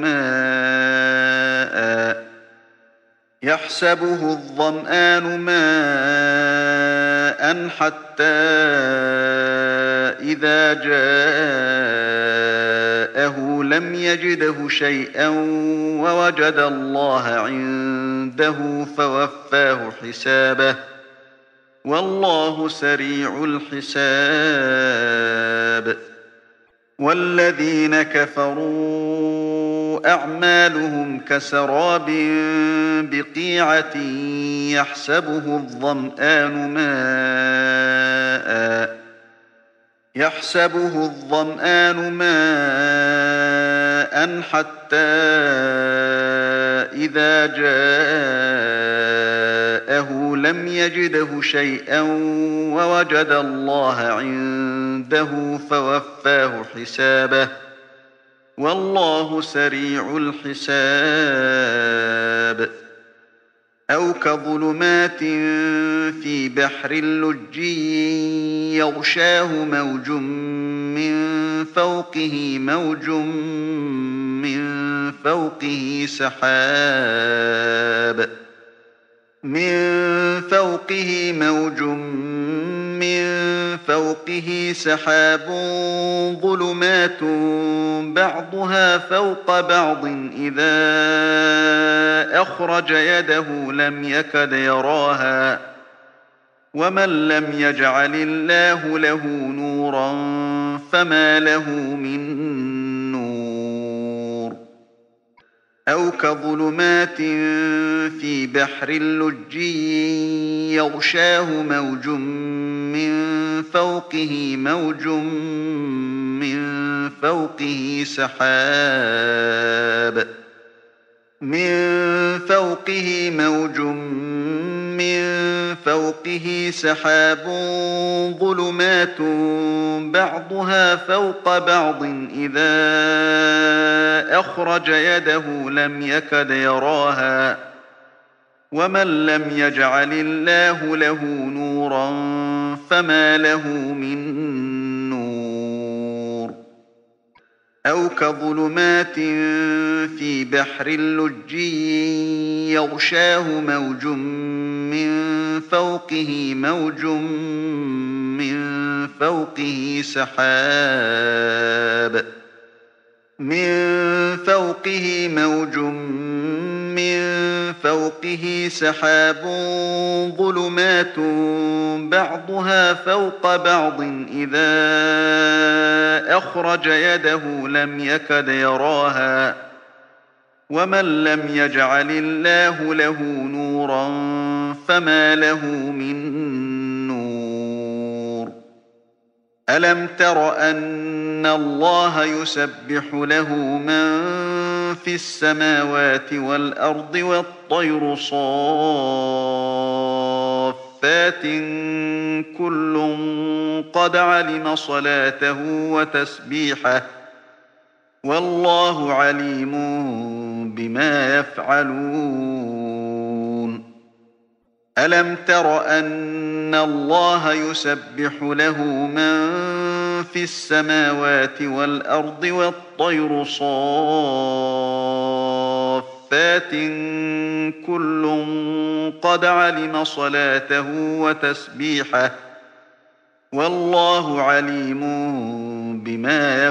ماءً يحسبه الظمآن ماءً حتى إذا جاءه لم يجده شيئا ووجد الله عنده فوفاه حسابه والله سريع الحساب. والذين كفروا أعمالهم كسراب بقيعة يحسبه الظمآن ماءً يحسبه الظمآن ماءً حتى إذا جاءه لم يجده شيئا ووجد الله عنده فوفاه حسابه والله سريع الحساب. أو كظلمات في بحر لجي يغشاه موج من فوقه موج من فوقه سحاب من فوقه موج من فوقه سحاب ظلمات بعضها فوق بعض إذا أخرج يده لم يكد يراها ومن لم يجعل الله له نورا فما له من نور. أو كظلمات في بحر لجي يغشاه موج من فوقه موج من فوقه سحاب من فوقه موج من فوقه سحاب ظلمات بعضها فوق بعض إذا أخرج يده لم يكد يراها ومن لم يجعل الله له نورا فما له من نور. أو كظلمات في بحر لجي يغشاه موج من فوقه موج من فوقه سحاب من فوقه موج من فوقه سحاب ظلمات بعضها فوق بعض إذا أخرج يده لم يكد يراها ومن لم يجعل الله له نورا فما له من نور. ألم تر أن الله يسبح له من في السماوات والأرض والطير صافات كل قد علم صلاته وتسبيحه والله عليم بما يفعلون. ألم تر أن الله يسبح له من في السماوات والأرض والطير صافات كل قد علم صلاته وتسبيحه والله عليم بما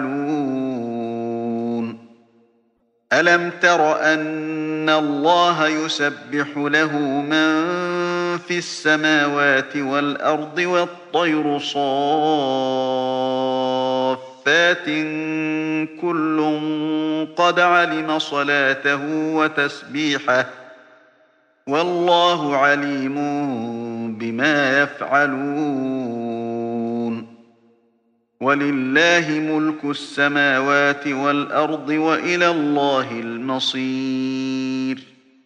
يفعلون. ألم تر أن الله يسبح له من في السماوات والأرض والطير صافات كل قد علم صلاته وتسبيحه والله عليم بما يفعلون ولله ملك السماوات والأرض وإلى الله المصير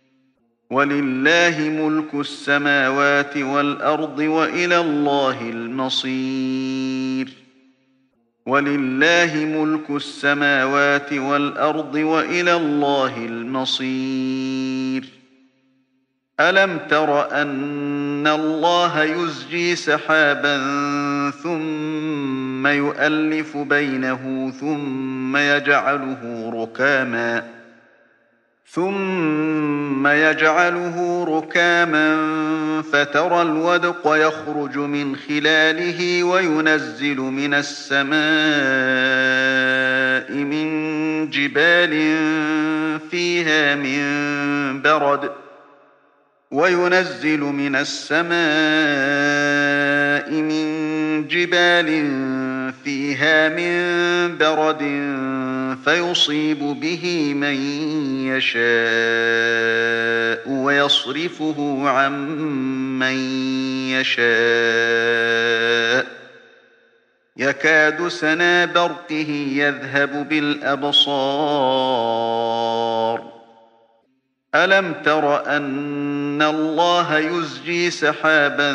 ولله ملك السماوات والأرض وإلى الله المصير ولله ملك السماوات والأرض وإلى الله المصير ألم تر أن الله يزجي سحابا ثم يؤلف بينه ثم يجعله ركاما ثم يجعله ركاما فترى الودق يخرج من خلاله وينزل من السماء من جبال فيها من برد وينزل من السماء من جبال فيها من برد فيصيب به من يشاء ويصرفه عن من يشاء يكاد سنا برقه يذهب بالأبصار ألم تر أن الله يزجي سحابا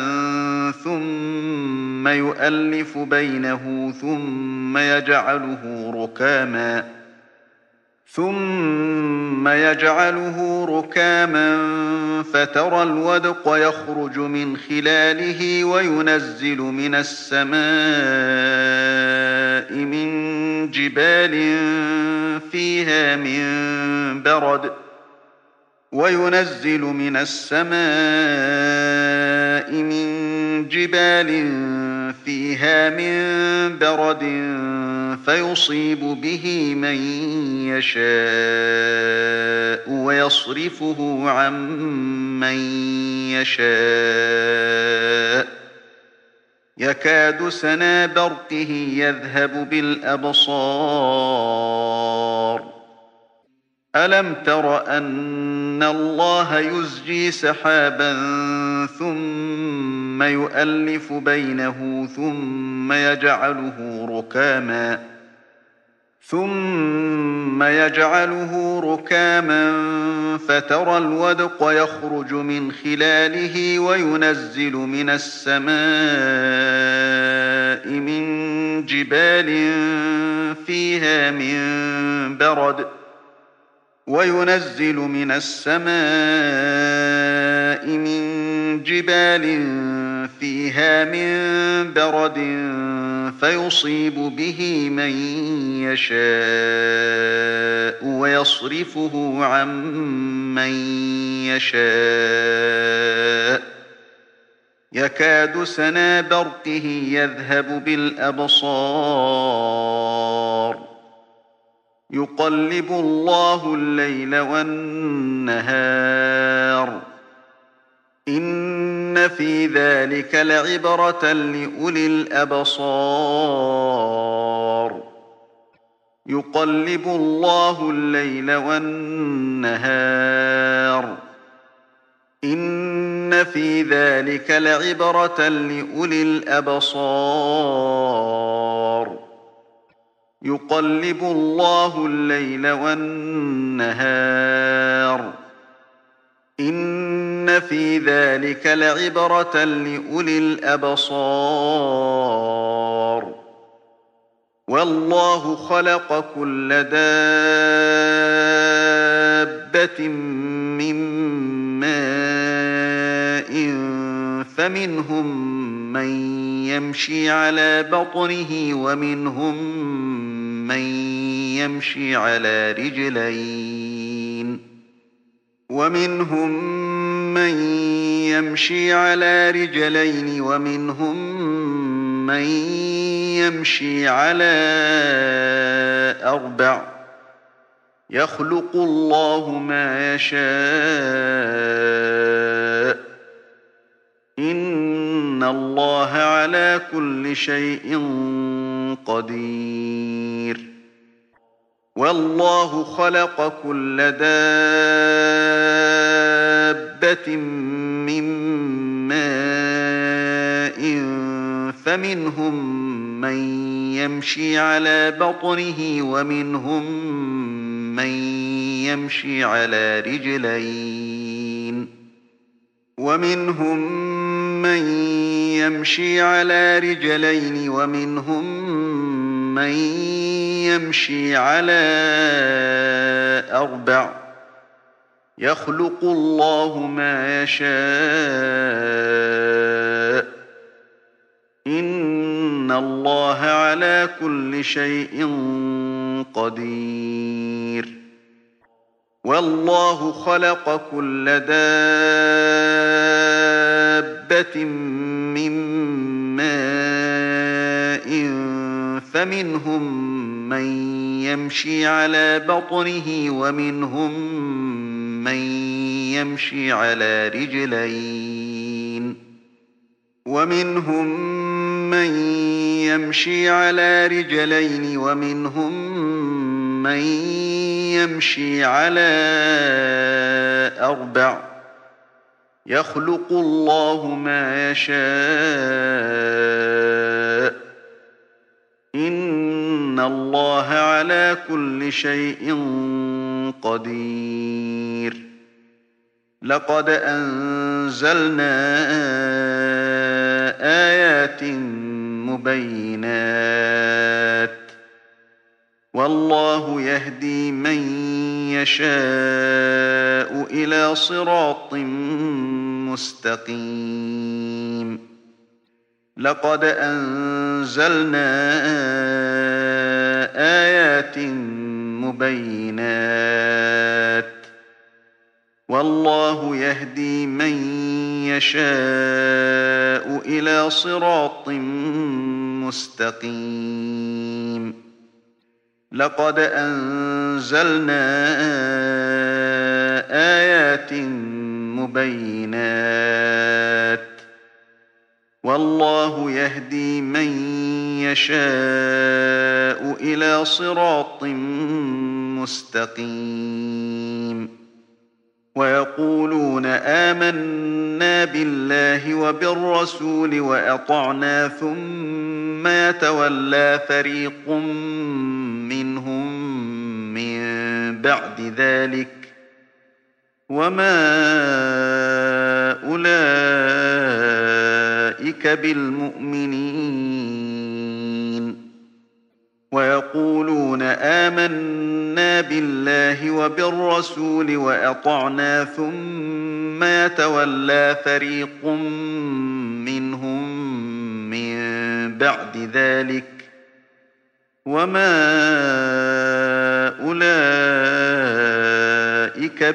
ثم يؤلف بينه ثم يجعله ركاما ثم يجعله ركاما فترى الودق يخرج من خلاله وينزل من السماء من جبال فيها من برد وينزل من السماء من جبال فيها من برد فيصيب به من يشاء ويصرفه عن من يشاء يكاد سنا برقه يذهب بالأبصار ألم تر أن الله يزجي سحابا ثم يؤلف بينه ثم يجعله ركاما ثم يجعله ركاما فترى الودق يخرج من خلاله وينزل من السماء من جبال فيها من برد وينزل من السماء من جبال فيها من برد فيصيب به من يشاء ويصرفه عن من يشاء يكاد سنا برقه يذهب بالأبصار يقلب الله الليل والنهار إن في ذلك لعبرة لأولي الأبصار يقلب الله الليل والنهار إن في ذلك لعبرة لأولي الأبصار يقلب الله الليل والنهار إن في ذلك لعبرة لأولي الأبصار والله خلق كل دابة من ماء فمنهم من يمشي على بطنه ومنهم من يمشي على رجلين ومنهم من يمشي على رجلين ومنهم من يمشي على أربع يخلق الله ما يشاء إن الله على كل شيء قدير والله خلق كل دابة من ماء فمنهم من يمشي على بطنه ومنهم من يمشي على رجلين ومنهم من يمشي على رجلين ومنهم من يمشي على أربع يخلق الله ما يشاء إن الله على كل شيء قدير والله خلق كل دابة من ماء فمنهم من يمشي على بطنه ومنهم من يمشي على رجلين ومنهم من يمشي على رجلين ومنهم من يمشي على أربع يخلق الله ما يشاء إن الله على كل شيء قدير لقد أنزلنا آيات مبينات والله يهدي من يشاء إلى صراط مستقيم لقد أنزلنا آيات مبينات والله يهدي من يشاء إلى صراط مستقيم لقد أنزلنا آيات مبينات والله يهدي من يشاء إلى صراط مستقيم ويقولون آمنا بالله وبالرسول وأطعنا ثم يتولى فريق منهم من بعد ذلك وما أولئك بالمؤمنين ويقولون آمنا بالله وبالرسول وأطعنا ثم يتولى فريق منهم من بعد ذلك وما أولئك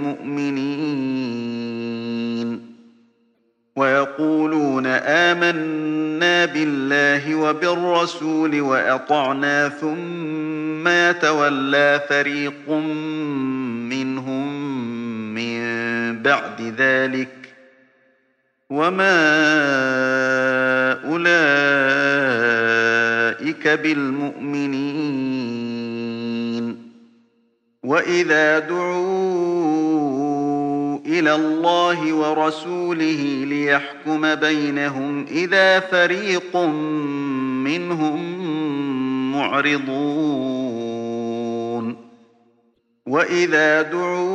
بالمؤمنين ويقولون آمنا بالله وبالرسول وأطعنا ثم يتولى فريق منهم من بعد ذلك وما أولئك بالمؤمنين وإذا دعوا إلى الله ورسوله ليحكم بينهم إذا فريق منهم معرضون وإذا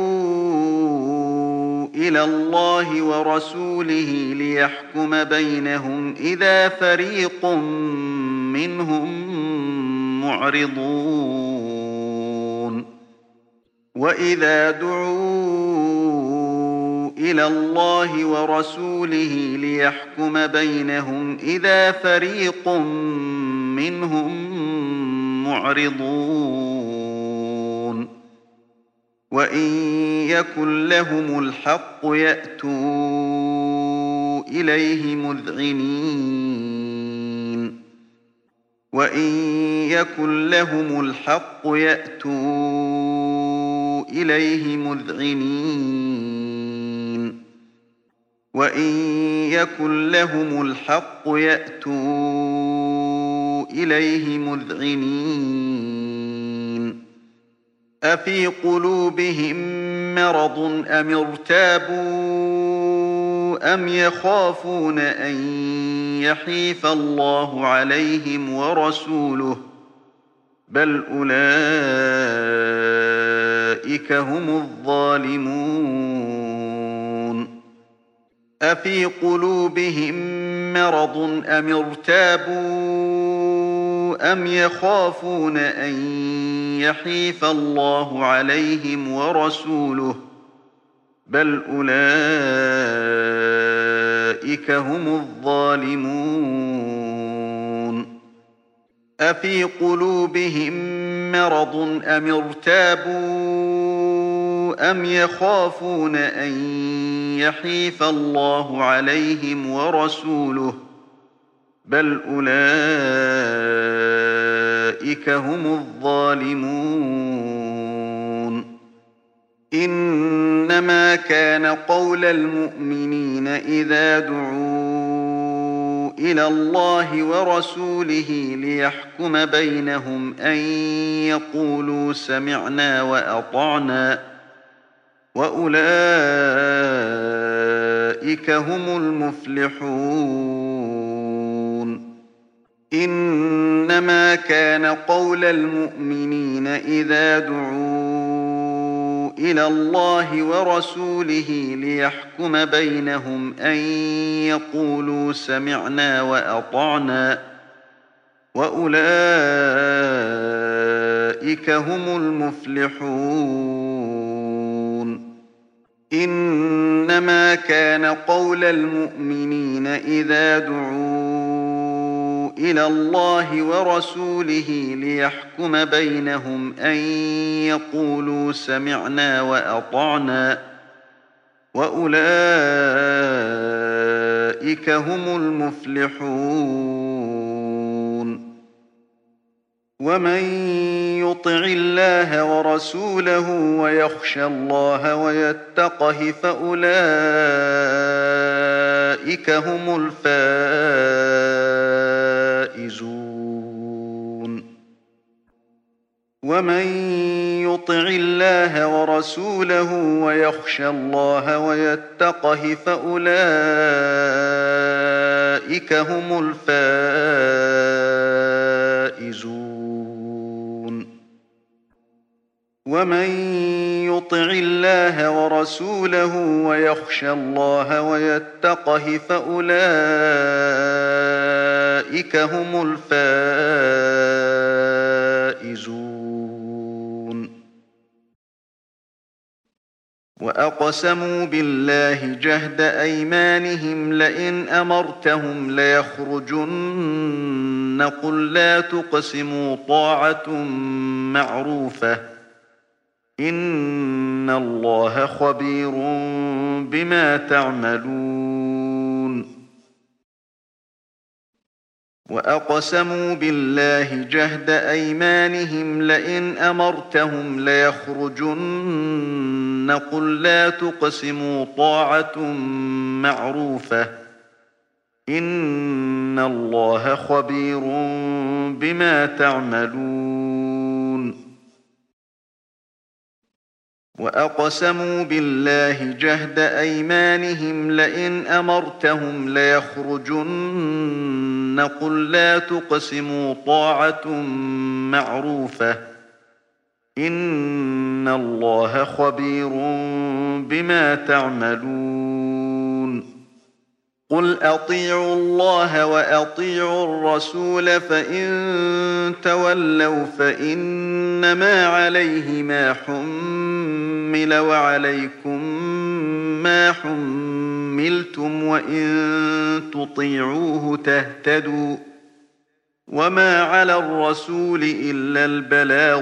دعوا إلى الله ورسوله ليحكم بينهم إذا فريق منهم معرضون وإذا دعوا إلى الله ورسوله ليحكم بينهم إذا فريق منهم معرضون وإن يكن لهم الحق يأتوا إليه مذعنين وإن يكن لهم الحق يأتوا إليه مذعنين وإن يكن لهم الحق يأتوا إليه مذعنين وإن يكن لهم الحق يأتوا إليه مذعنين وإن يكن لهم الحق يأتوا إليه مذعنين وإن يكن لهم الحق يأتوا إليه مذعنين وإن يكن لهم الحق يأتوا إليه مذعنين وإن يكن لهم الحق يأتوا إليه مذعنين أفي قلوبهم مرض أم ارتابوا أم يخافون أن يحيف الله عليهم ورسوله بل أولئك هم الظالمون أفي قلوبهم مرض أم ارتابوا أم يخافون أن يحيف الله عليهم ورسوله بل أولئك هم الظالمون أفي قلوبهم مرض أم ارتابوا أم يخافون أن يحيف الله عليهم ورسوله بل أولئك هم الظالمون إنما كان قول المؤمنين إذا دعوا إلى الله ورسوله ليحكم بينهم أن يقولوا سمعنا وأطعنا وأولئك هم المفلحون إنما كان قول المؤمنين إذا دعوا إلى الله ورسوله ليحكم بينهم أن يقولوا سمعنا وأطعنا وأولئك هم المفلحون إنما كان قول المؤمنين إذا دعوا إلى الله ورسوله ليحكم بينهم أن يقولوا سمعنا وأطعنا وأولئك هم المفلحون ومن يطع الله ورسوله ويخشى الله ويتقه فأولئك هم الفائزون ومن يطع الله ورسوله ويخشى الله ويتقه فأولئك هم الفائزون ومن يطع الله ورسوله ويخشى الله ويتقه فأولئك هم الفائزون وأقسموا بالله جهد أيمانهم لئن أمرتهم ليخرجن قل لا تقسموا طاعة معروفة إن الله خبير بما تعملون وأقسموا بالله جهد أيمانهم لئن أمرتهم ليخرجن قل لا تقسموا طاعة معروفة إن الله خبير بما تعملون وأقسموا بالله جهد أيمانهم لئن أمرتهم ليخرجن قل لا تقسموا طاعة معروفة إن الله خبير بما تعملون قل أطيعوا الله وأطيعوا الرسول فإن تولوا فإنما عليه ما حمل وعليكم ما حملتم وإن تطيعوه تهتدوا وما على الرسول إلا البلاغ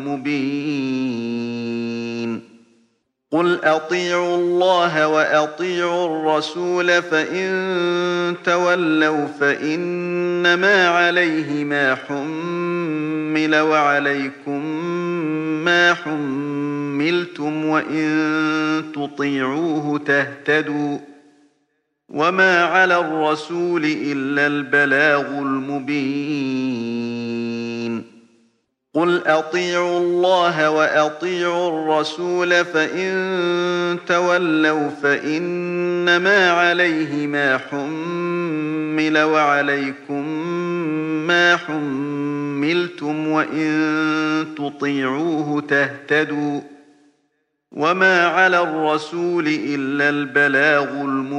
المبين قل أطيعوا الله وأطيعوا الرسول فإن تولوا فإنما عليه ما حمل وعليكم ما حملتم وإن تطيعوه تهتدوا وما على الرسول إلا البلاغ المبين قل أطيعوا الله وأطيعوا الرسول فإن تولوا فإنما عليه ما حمل وعليكم ما حملتم وإن تطيعوه تهتدوا وما على الرسول إلا البلاغ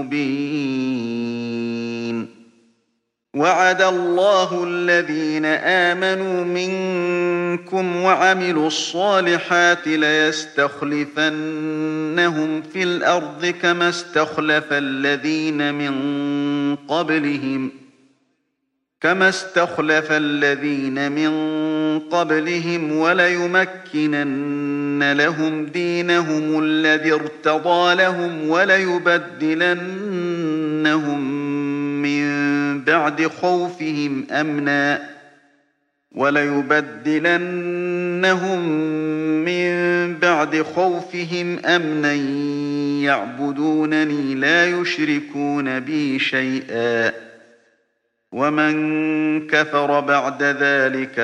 المبين وعد الله الذين آمنوا منكم وعملوا الصالحات ليستخلفنهم في الأرض كما استخلف الذين من قبلهم كما استخلف الذين من قبلهم وليمكنن لهم دينهم الذي ارتضى لهم وليبدلنهم من بعد خوفهم أمنا وليبدلنهم من بعد خوفهم أمنا يعبدونني لا يشركون بي شيئا ومن كفر بعد ذلك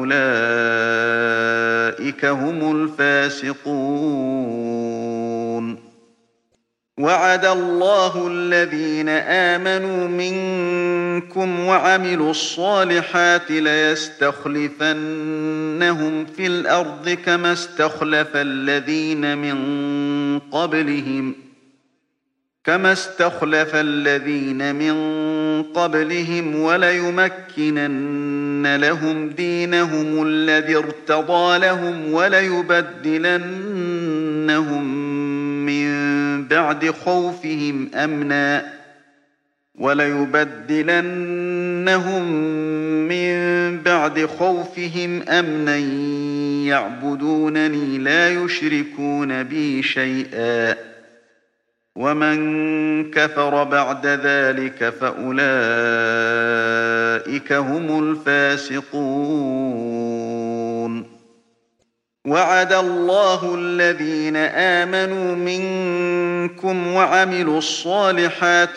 فأولئك هم الفاسقون وعد الله الذين آمنوا منكم وعملوا الصالحات ليستخلفنهم في الأرض كما استخلف الذين من قبلهم كما استخلف الذين من قبلهم وليمكنن لهم دينهم الذي ارتضى لهم وليبدلنهم من بعد خوفهم أمنا وليبدلنهم من بعد خوفهم أمنا يعبدونني لا يشركون بي شيئا ومن كفر بعد ذلك فأولئك هم الفاسقون وعد الله الذين آمنوا منكم وعملوا الصالحات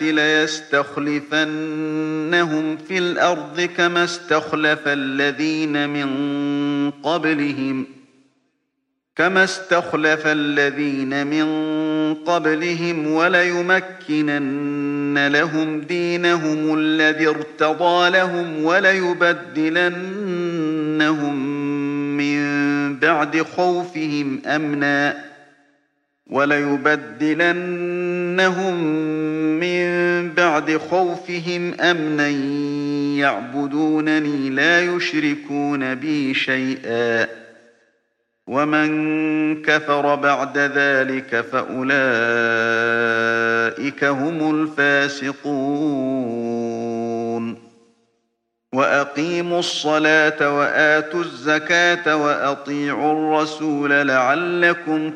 ليستخلفنهم في الأرض كما استخلف الذين من قبلهم كما استخلف الذين من قبلهم وليمكنن لهم دينهم الذي ارتضى لهم وليبدلنهم من بعد خوفهم أمنا وليبدلنهم من بعد خوفهم أمنا يعبدونني لا يشركون بي شيئا ومن كفر بعد ذلك فأولئك هم الفاسقون وأقيموا الصلاة وآتوا الزكاة وأطيعوا الرسول لعلكم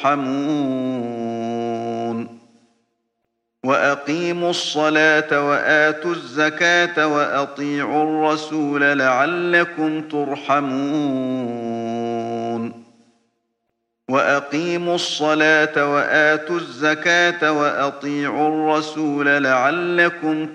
ترحمون وأقيموا الصلاة وآتوا الزكاة وأطيعوا الرسول لعلكم ترحمون وأقيموا الصلاة وآتوا الزكاة وأطيعوا الرسول لعلكم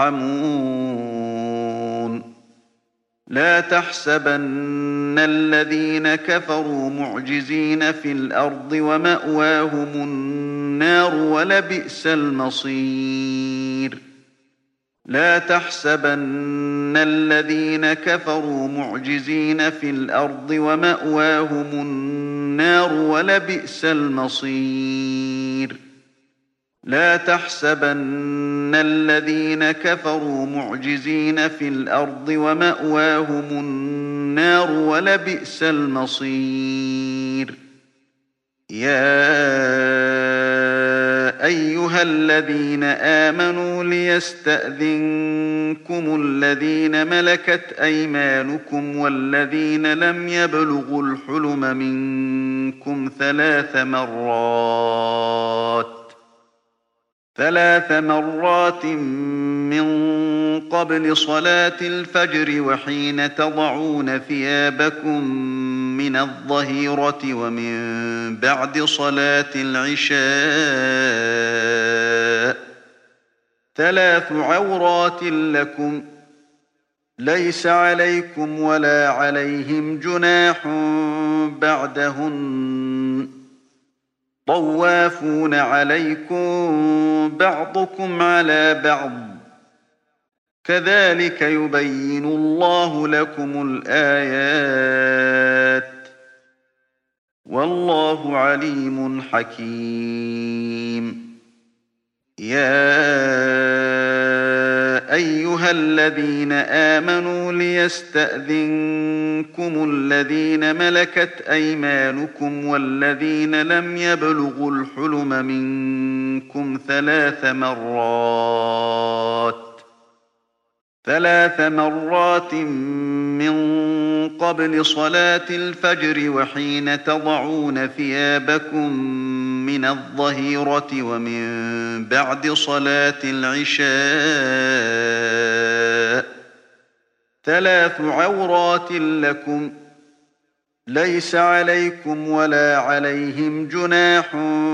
ترحمون لا تحسبن الذين كفروا معجزين في الأرض ومأواهم النار ولبئس المصير لا تحسبن الذين كفروا معجزين في الأرض ومأواهم النار ولبئس المصير لا تحسبن الذين كفروا معجزين في الأرض ومأواهم النار ولبئس المصير يا أيها الذين آمنوا ليستأذنكم الذين ملكت أيمانكم والذين لم يبلغوا الحلم منكم ثلاث مرات ثلاث مرات من قبل صلاة الفجر وحين تضعون ثيابكم من الظهيرة ومن بعد صلاة العشاء ثلاث عورات لكم ليس عليكم ولا عليهم جناح بعدهن طوافون عليكم بعضكم على بعض كذلك يبين الله لكم الآيات والله عليم حكيم. يا أيها الذين آمنوا ليستأذنكم الذين ملكت أيمانكم والذين لم يبلغوا الحلم منكم ثلاث مرات ثلاث مرات من قبل صلاة الفجر وحين تضعون ثيابكم من الظهيرة ومن بعد صلاة العشاء ثلاث عورات لكم ليس عليكم ولا عليهم جناح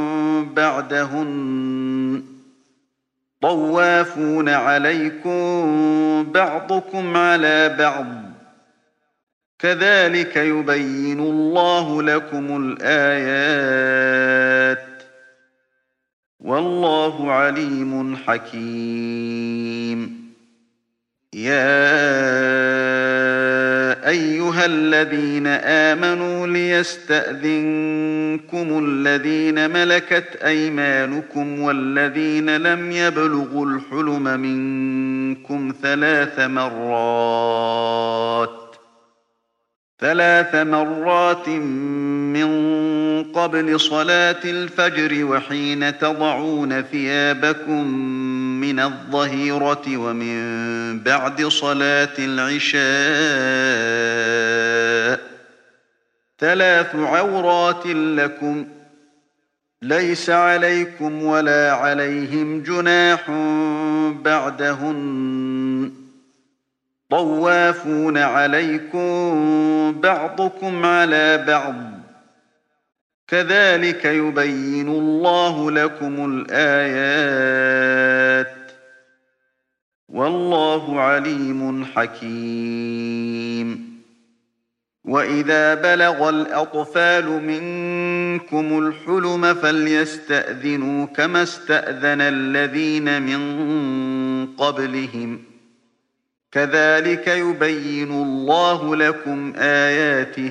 بعدهن طوافون عليكم بعضكم على بعض كذلك يبين الله لكم الآيات والله عليم حكيم. يا أيها الذين آمنوا ليستأذنكم الذين ملكت أيمانكم والذين لم يبلغوا الحلم منكم ثلاث مرات ثلاث مرات من قبل صلاة الفجر وحين تضعون ثيابكم من الظهيرة ومن بعد صلاة العشاء ثلاث عورات لكم ليس عليكم ولا عليهم جناح بعدهن طوافون عليكم بعضكم على بعض كذلك يبين الله لكم الآيات والله عليم حكيم. وإذا بلغ الأطفال منكم الحلم فليستأذنوا كما استأذن الذين من قبلهم كذلك يبين الله لكم آياته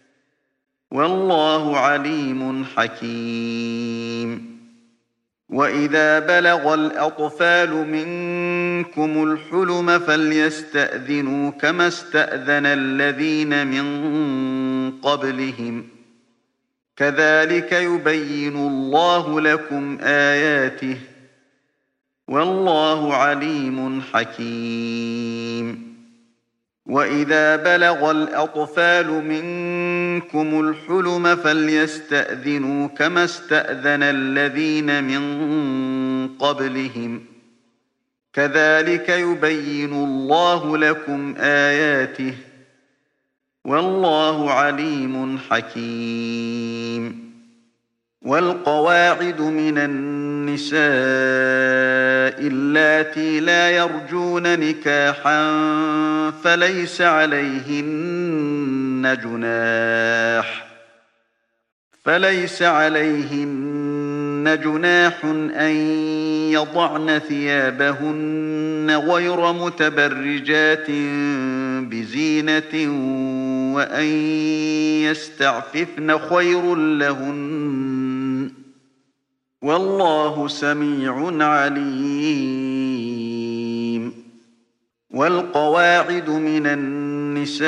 والله عليم حكيم. وإذا بلغ الأطفال منكم الحلم فليستأذنوا كما استأذن الذين من قبلهم كذلك يبين الله لكم آياته والله عليم حكيم. وإذا بلغ الأطفال منكم الحلم فليستأذنوا كما استأذن الذين من قبلهم كذلك يبين الله لكم آياته والله عليم حكيم. والقواعد من النساء اللاتي لا يرجون نكاحا فليس عليهن جناح فليس عليهن جناح أن يضعن ثيابهن غير متبرجات بزينة وأن يستعففن خير لهن والله سميع عليم. والقواعد من النساء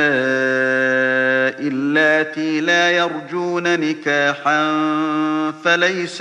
اللاتي لا يرجون نكاحا فليس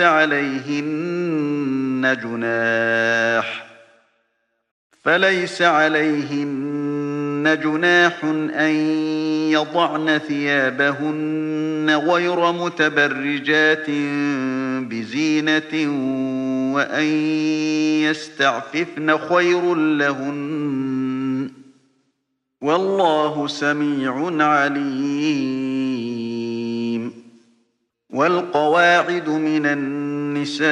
عليهن جناح فليس عليهن جناح أن يضعن ثيابهن غير متبرجات بزينة وأن يستعففن خير لهن والله سميع عليم. والقواعد من النساء النساء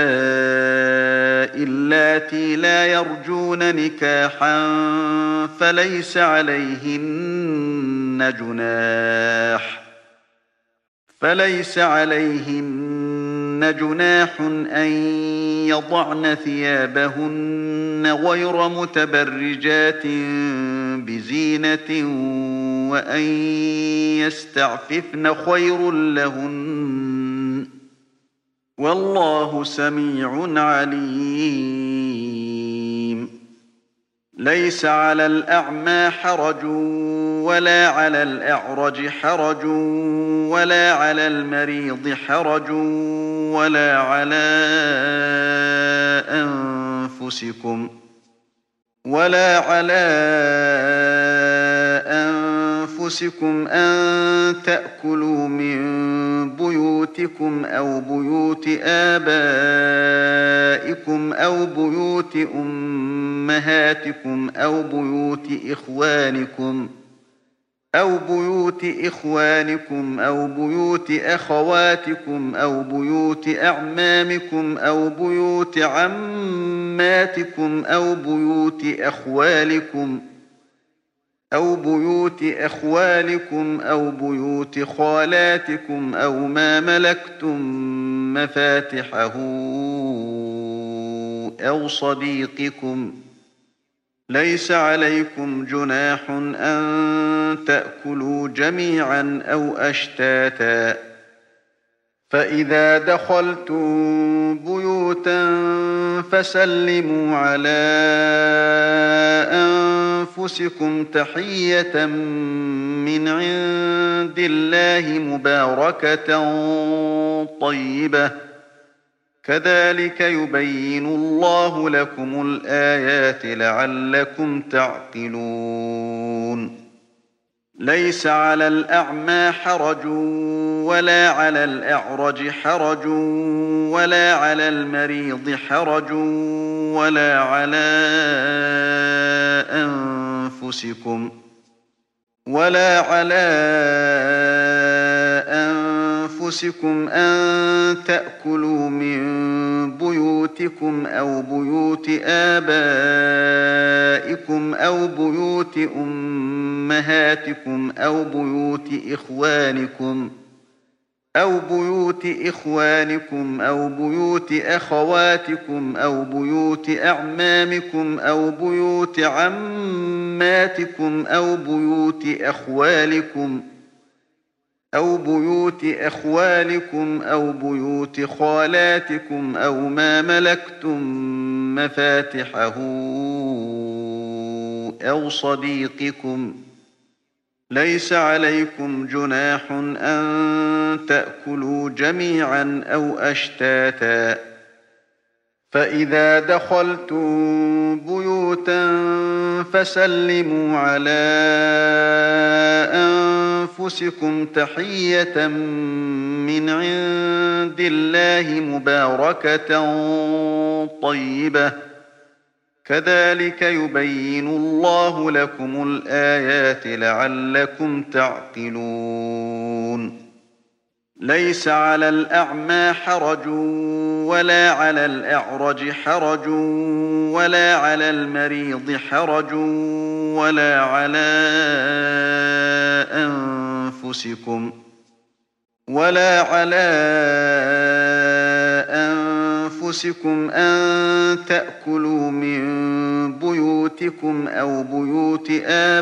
اللاتي لا يرجون نكاحا فليس عليهن جناح فليس عليهن جناح أن يضعن ثيابهن غير متبرجات بزينة وأن يستعففن خير لهن والله سميع عليم. ليس على الأعمى حرج ولا على الأعرج حرج ولا على المريض حرج ولا على أنفسكم ولا على أنفسكم أن تأكلوا من بيوتكم أو بيوت آبائكم أو بيوت أمهاتكم أو بيوت إخوانكم أو بيوت إخوانكم أو بيوت أخواتكم أو بيوت أعمامكم أو بيوت عماتكم أو بيوت أخوالكم أو بيوت أخوالكم أو بيوت خالاتكم أو ما ملكتم مفاتحه أو صديقكم. ليس عليكم جناح أن تأكلوا جميعا أو أشتاتا فإذا دخلتم بيوتا فسلموا على أنفسكم تحية من عند الله مباركة طيبة كذلك يبين الله لكم الآيات لعلكم تعقلون. ليس على الأعمى حرج ولا على الأعرج حرج ولا على المريض حرج ولا على أنفسكم ولا على أنفسكم أن تأكلوا من بيوتكم أو بيوت آبائكم أو بيوت أمهاتكم أو بيوت إخوانكم أو بيوت إخوانكم أو بيوت أخواتكم أو بيوت أعمامكم أو بيوت عماتكم أو بيوت أخوالكم أو بيوت أخوالكم أو بيوت خالاتكم أو ما ملكتم مفاتحه أو صديقكم. ليس عليكم جناح أن تأكلوا جميعا أو أشتاتا فإذا دخلتم بيوتا فسلموا على أنفسكم تحية من عند الله مباركة طيبة كذلك يبين الله لكم الآيات لعلكم تعقلون. ليس على الأعمى حرج ولا على الأعرج حرج ولا على المريض حرج ولا على أنفسكم ولا على أنفسكم أن تأكلوا من بيوتكم أو بيوت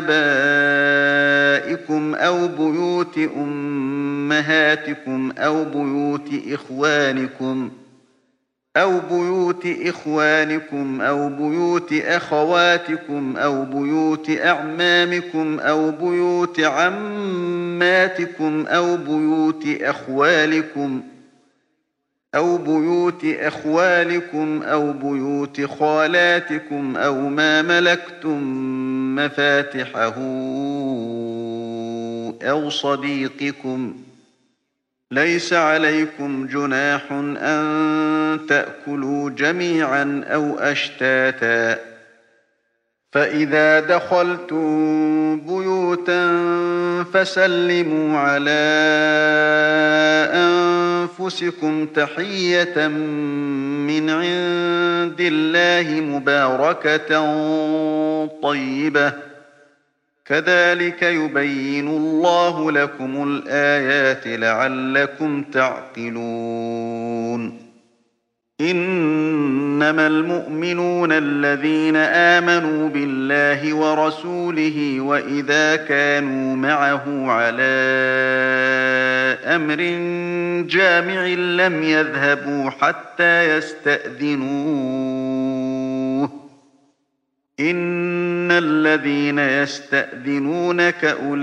آبائكم أو بيوت أمهاتكم أو بيوت إخوانكم أو بيوت إخوانكم أو بيوت أخواتكم أو بيوت أعمامكم أو بيوت عماتكم أو بيوت أخوالكم أو بيوت أخوالكم أو بيوت خالاتكم أو ما ملكتم مفاتحه أو صديقكم. ليس عليكم جناح أن تأكلوا جميعا أو أشتاتا فإذا دخلتم بيوتا فسلموا على أنفسكم تحية من عند الله مباركة طيبة كذلك يبين الله لكم الآيات لعلكم تعقلون إنما المؤمنون الذين آمنوا بالله ورسوله وإذا كانوا معه على أمر جامع لم يذهبوا حتى يستأذنوه إن الذين يستأذنونك أولئك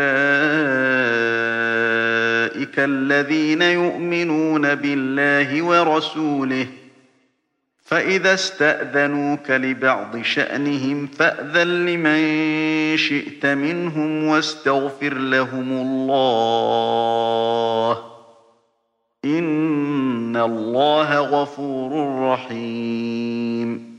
الذين يؤمنون بالله ورسوله فإذا استأذنوك لبعض شأنهم فأذن لمن شئت منهم واستغفر لهم الله إن الله غفور رحيم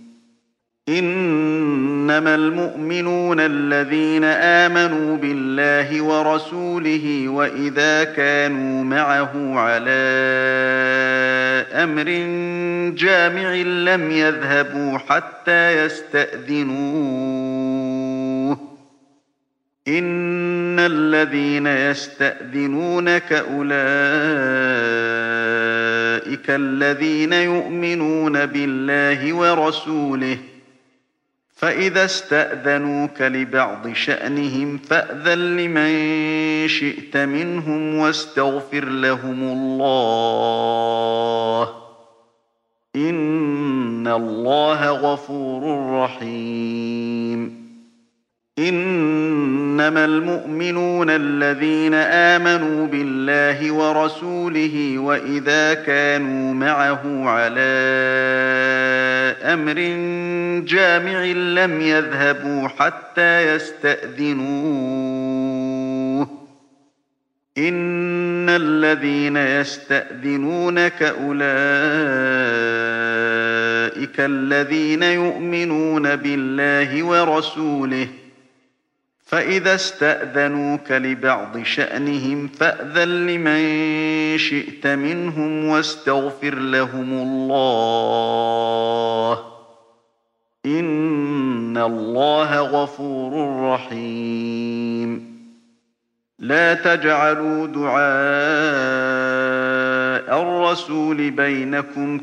إنما المؤمنون الذين آمنوا بالله ورسوله وإذا كانوا معه على أمر جامع لم يذهبوا حتى يستأذنوه إن الذين يستأذنونك أولئك الذين يؤمنون بالله ورسوله فإذا استأذنوك لبعض شأنهم فأذن لمن شئت منهم واستغفر لهم الله إن الله غفور رحيم إنما المؤمنون الذين آمنوا بالله ورسوله وإذا كانوا معه على أمر جامع لم يذهبوا حتى يستأذنوه إن الذين يستأذنونك أولئك الذين يؤمنون بالله ورسوله فإذا استأذنوك لبعض شأنهم فأذن لمن شئت منهم واستغفر لهم الله إن الله غفور رحيم لا تجعلوا دعاء الرسول بينكم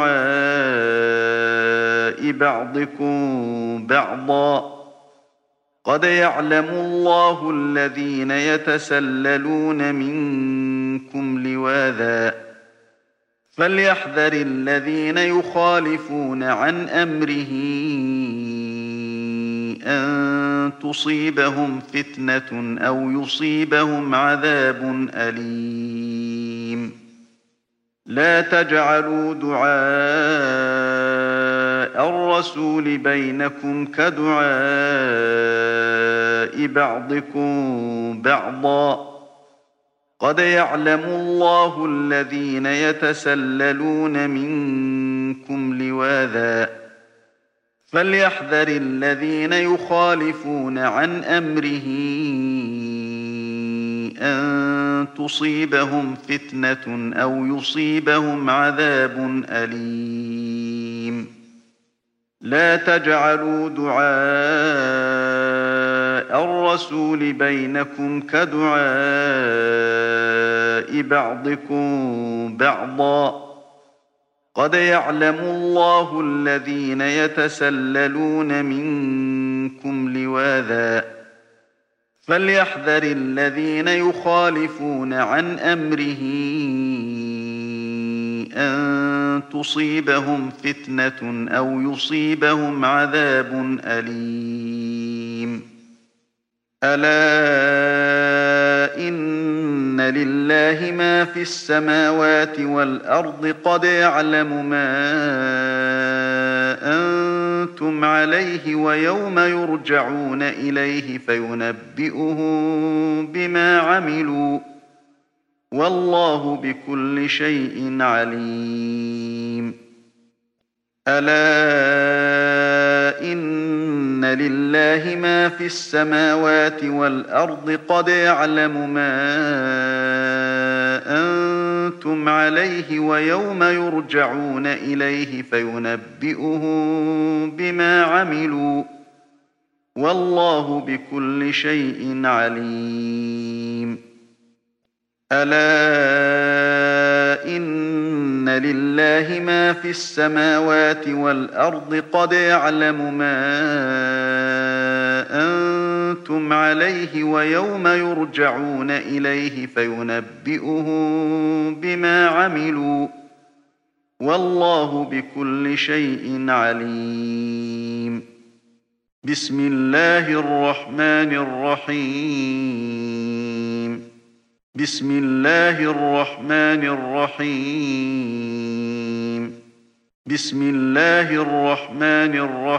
كدعاء بعضكم بعضا قد يعلم الله الذين يتسللون منكم لواذا فليحذر الذين يخالفون عن أمره أن تصيبهم فتنة أو يصيبهم عذاب أليم لا تجعلوا دعاء الرسول بينكم كدعاء بعضكم بعضا قد يعلم الله الذين يتسللون منكم لواذا فليحذر الذين يخالفون عن أمره أن تصيبهم فتنة أو يصيبهم عذاب أليم لا تجعلوا دعاء الرسول بينكم كدعاء بعضكم بعضا قد يعلم الله الذين يتسللون منكم لواذا فليحذر الذين يخالفون عن أمره أن تصيبهم فتنة أو يصيبهم عذاب أليم ألا إن لله ما في السماوات والأرض قد يعلم ما أنتم عليه ويوم يرجعون إليه فينبئهم بما عملوا والله بكل شيء عليم ألا إن لله ما في السماوات والأرض قد يعلم ما أنتم عليه ويوم يرجعون إليه فينبئهم بما عملوا والله بكل شيء عليم. ألا إن لله ما في السماوات والأرض قد يعلم ما أنتم عليه ويوم يرجعون إليه فينبئهم بما عملوا والله بكل شيء عليم. بسم الله الرحمن الرحيم بسم الله الرحمن الرحيم بسم الله الرحمن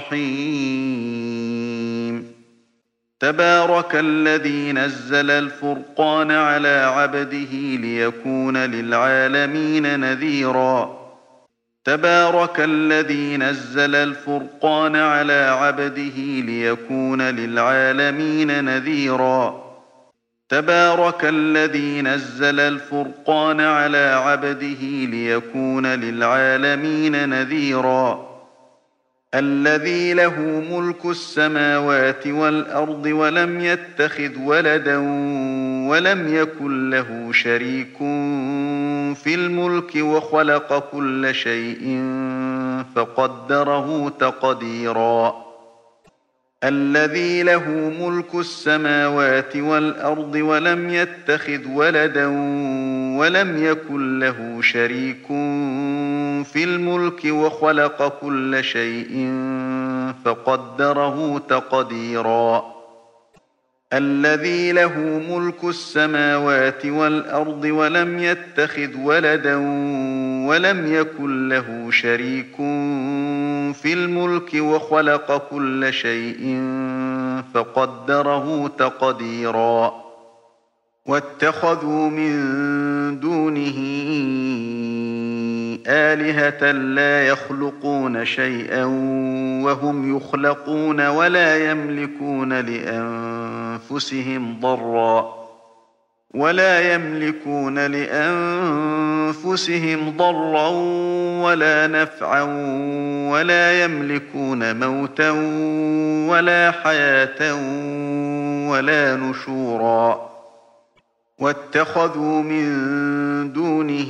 الرحيم تبارك الذي نزل الفرقان على عبده ليكون للعالمين نذيرا تبارك الذي نزل الفرقان على عبده ليكون للعالمين نذيرا تبارك الذي نزل الفرقان على عبده ليكون للعالمين نذيرا الذي له ملك السماوات والأرض ولم يتخذ ولدا ولم يكن له شريك في الملك وخلق كل شيء فقدره تقديرا الذي له ملك السماوات والأرض ولم يتخذ ولدا ولم يكن له شريك في الملك وخلق كل شيء فقدره تقديرا الذي له ملك السماوات والأرض ولم يتخذ ولدا ولم يكن له شريك في الملك وخلق كل شيء فقدره تقديرا واتخذوا من دونه آلهة لا يخلقون شيئا وهم يخلقون ولا يملكون لأنفسهم ضرا ولا يملكون لأنفسهم ضرا ولا نفعا ولا يملكون موتا ولا حياة ولا نشورا واتخذوا من دونه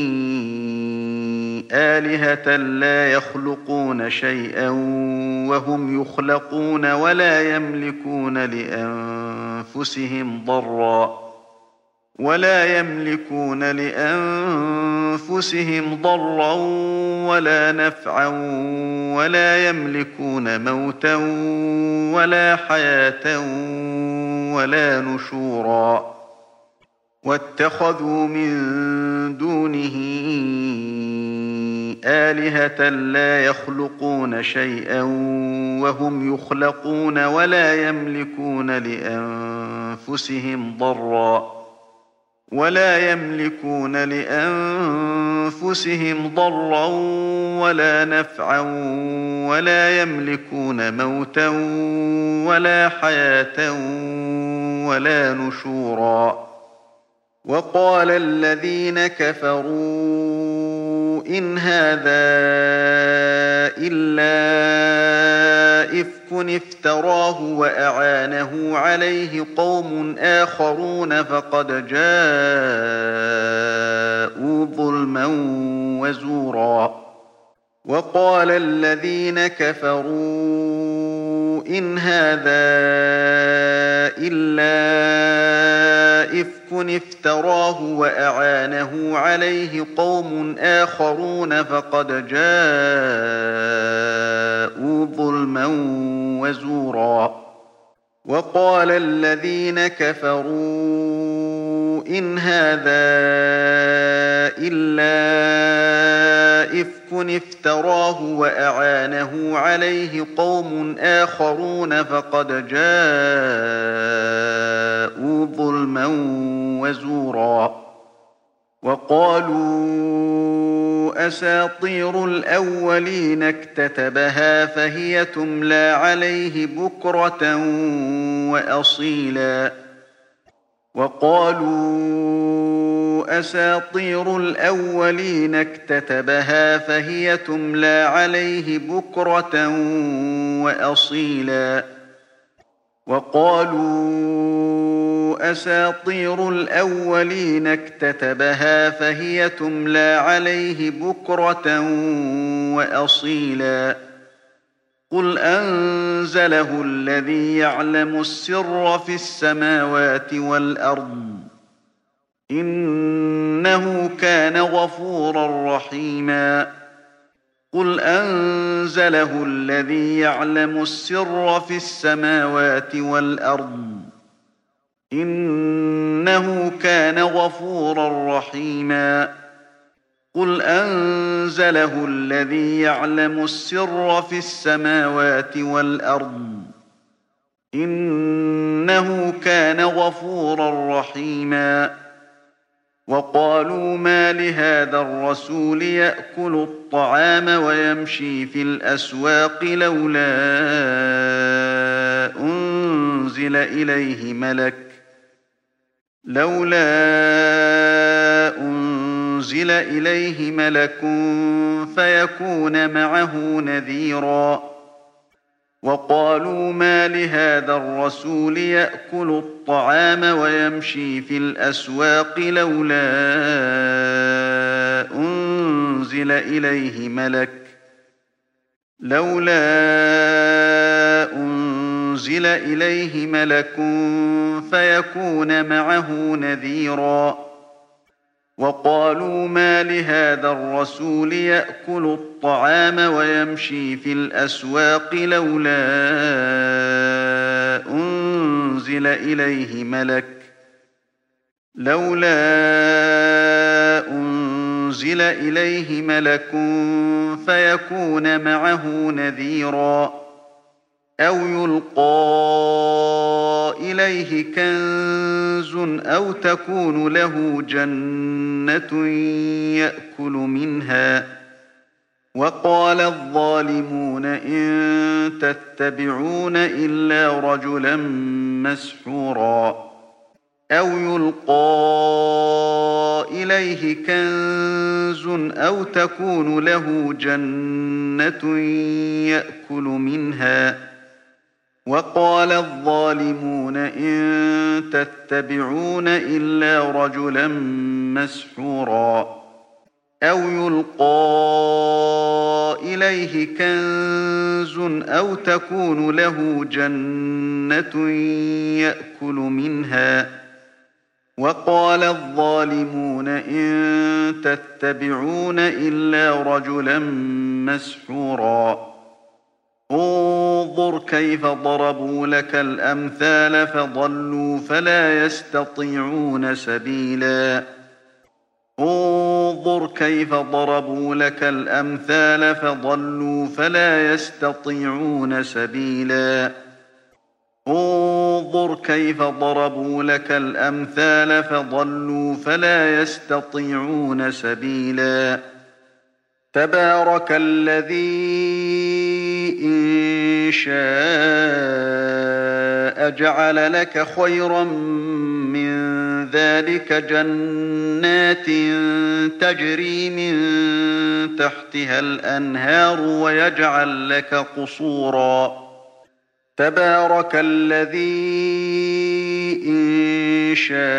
آلهة لا يخلقون شيئا وهم يخلقون ولا يملكون لأنفسهم ضرا ولا يملكون لأنفسهم ضرا ولا نفعا ولا يملكون موتا ولا حياة ولا نشورا واتخذوا من دونه آلهة لا يخلقون شيئا وهم يخلقون ولا يملكون لأنفسهم ضرا ولا يملكون لأنفسهم ضرا ولا نفعا ولا يملكون موتا ولا حياة ولا نشورا وقال الذين كفروا إن هذا إلا إفك افتراه وأعانه عليه قوم آخرون فقد جاءوا ظلما وزورا وقال الذين كفروا إن هذا إلا إفك افتراه وأعانه عليه قوم آخرون فقد جاءوا ظلما وزورا وقال الذين كفروا إن هذا إلا إفك افتراه وأعانه عليه قوم آخرون فقد جاءوا ظلما وزورا وقالوا أساطير الأولين اكتتبها فهي تملى عليه بكرة وأصيلا وقالوا أساطير الأولين اكتتبها فهي تملى عليه بكرة وأصيلا وقالوا أساطير الأولين اكتتبها فهي تملى عليه بكرة وأصيلا قل أنزله الذي يعلم السر في السماوات والأرض إنه كان غفورا رحيما قل أنزله الذي يعلم السر في السماوات والأرض إنه كان غفورا رحيما قل أنزله الذي يعلم السر في السماوات والأرض إنه كان غفورا رحيما وقالوا ما لهذا الرسول يأكل الطعام ويمشي في الأسواق لولا أنزل إليه ملك لولا أنزل إليه ملك فيكون معه نذيرا وقالوا ما لهذا الرسول يأكل الطعام ويمشي في الأسواق لولا أنزل إليه ملك لولا أنزل إليه ملك فيكون معه نذيرا وقالوا ما لهذا الرسول يأكل الطعام ويمشي في الأسواق لولا أنزل إليه ملك لولا أنزل إليه ملك فيكون معه نذيرا أو يلقى إليه كنز أو تكون له جنة يأكل منها وقال الظالمون إن تتبعون إلا رجلا مسحورا أو يلقى إليه كنز أو تكون له جنة يأكل منها وقال الظالمون إن تتبعون إلا رجلا مسحورا أو يلقى إليه كنز أو تكون له جنة يأكل منها وقال الظالمون إن تتبعون إلا رجلا مسحورا انظر كيف ضربوا لك الأمثال فضلوا فلا يستطيعون سبيلا انظر كيف ضربوا لك الأمثال فضلوا فلا يستطيعون سبيلا انظر كيف ضربوا لك الأمثال فضلوا فلا يستطيعون سبيلا تبارك الذي إن شاء جعل لك خيرا من ذلك جنات تجري من تحتها الأنهار ويجعل لك قصورا تبارك الذي إن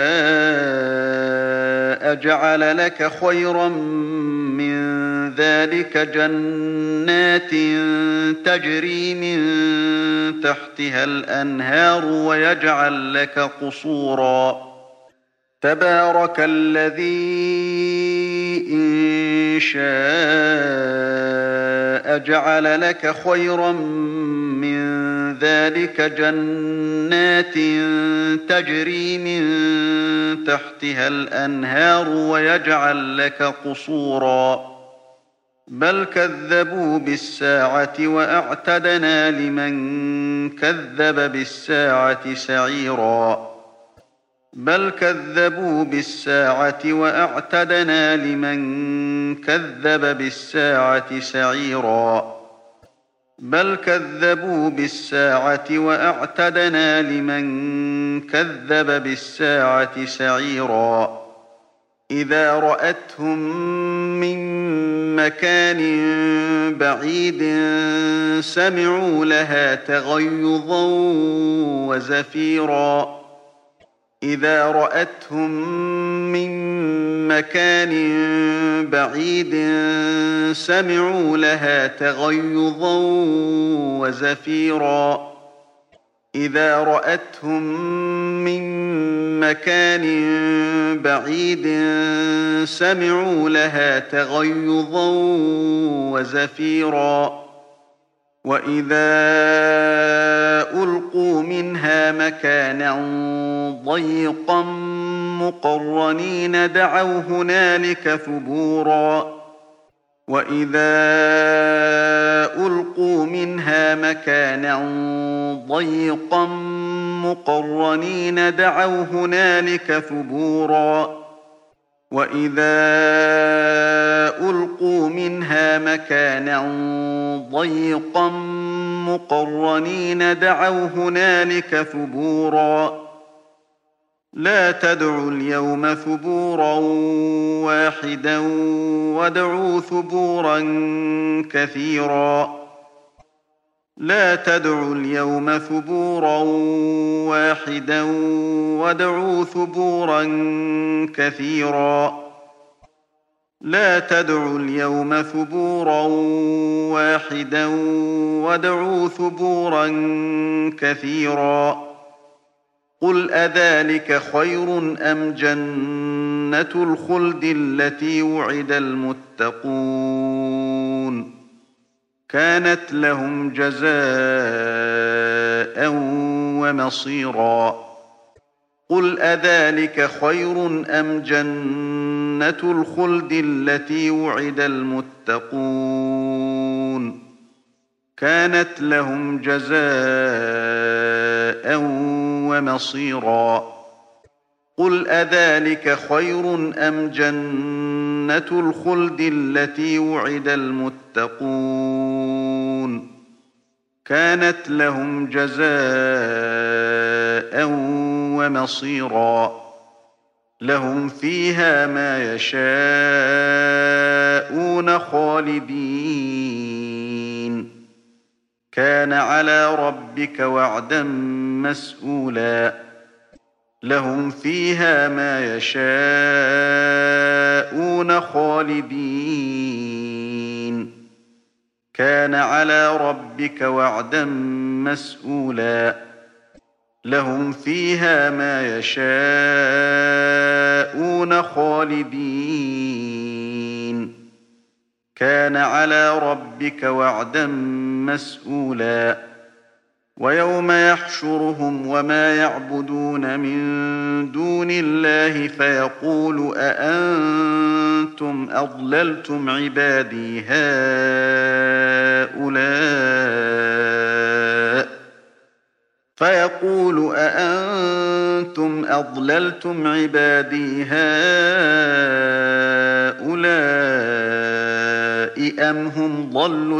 شاء جعل لك خيرا من ذلك جنات تجري من تحتها الأنهار ويجعل لك قصورا تبارك الذي إن شاء جعل لك خيرا من ذلك جنات تجري من تحتها الأنهار ويجعل لك قصورا بل كذبوا بالساعة وأعتدنا لمن كذب بالساعة سعيرا بل كذبوا بالساعة وأعتدنا لمن كذب بالساعة سعيرا بل كذبوا بالساعة وأعتدنا لمن كذب بالساعة سعيرا إذا رأتهم من مكان بعيد سمعوا لها تغيظا وزفيرا إذا رأتهم من مكان بعيد سمعوا لها تغيظا وزفيرا إذا رأتهم من مكان بعيد سمعوا لها تغيظا وزفيرا وإذا ألقوا منها مكانا ضيقا مقرنين دعوا هنالك ثبورا وإذا ألقوا منها مكانا ضيقا مقرنين دعوا هنالك ثبورا وإذا ألقوا منها مكانا ضيقا مقرنين دعوا هنالك ثبورا لا تدعوا اليوم ثبورا واحدا وادعوا ثبورا كثيرا لا تدعوا اليوم ثبورا واحدا وادعوا ثبورا كثيرا لا تدعوا اليوم ثبورا واحدا وادعوا ثبورا كثيرا قل أذلك خير أم جنة الخلد التي وعد المتقون كانت لهم جزاء ومصيرا قل أذلك خير أم جنة الخلد التي وعد المتقون كانت لهم جزاء ومصيرا قل أذلك خير أم جنة الخلد التي وعد المتقون كانت لهم جزاء ومصيرا لهم فيها ما يشاءون خالدين كان على ربك وعدا مسئولا لهم فيها ما يشاءون خالدين كان على ربك وعدا مسئولا لهم فيها ما يشاءون خالدين كان على ربك وعدا مسئولا ويوم يحشرهم وما يعبدون من دون الله فيقول أأنتم أضللتم عبادي هؤلاء فيقول أأنتم أضللتم عبادي هؤلاء أم هم ضلوا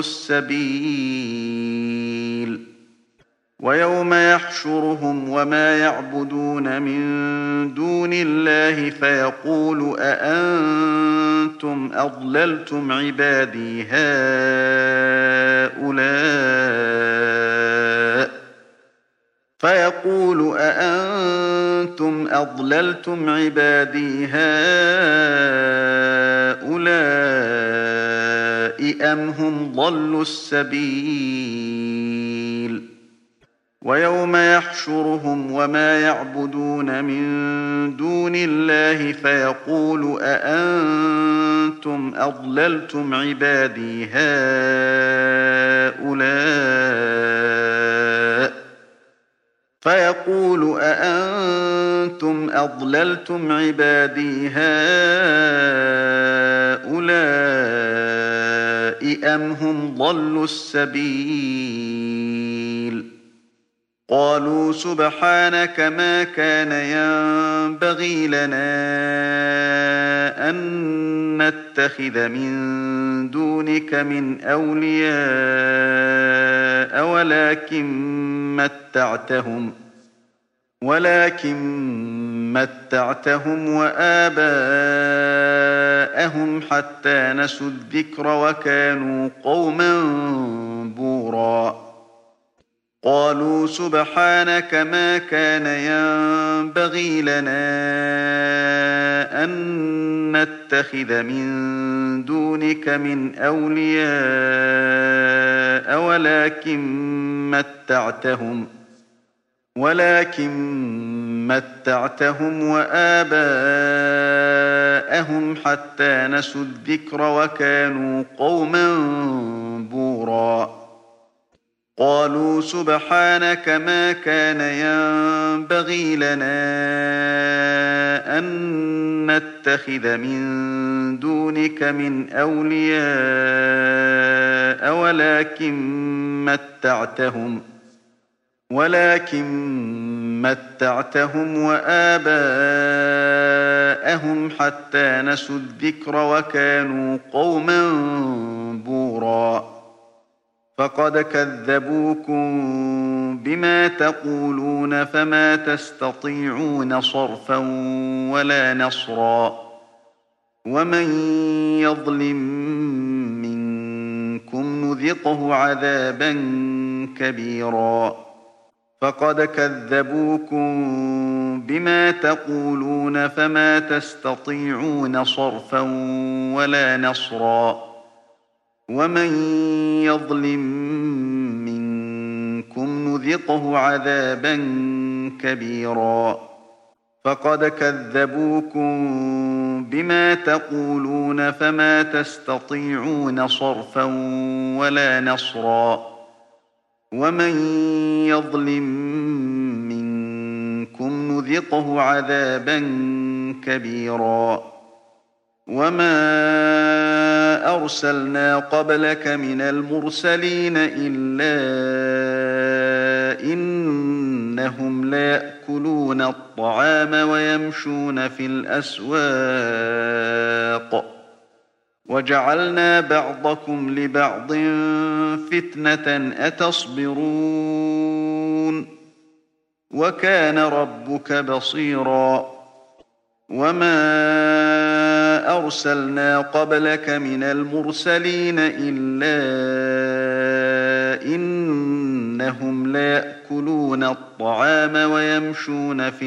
السبيل ويوم يحشرهم وما يعبدون من دون الله فيقول أأنتم أضللتم عبادي هؤلاء فيقول أأنتم أضللتم عبادي هؤلاء أم هم ضلوا السبيل ويوم يحشرهم وما يعبدون من دون الله فيقول أأنتم أضللتم عبادي هؤلاء فيقول أأنتم أضللتم عبادي هؤلاء أم هم ضلوا السبيل قالوا سبحانك ما كان ينبغي لنا أن نتخذ من دونك من أولياء ولكن متعتهم ولكن متعتهم وآباءهم حتى نسوا الذكر وكانوا قوما بورا قالوا سبحانك ما كان ينبغي لنا أن نتخذ من دونك من أولياء ولكن متعتهم ولكن متعتهم وآباءهم حتى نسوا الذكر وكانوا قوما بورا قالوا سبحانك ما كان ينبغي لنا أن نتخذ من دونك من أولياء ولكن متعتهم ولكن متعتهم وآباءهم حتى نسوا الذكر وكانوا قوما بورا فقد كذبوكم بما تقولون فما تستطيعون صرفا ولا نصرا ومن يظلم منكم نذقه عذابا كبيرا فقد كذبوكم بما تقولون فما تستطيعون صرفا ولا نصرا ومن يظلم منكم نذقه عذابا كبيرا فقد كذبوكم بما تقولون فما تستطيعون صرفا ولا نصرا ومن يظلم منكم نذقه عذابا كبيرا وما أرسلنا قبلك من المرسلين إلا إنهم ليأكلون الطعام ويمشون في الأسواق وجعلنا بعضكم لبعض فتنة أتصبرون وكان ربك بصيرا وما أرسلنا قبلك من المرسلين إلا إنهم ليأكلون الطعام ويمشون في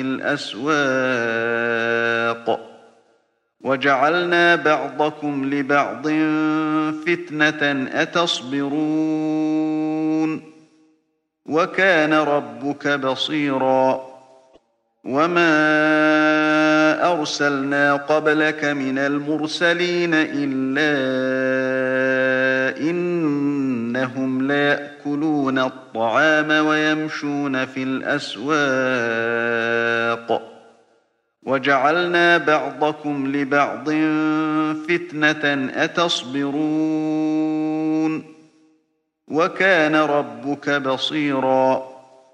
الأسواق وجعلنا بعضكم لبعض فتنة أتصبرون وكان ربك بصيرا وما أرسلنا قبلك من المرسلين إلا إنهم ليأكلون الطعام ويمشون في الأسواق وجعلنا بعضكم لبعض فتنة أتصبرون وكان ربك بصيرا